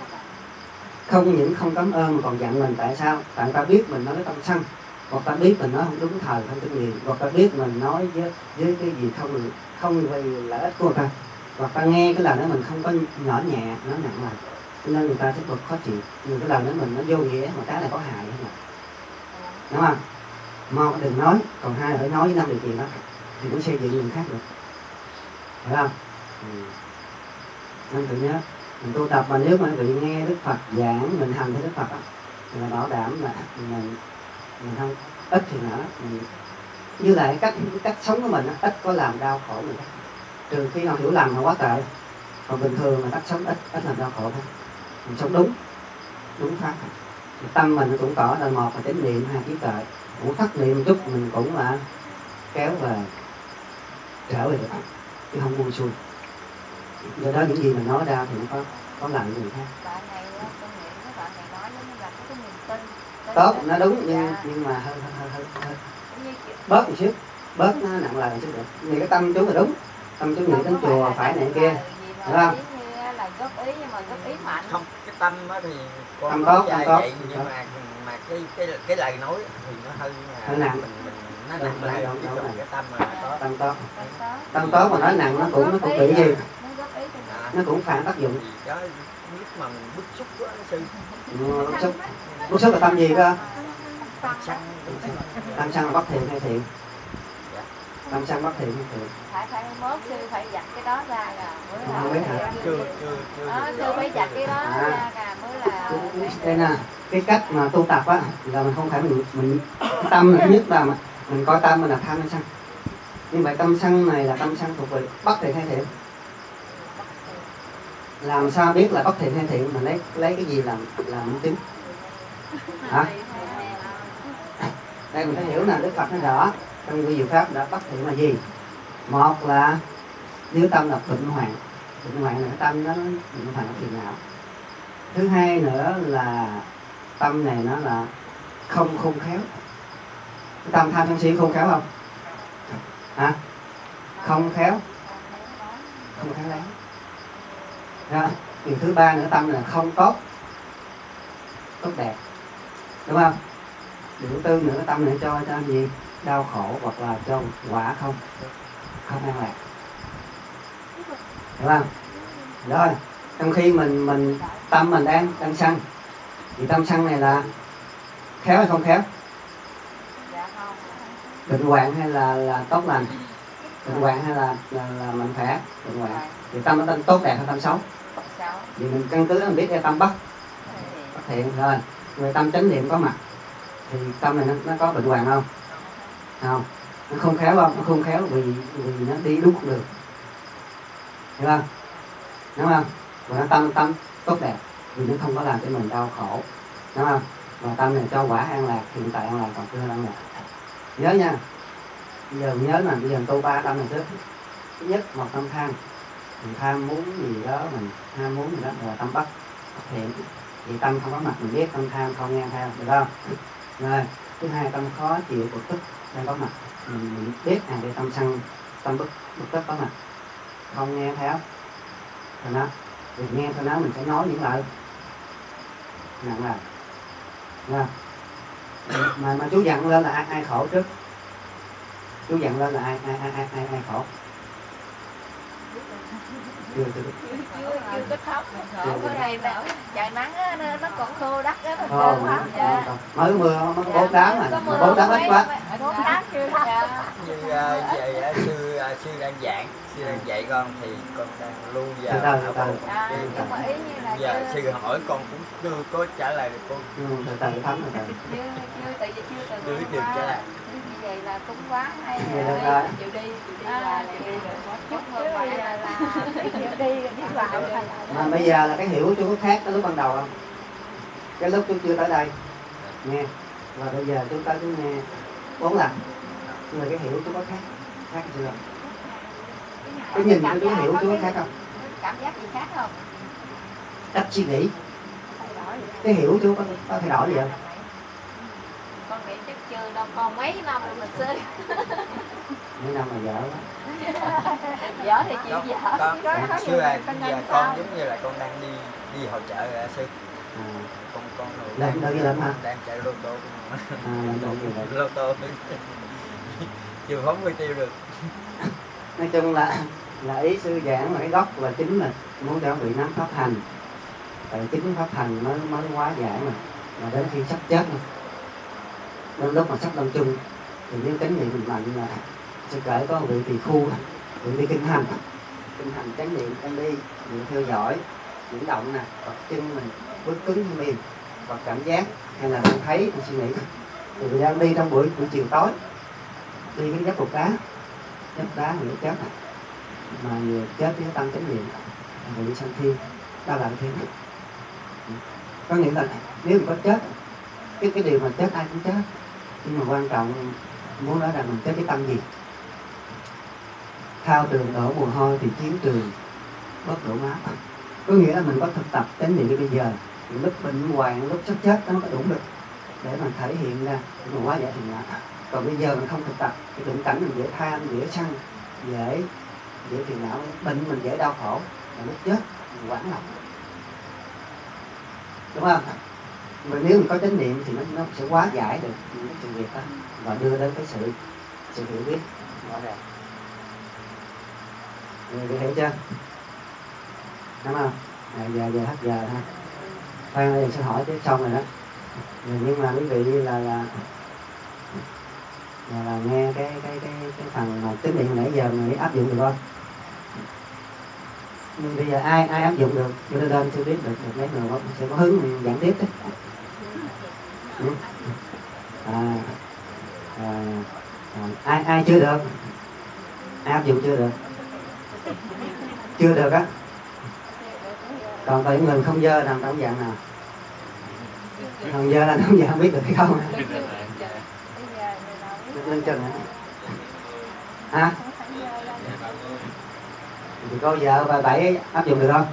Không những không cảm ơn mà còn giận mình. Tại sao? Tại ta biết mình nói với tâm sân, hoặc ta biết mình nói không đúng thời, không đúng điều, hoặc ta biết mình nói với cái gì không vì lợi ích của người ta, hoặc ta nghe cái lời đó mình không có nhỏ nhẹ, nó nặng lời, nên người ta sẽ bực khó chịu. Nhưng cái lời đó mình nó vô nghĩa mà cái này có hại không ạ? Đúng không? Một đừng nói, còn hai là phải nói với 5 điều kiện đó thì cũng xây dựng người khác được, phải không? Nên tự nhớ mình tu tập mà nếu mà vị nghe Đức Phật giảng, mình hành theo Đức Phật đó, thì là bảo đảm là mình không ít thì nữa. Như lại cái cách sống của mình ít có làm đau khổ người khác, trừ khi họ hiểu lầm họ quá tệ. Còn bình thường là cách sống ít làm đau khổ thôi. Mình sống đúng pháp. Tâm mình cũng tỏ là một là chánh niệm, hai trí tuệ. Cũng thất niệm một chút mình cũng là kéo về trở về được, chứ không buông xuôi. Do đó những gì mình nói ra thì nó có lợi người khác. Bạn này tôi nghĩ các bạn này nói giống như là có niềm tin. Tốt, nó đúng nhưng mà hơi bớt một xíu, bớt nó nặng lời chút được. Vì cái tâm chú là đúng, tâm chú nghĩ đến chùa phải này kia, đúng không? Là góp ý nhưng mà góp ý mạnh. Không, cái tâm đó thì con tâm nói tốt, vậy nhưng mà cái lời nói thì nó hơi nặng. Nó nặng lời chứ còn cái tâm là có tâm tốt mà nói nặng nó cũng bị gì? nó cũng phản tác dụng. Đó lúc mà mình bức xúc quá sư. Bức xúc là tâm gì cơ? Sân. Tâm sân là bất thiện hay thiện? Tâm sân bất thiện hay thiện? Phải mốt sư phải giặt cái đó ra là mới hả? Chưa sư phải giặt cái đó ra mới là đây nè, cái cách mà tu tập á là mình không phải mình tâm là thứ nhất là mình coi tâm mình là tham hay sân. Nhưng vậy tâm sân này là tâm sân thuộc về bất thiện hay thiện? Làm sao biết là bất thiện hay thiện? Mình lấy cái gì làm minh chứng? Hả? Đây mình phải hiểu nè, Đức Phật nói rõ trong quy diệu pháp đã bất thiện là gì? Một là nếu tâm là bệnh hoạn là cái tâm nó bệnh hoạn phiền não. Thứ hai nữa là tâm này nó là không khôn khéo. Cái tâm tham sân si khôn khéo không? Hả? Không khéo léo. Đó. Điều thứ ba nữa, tâm là không tốt đẹp, đúng không? Điều thứ tư nữa, tâm này cho gì? Đau khổ hoặc là cho quả không an lạc, đúng không? Rồi trong khi mình tâm mình đang sân, thì tâm sân này là khéo hay không khéo? Bệnh hoạn hay là tốt lành? Bệnh hoạn hay là mạnh khỏe? Bệnh hoạn. Thì tâm nó tốt đẹp hay tâm xấu? Vì mình căn cứ đó mình biết cái tâm bất thiện rồi. Người tâm chánh niệm có mặt thì tâm này nó có bệnh hoạn không? Không. Nó không khéo không? Nó không khéo vì nó đi đúng con đường, hiểu không? Đúng không? Và nó tâm tốt đẹp vì nó không có làm cho mình đau khổ, đúng không? Và tâm này cho quả an lạc, hiện tại an lạc còn chưa an lạc. Nhớ nha, bây giờ nhớ là bây giờ tu 3 tâm này trước. Thứ nhất, một tâm tham, mình tham muốn gì đó, mình ham muốn gì đó là tâm bất thiện. Thì tâm không có mặt mình biết, tâm tham không nghe theo, được không? Rồi, thứ hai, tâm khó chịu bực tức đang có mặt, mình biết cái tâm sân, tâm bực tức có mặt, không nghe theo. Rồi đó, mình nghe theo nó mình sẽ nói những lời nặng lời. Rồi. Mà chú dặn lên là ai khổ trước? Chú dặn lên là ai khổ? Chưa kết thúc. Ở đây trời nắng nó còn khô đất á, mới mưa mới 4 tháng mà 4 tháng ít quá. 4 tháng chưa thấm. Như vậy sư đang dạy con thì con đang lưu vào. Nhưng mà ý như là giờ sư hỏi con cũng chưa có trả lời được con. Từ thấm rồi. Chưa được trả lời. Như vậy là cúng quá hay là chịu đi là chút thôi là chịu đi rồi biết lại. Mà bây giờ là cái hiểu của chú có khác cái lúc ban đầu không? Cái lúc chú chưa tới đây nghe, và bây giờ chúng ta cứ nghe 4 lần, nhưng mà cái hiểu chú có khác chưa? Cái nhìn của chú hiểu chú có khác không? Cảm giác gì khác không? Cách suy nghĩ, cái hiểu chú có thay đổi gì không? Con nghĩ chắc chưa đâu, còn mấy năm rồi mình sư. Mấy năm mà dở quá. Dở thì chịu dở. Con xưa giờ con giống như là con đang đi hội chợ rồi sư. Con lên đâu đi lên hả? Đang chạy lô tô. Lên lô tô. Chưa phóng quy tiêu được. Nói chung là ý sư giảng là cái gốc là chính là muốn cho vị nắm pháp hành. Tại chính pháp hành mới hóa giải mà đến khi sắp chết rồi. Đến lúc mà sắp lâm chung thì nếu chánh niệm mình mạnh là sẽ kể có một vị tỳ khu đi kinh hành chánh niệm em đi theo dõi chuyển động nè, hoặc chân mình bước cứng hay mềm, hoặc cảm giác hay là đang thấy đang suy nghĩ. Thì mình đang đi trong buổi chiều tối, đi cái dốc cục đá người chết này, mà người chết với tâm chánh niệm người đi sanh thiên, đau lòng thiên. Có nghĩa là nếu mình có chết, cái điều mà chết ai cũng chết, nhưng mà quan trọng muốn nói rằng mình chết cái tâm gì. Thao trường đổ mồ hôi thì chiến trường bất đổ máu. Có nghĩa là mình có thực tập chánh niệm bây giờ, lúc bệnh hoạn, lúc sắp chết nó có đủ lực để mình thể hiện ra để mà hóa giải phiền não. Còn bây giờ mình không thực tập, cái đụng cảnh mình dễ tham, dễ sân, dễ phiền não, bệnh mình dễ đau khổ, và lúc chết mình quảng lòng, đúng không? Mà nếu mình có chánh niệm thì nó sẽ hóa giải được những cái sự việc đó và đưa đến cái sự hiểu biết rõ ràng. Người hiểu chưa? đúng không? Giờ hết giờ ha. Khoan đây sẽ hỏi tiếp xong rồi đó. Nhưng mà quý vị là nghe cái phần mà tín niệm nãy giờ mình áp dụng được không? Nhưng bây giờ ai áp dụng được cho nên lên chưa biết được mấy người không sẽ có hứng mình giảng tiếp đấy. Ai chưa được, ai áp dụng chưa được á. Còn có những người không dơ nằm trong dạng nào không dơ là không dơ không biết được hay không lên chân hả? Thì cô vợ bà Bảy áp dụng được không?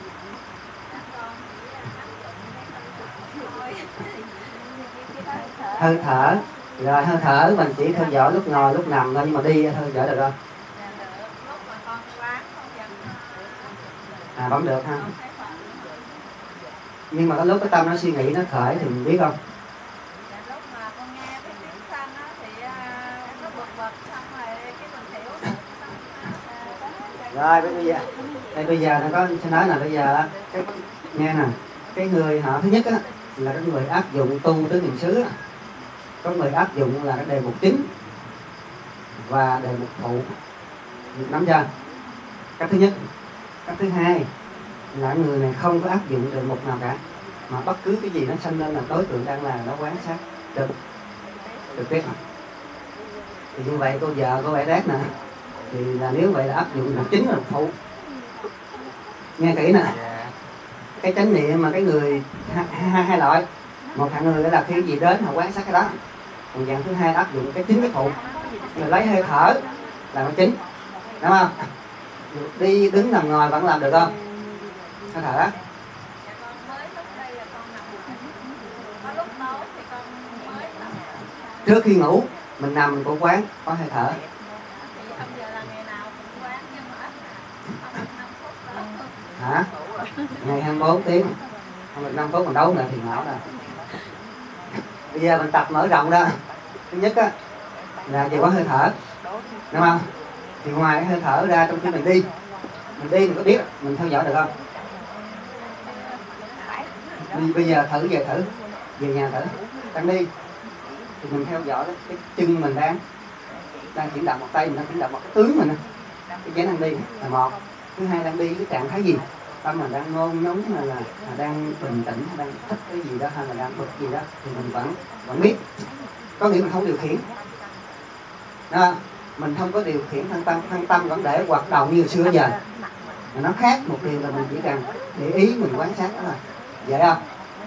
Hơi thở rồi, hơi thở mình chỉ theo dõi lúc ngồi lúc nằm thôi, nhưng mà đi theo dõi được không? Vẫn được ha. Nhưng mà có lúc cái tâm nó suy nghĩ nó khởi thì mình biết không? Lúc mà con nghe cái tiếng xanh á thì nó bực xong rồi cái mình hiểu. Rồi bây giờ nó có sẽ nói là bây giờ nghe nè, cái người họ thứ nhất á là cái người áp dụng tu tứ niệm xứ, có người áp dụng là cái đề mục chính và đề mục phụ, nắm chưa? Cái thứ nhất. Cái thứ hai là người này không có áp dụng đề mục nào cả, mà bất cứ cái gì nó sanh lên là đối tượng đang là nó quán sát được biết không? Thì như vậy cô vợ cô Bảy Đát nè, thì là nếu vậy là áp dụng là chính là phụ. Nghe kỹ nè, cái chánh niệm mà cái người hai loại, một hạng người là khi gì đến họ quán sát cái đó, còn dạng thứ hai áp dụng cái chính cái phụ, rồi lấy hơi thở là nó chính, đúng không? Đi đứng nằm ngồi vẫn làm được không? Hơi thở đó. Trước khi ngủ mình nằm mình cũng quán có hơi thở. Hả? Ngày 24 tiếng không được 5 phút mình đấu nữa thì não nè. Bây giờ mình tập mở rộng ra. Thứ nhất á là chỉ có hơi thở, đúng không? Thì ngoài cái hơi thở ra, trong khi mình đi mình có biết mình theo dõi được không? Bây giờ thử về nhà thử đang đi thì mình theo dõi cái chân mình đang chuyển động, một tay mình đang chuyển động, một cái tướng mình cái dáng đang đi là một. Thứ hai đang đi cái trạng thái gì, tâm mình đang nôn nóng là đang bình tĩnh, đang thích cái gì đó hay là đang bực gì đó thì mình vẫn biết. Có nghĩa mình không điều khiển đó. Mình không có điều khiển thân tâm vẫn để hoạt động như xưa giờ. Mà nó khác một điều là mình chỉ cần để ý mình quan sát đó là vậy không?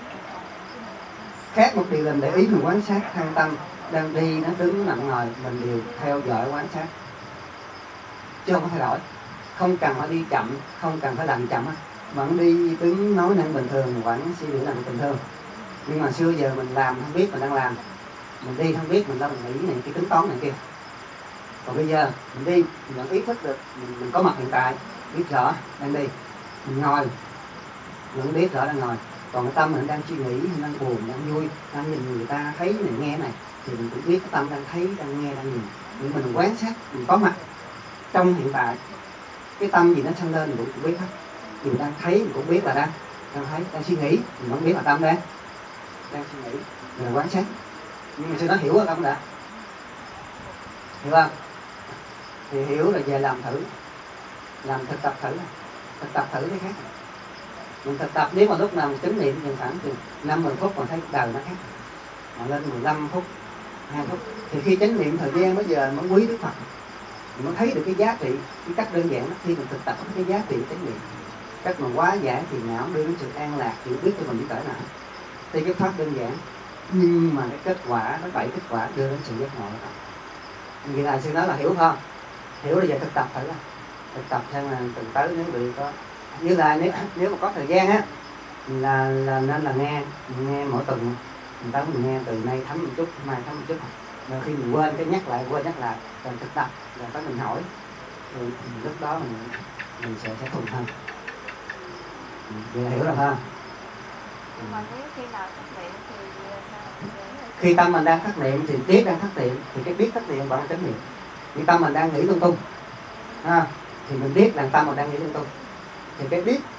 Khác một điều là để ý mình quan sát thân tâm đang đi, nó đứng, nó nằm ngồi, mình đều theo dõi quan sát chứ không có thay đổi. Không cần phải đi chậm, không cần phải làm chậm, vẫn đi đứng nói năng bình thường, vẫn suy nghĩ làm bình thường. Nhưng mà xưa giờ mình làm không biết mình đang làm, mình đi không biết mình đang nghĩ này cái tính toán này kia. Còn bây giờ mình đi mình vẫn ý thức được mình có mặt hiện tại, biết rõ đang đi, mình ngồi mình vẫn biết rõ đang ngồi. Còn cái tâm mình đang suy nghĩ, đang buồn, đang vui, đang nhìn người ta thấy này nghe này thì mình cũng biết cái tâm đang thấy, đang nghe, đang nhìn. Nhưng mình quan sát, mình có mặt trong hiện tại. Cái tâm gì nó sanh lên mình cũng biết hết. Mình đang thấy mình cũng biết là đang thấy, đang suy nghĩ, mình vẫn biết là tâm đang suy nghĩ, mình là quan sát. Nhưng mà sao nó hiểu không không đã? Hiểu không? Thì hiểu là về làm thử, làm thực tập thử. Thực tập thử thì khác. Mình thực tập nếu mà lúc nào mình chánh niệm chừng khoảng từ 5-10 phút mà thấy đời nó khác. Mà lên 15 phút, 2 phút thì khi chánh niệm thời gian bây giờ mới quý Đức Phật, mình mới thấy được cái giá trị. Cái cách đơn giản đó, khi mình thực tập cái giá trị chánh niệm, cách mà quá giải thì não đưa đến sự an lạc, hiểu biết cho mình biết cỡ nào. Thì cái pháp đơn giản nhưng mà cái kết quả, nó 7 kết quả đưa đến sự giác ngộ đó. Vậy là sư nói là hiểu không? Hiểu là giờ thực tập thử. Thực tập xem là từng tới nếu bị có như là nếu mà có thời gian á là nên là nghe mỗi tuần mình tới mình nghe từ nay thấm một chút, mai thấm một chút. Rồi khi mình quên cái nhắc lại rồi thực tập rồi tới mình hỏi rồi lúc đó mình sẽ thuần hơn. Vậy là hiểu rồi ha? Mà nếu khi nào thất niệm thì khi tâm mình đang thất niệm thì biết đang thất niệm thì cái biết thất niệm vẫn là chánh niệm. Khi tâm mình đang nghĩ lung tung thì mình biết là tâm mình đang nghĩ lung tung thì cái biết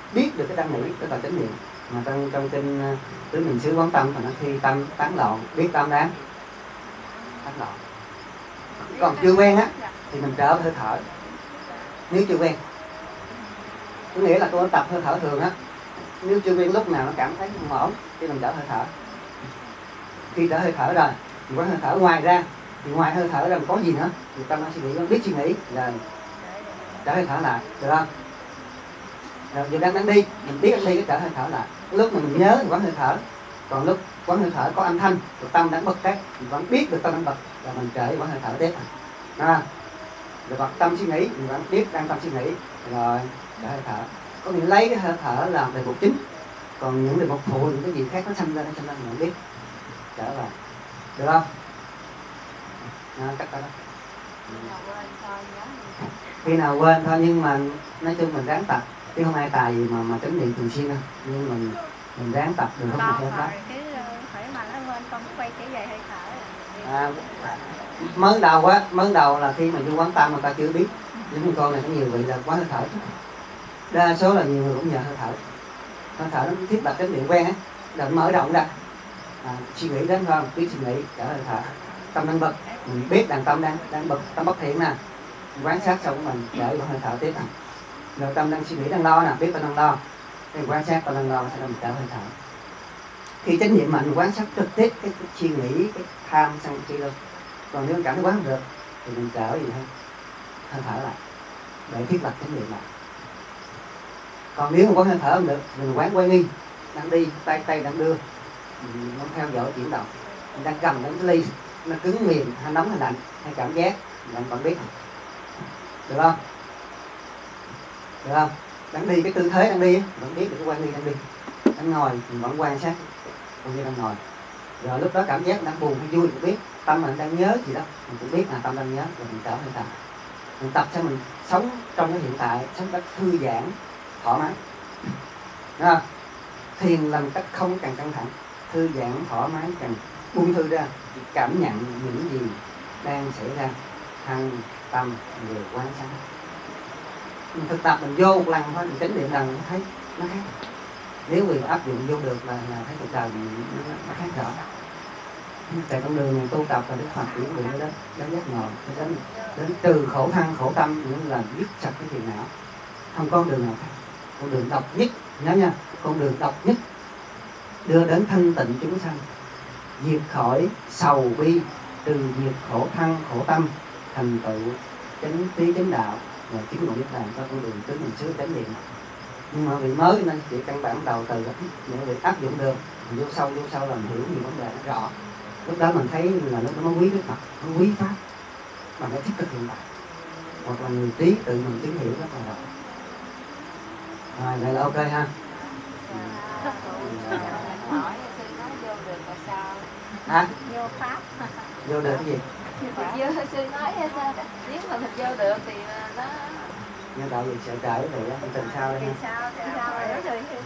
biết được cái tâm nghĩ, tức là chánh niệm. Mà trong kinh tứ niệm xứ quán tâm mà nó khi tâm tán loạn, biết tâm tán loạn. Còn chưa quen á thì mình trở hơi thở. Nếu chưa quen, có nghĩa là tôi tập hơi thở thường á, nếu chưa quen lúc nào nó cảm thấy không ổn thì mình trở hơi thở. Khi trở hơi thở rồi, mình quán hơi thở ngoài ra, thì ngoài hơi thở ra mình có gì nữa thì tâm nó suy nghĩ, nó biết suy nghĩ là trở hơi thở lại, được không? Rồi giờ đang đi, mình biết đang đi cái trở hơi thở lại. Lúc mà mình nhớ thì quán hơi thở, còn lúc quán hơi thở có âm thanh, rồi tâm đang bật cái, mình vẫn biết được tâm đang bật, là mình trở quán hơi thở tiếp. Rồi bật tâm suy nghĩ, mình vẫn biết đang tâm suy nghĩ, rồi trở hơi thở. Có nghĩa lấy cái hơi thở làm đề mục chính, còn những đề mục phụ, những cái gì khác nó sanh ra mình không biết. Trở lại, được không? Cắt đó. Khi nào quên thôi, nhưng mà nói chung mình ráng tập, chứ không ai tài gì mà chánh niệm thường xuyên đâu. Nhưng mình ráng tập được không được hết. Phải mà nó quên con quay trở về hơi thở. Mới đầu là khi mà vô quán tâm mà ta chưa biết. Những con này có nhiều vị là quán hơi thở. Đa số là nhiều người cũng nhờ hơi thở. Hơi thở nó thiết lập chánh niệm quen á, là mở rộng ra. Suy nghĩ đến không, biết suy nghĩ, trở hơi thở. Tâm đang bật, mình biết đàn tâm đang bật, tâm bất thiện nè, quan sát xong của mình trở vào hơi thở tiếp. Rồi tâm đang suy nghĩ, đang lo nè, biết tâm đang lo, thì quan sát tâm đang lo, sẽ làm trở hơi thở. Khi chánh niệm mạnh quan sát trực tiếp cái suy nghĩ, cái tham sân si luôn. Còn nếu cảm thấy quán không được thì mình trở gì hơn, hơi thở lại để thiết lập chánh niệm lại. Còn nếu mà quán hơi thở không được, mình quán quay nghi, đang đi, tay đang đưa, mình không theo dõi chuyển động, mình đang cầm đến cái ly, nó cứng mềm, hay nóng hay lạnh, hay cảm giác, mình vẫn biết. Được không? Được không? Đang đi cái tư thế đang đi, vẫn biết được cái quan nghi đang đi. Đang ngồi, mình vẫn quan sát, cũng như đang ngồi. Rồi lúc đó cảm giác đang buồn hay vui cũng biết, tâm mình đang nhớ gì đó, mình cũng biết là tâm đang nhớ, rồi mình trở hơi thở. Mình tập cho mình sống trong cái hiện tại, sống cách thư giãn, thoải mái. Đúng không? Thiền là một cách không cần căng thẳng, thư giãn, thoải mái, cần buông thư ra, cảm nhận những gì đang xảy ra, thân, tâm, người quan sát. Mình thực tập mình vô một lần thôi, mình chánh niệm lần mình thấy nó khác. Nếu mình áp dụng vô được là thấy cuộc đời mình nó khác rõ. Tại con đường mình tu tập là Đức Phật chuyển đường đến giác ngộ, đến trừ khổ thân khổ tâm, những là dứt sạch cái phiền não. Không có đường nào khác. Con đường độc nhất, nhớ nha, con đường độc nhất đưa đến thanh tịnh chúng sanh, diệt khỏi sầu bi, trừ diệt khổ thân khổ tâm, thành tựu chánh trí chánh đạo và chứng ngộ niết bàn cho con đường tứ niệm xứ chánh niệm. Nhưng mà vị mới nên chỉ căn bản đầu từ những vị áp dụng được, vô sâu là mình hiểu nhiều vấn đề nó rõ. Lúc đó mình thấy là nó quý Đức Phật, nó quý pháp, bằng cái thiết thực hiện tại, hoặc là người trí tự mình chứng hiểu rất là rõ. Vậy là ok ha. Hỏi sư nói vô được là sao? Hả? Vô pháp. Vô được cái gì? Vô sư nói sao? Nếu mà mình vô được thì nó Nhân đạo gì sợ trễ thì tình sao đây ha? Sao rồi đó sư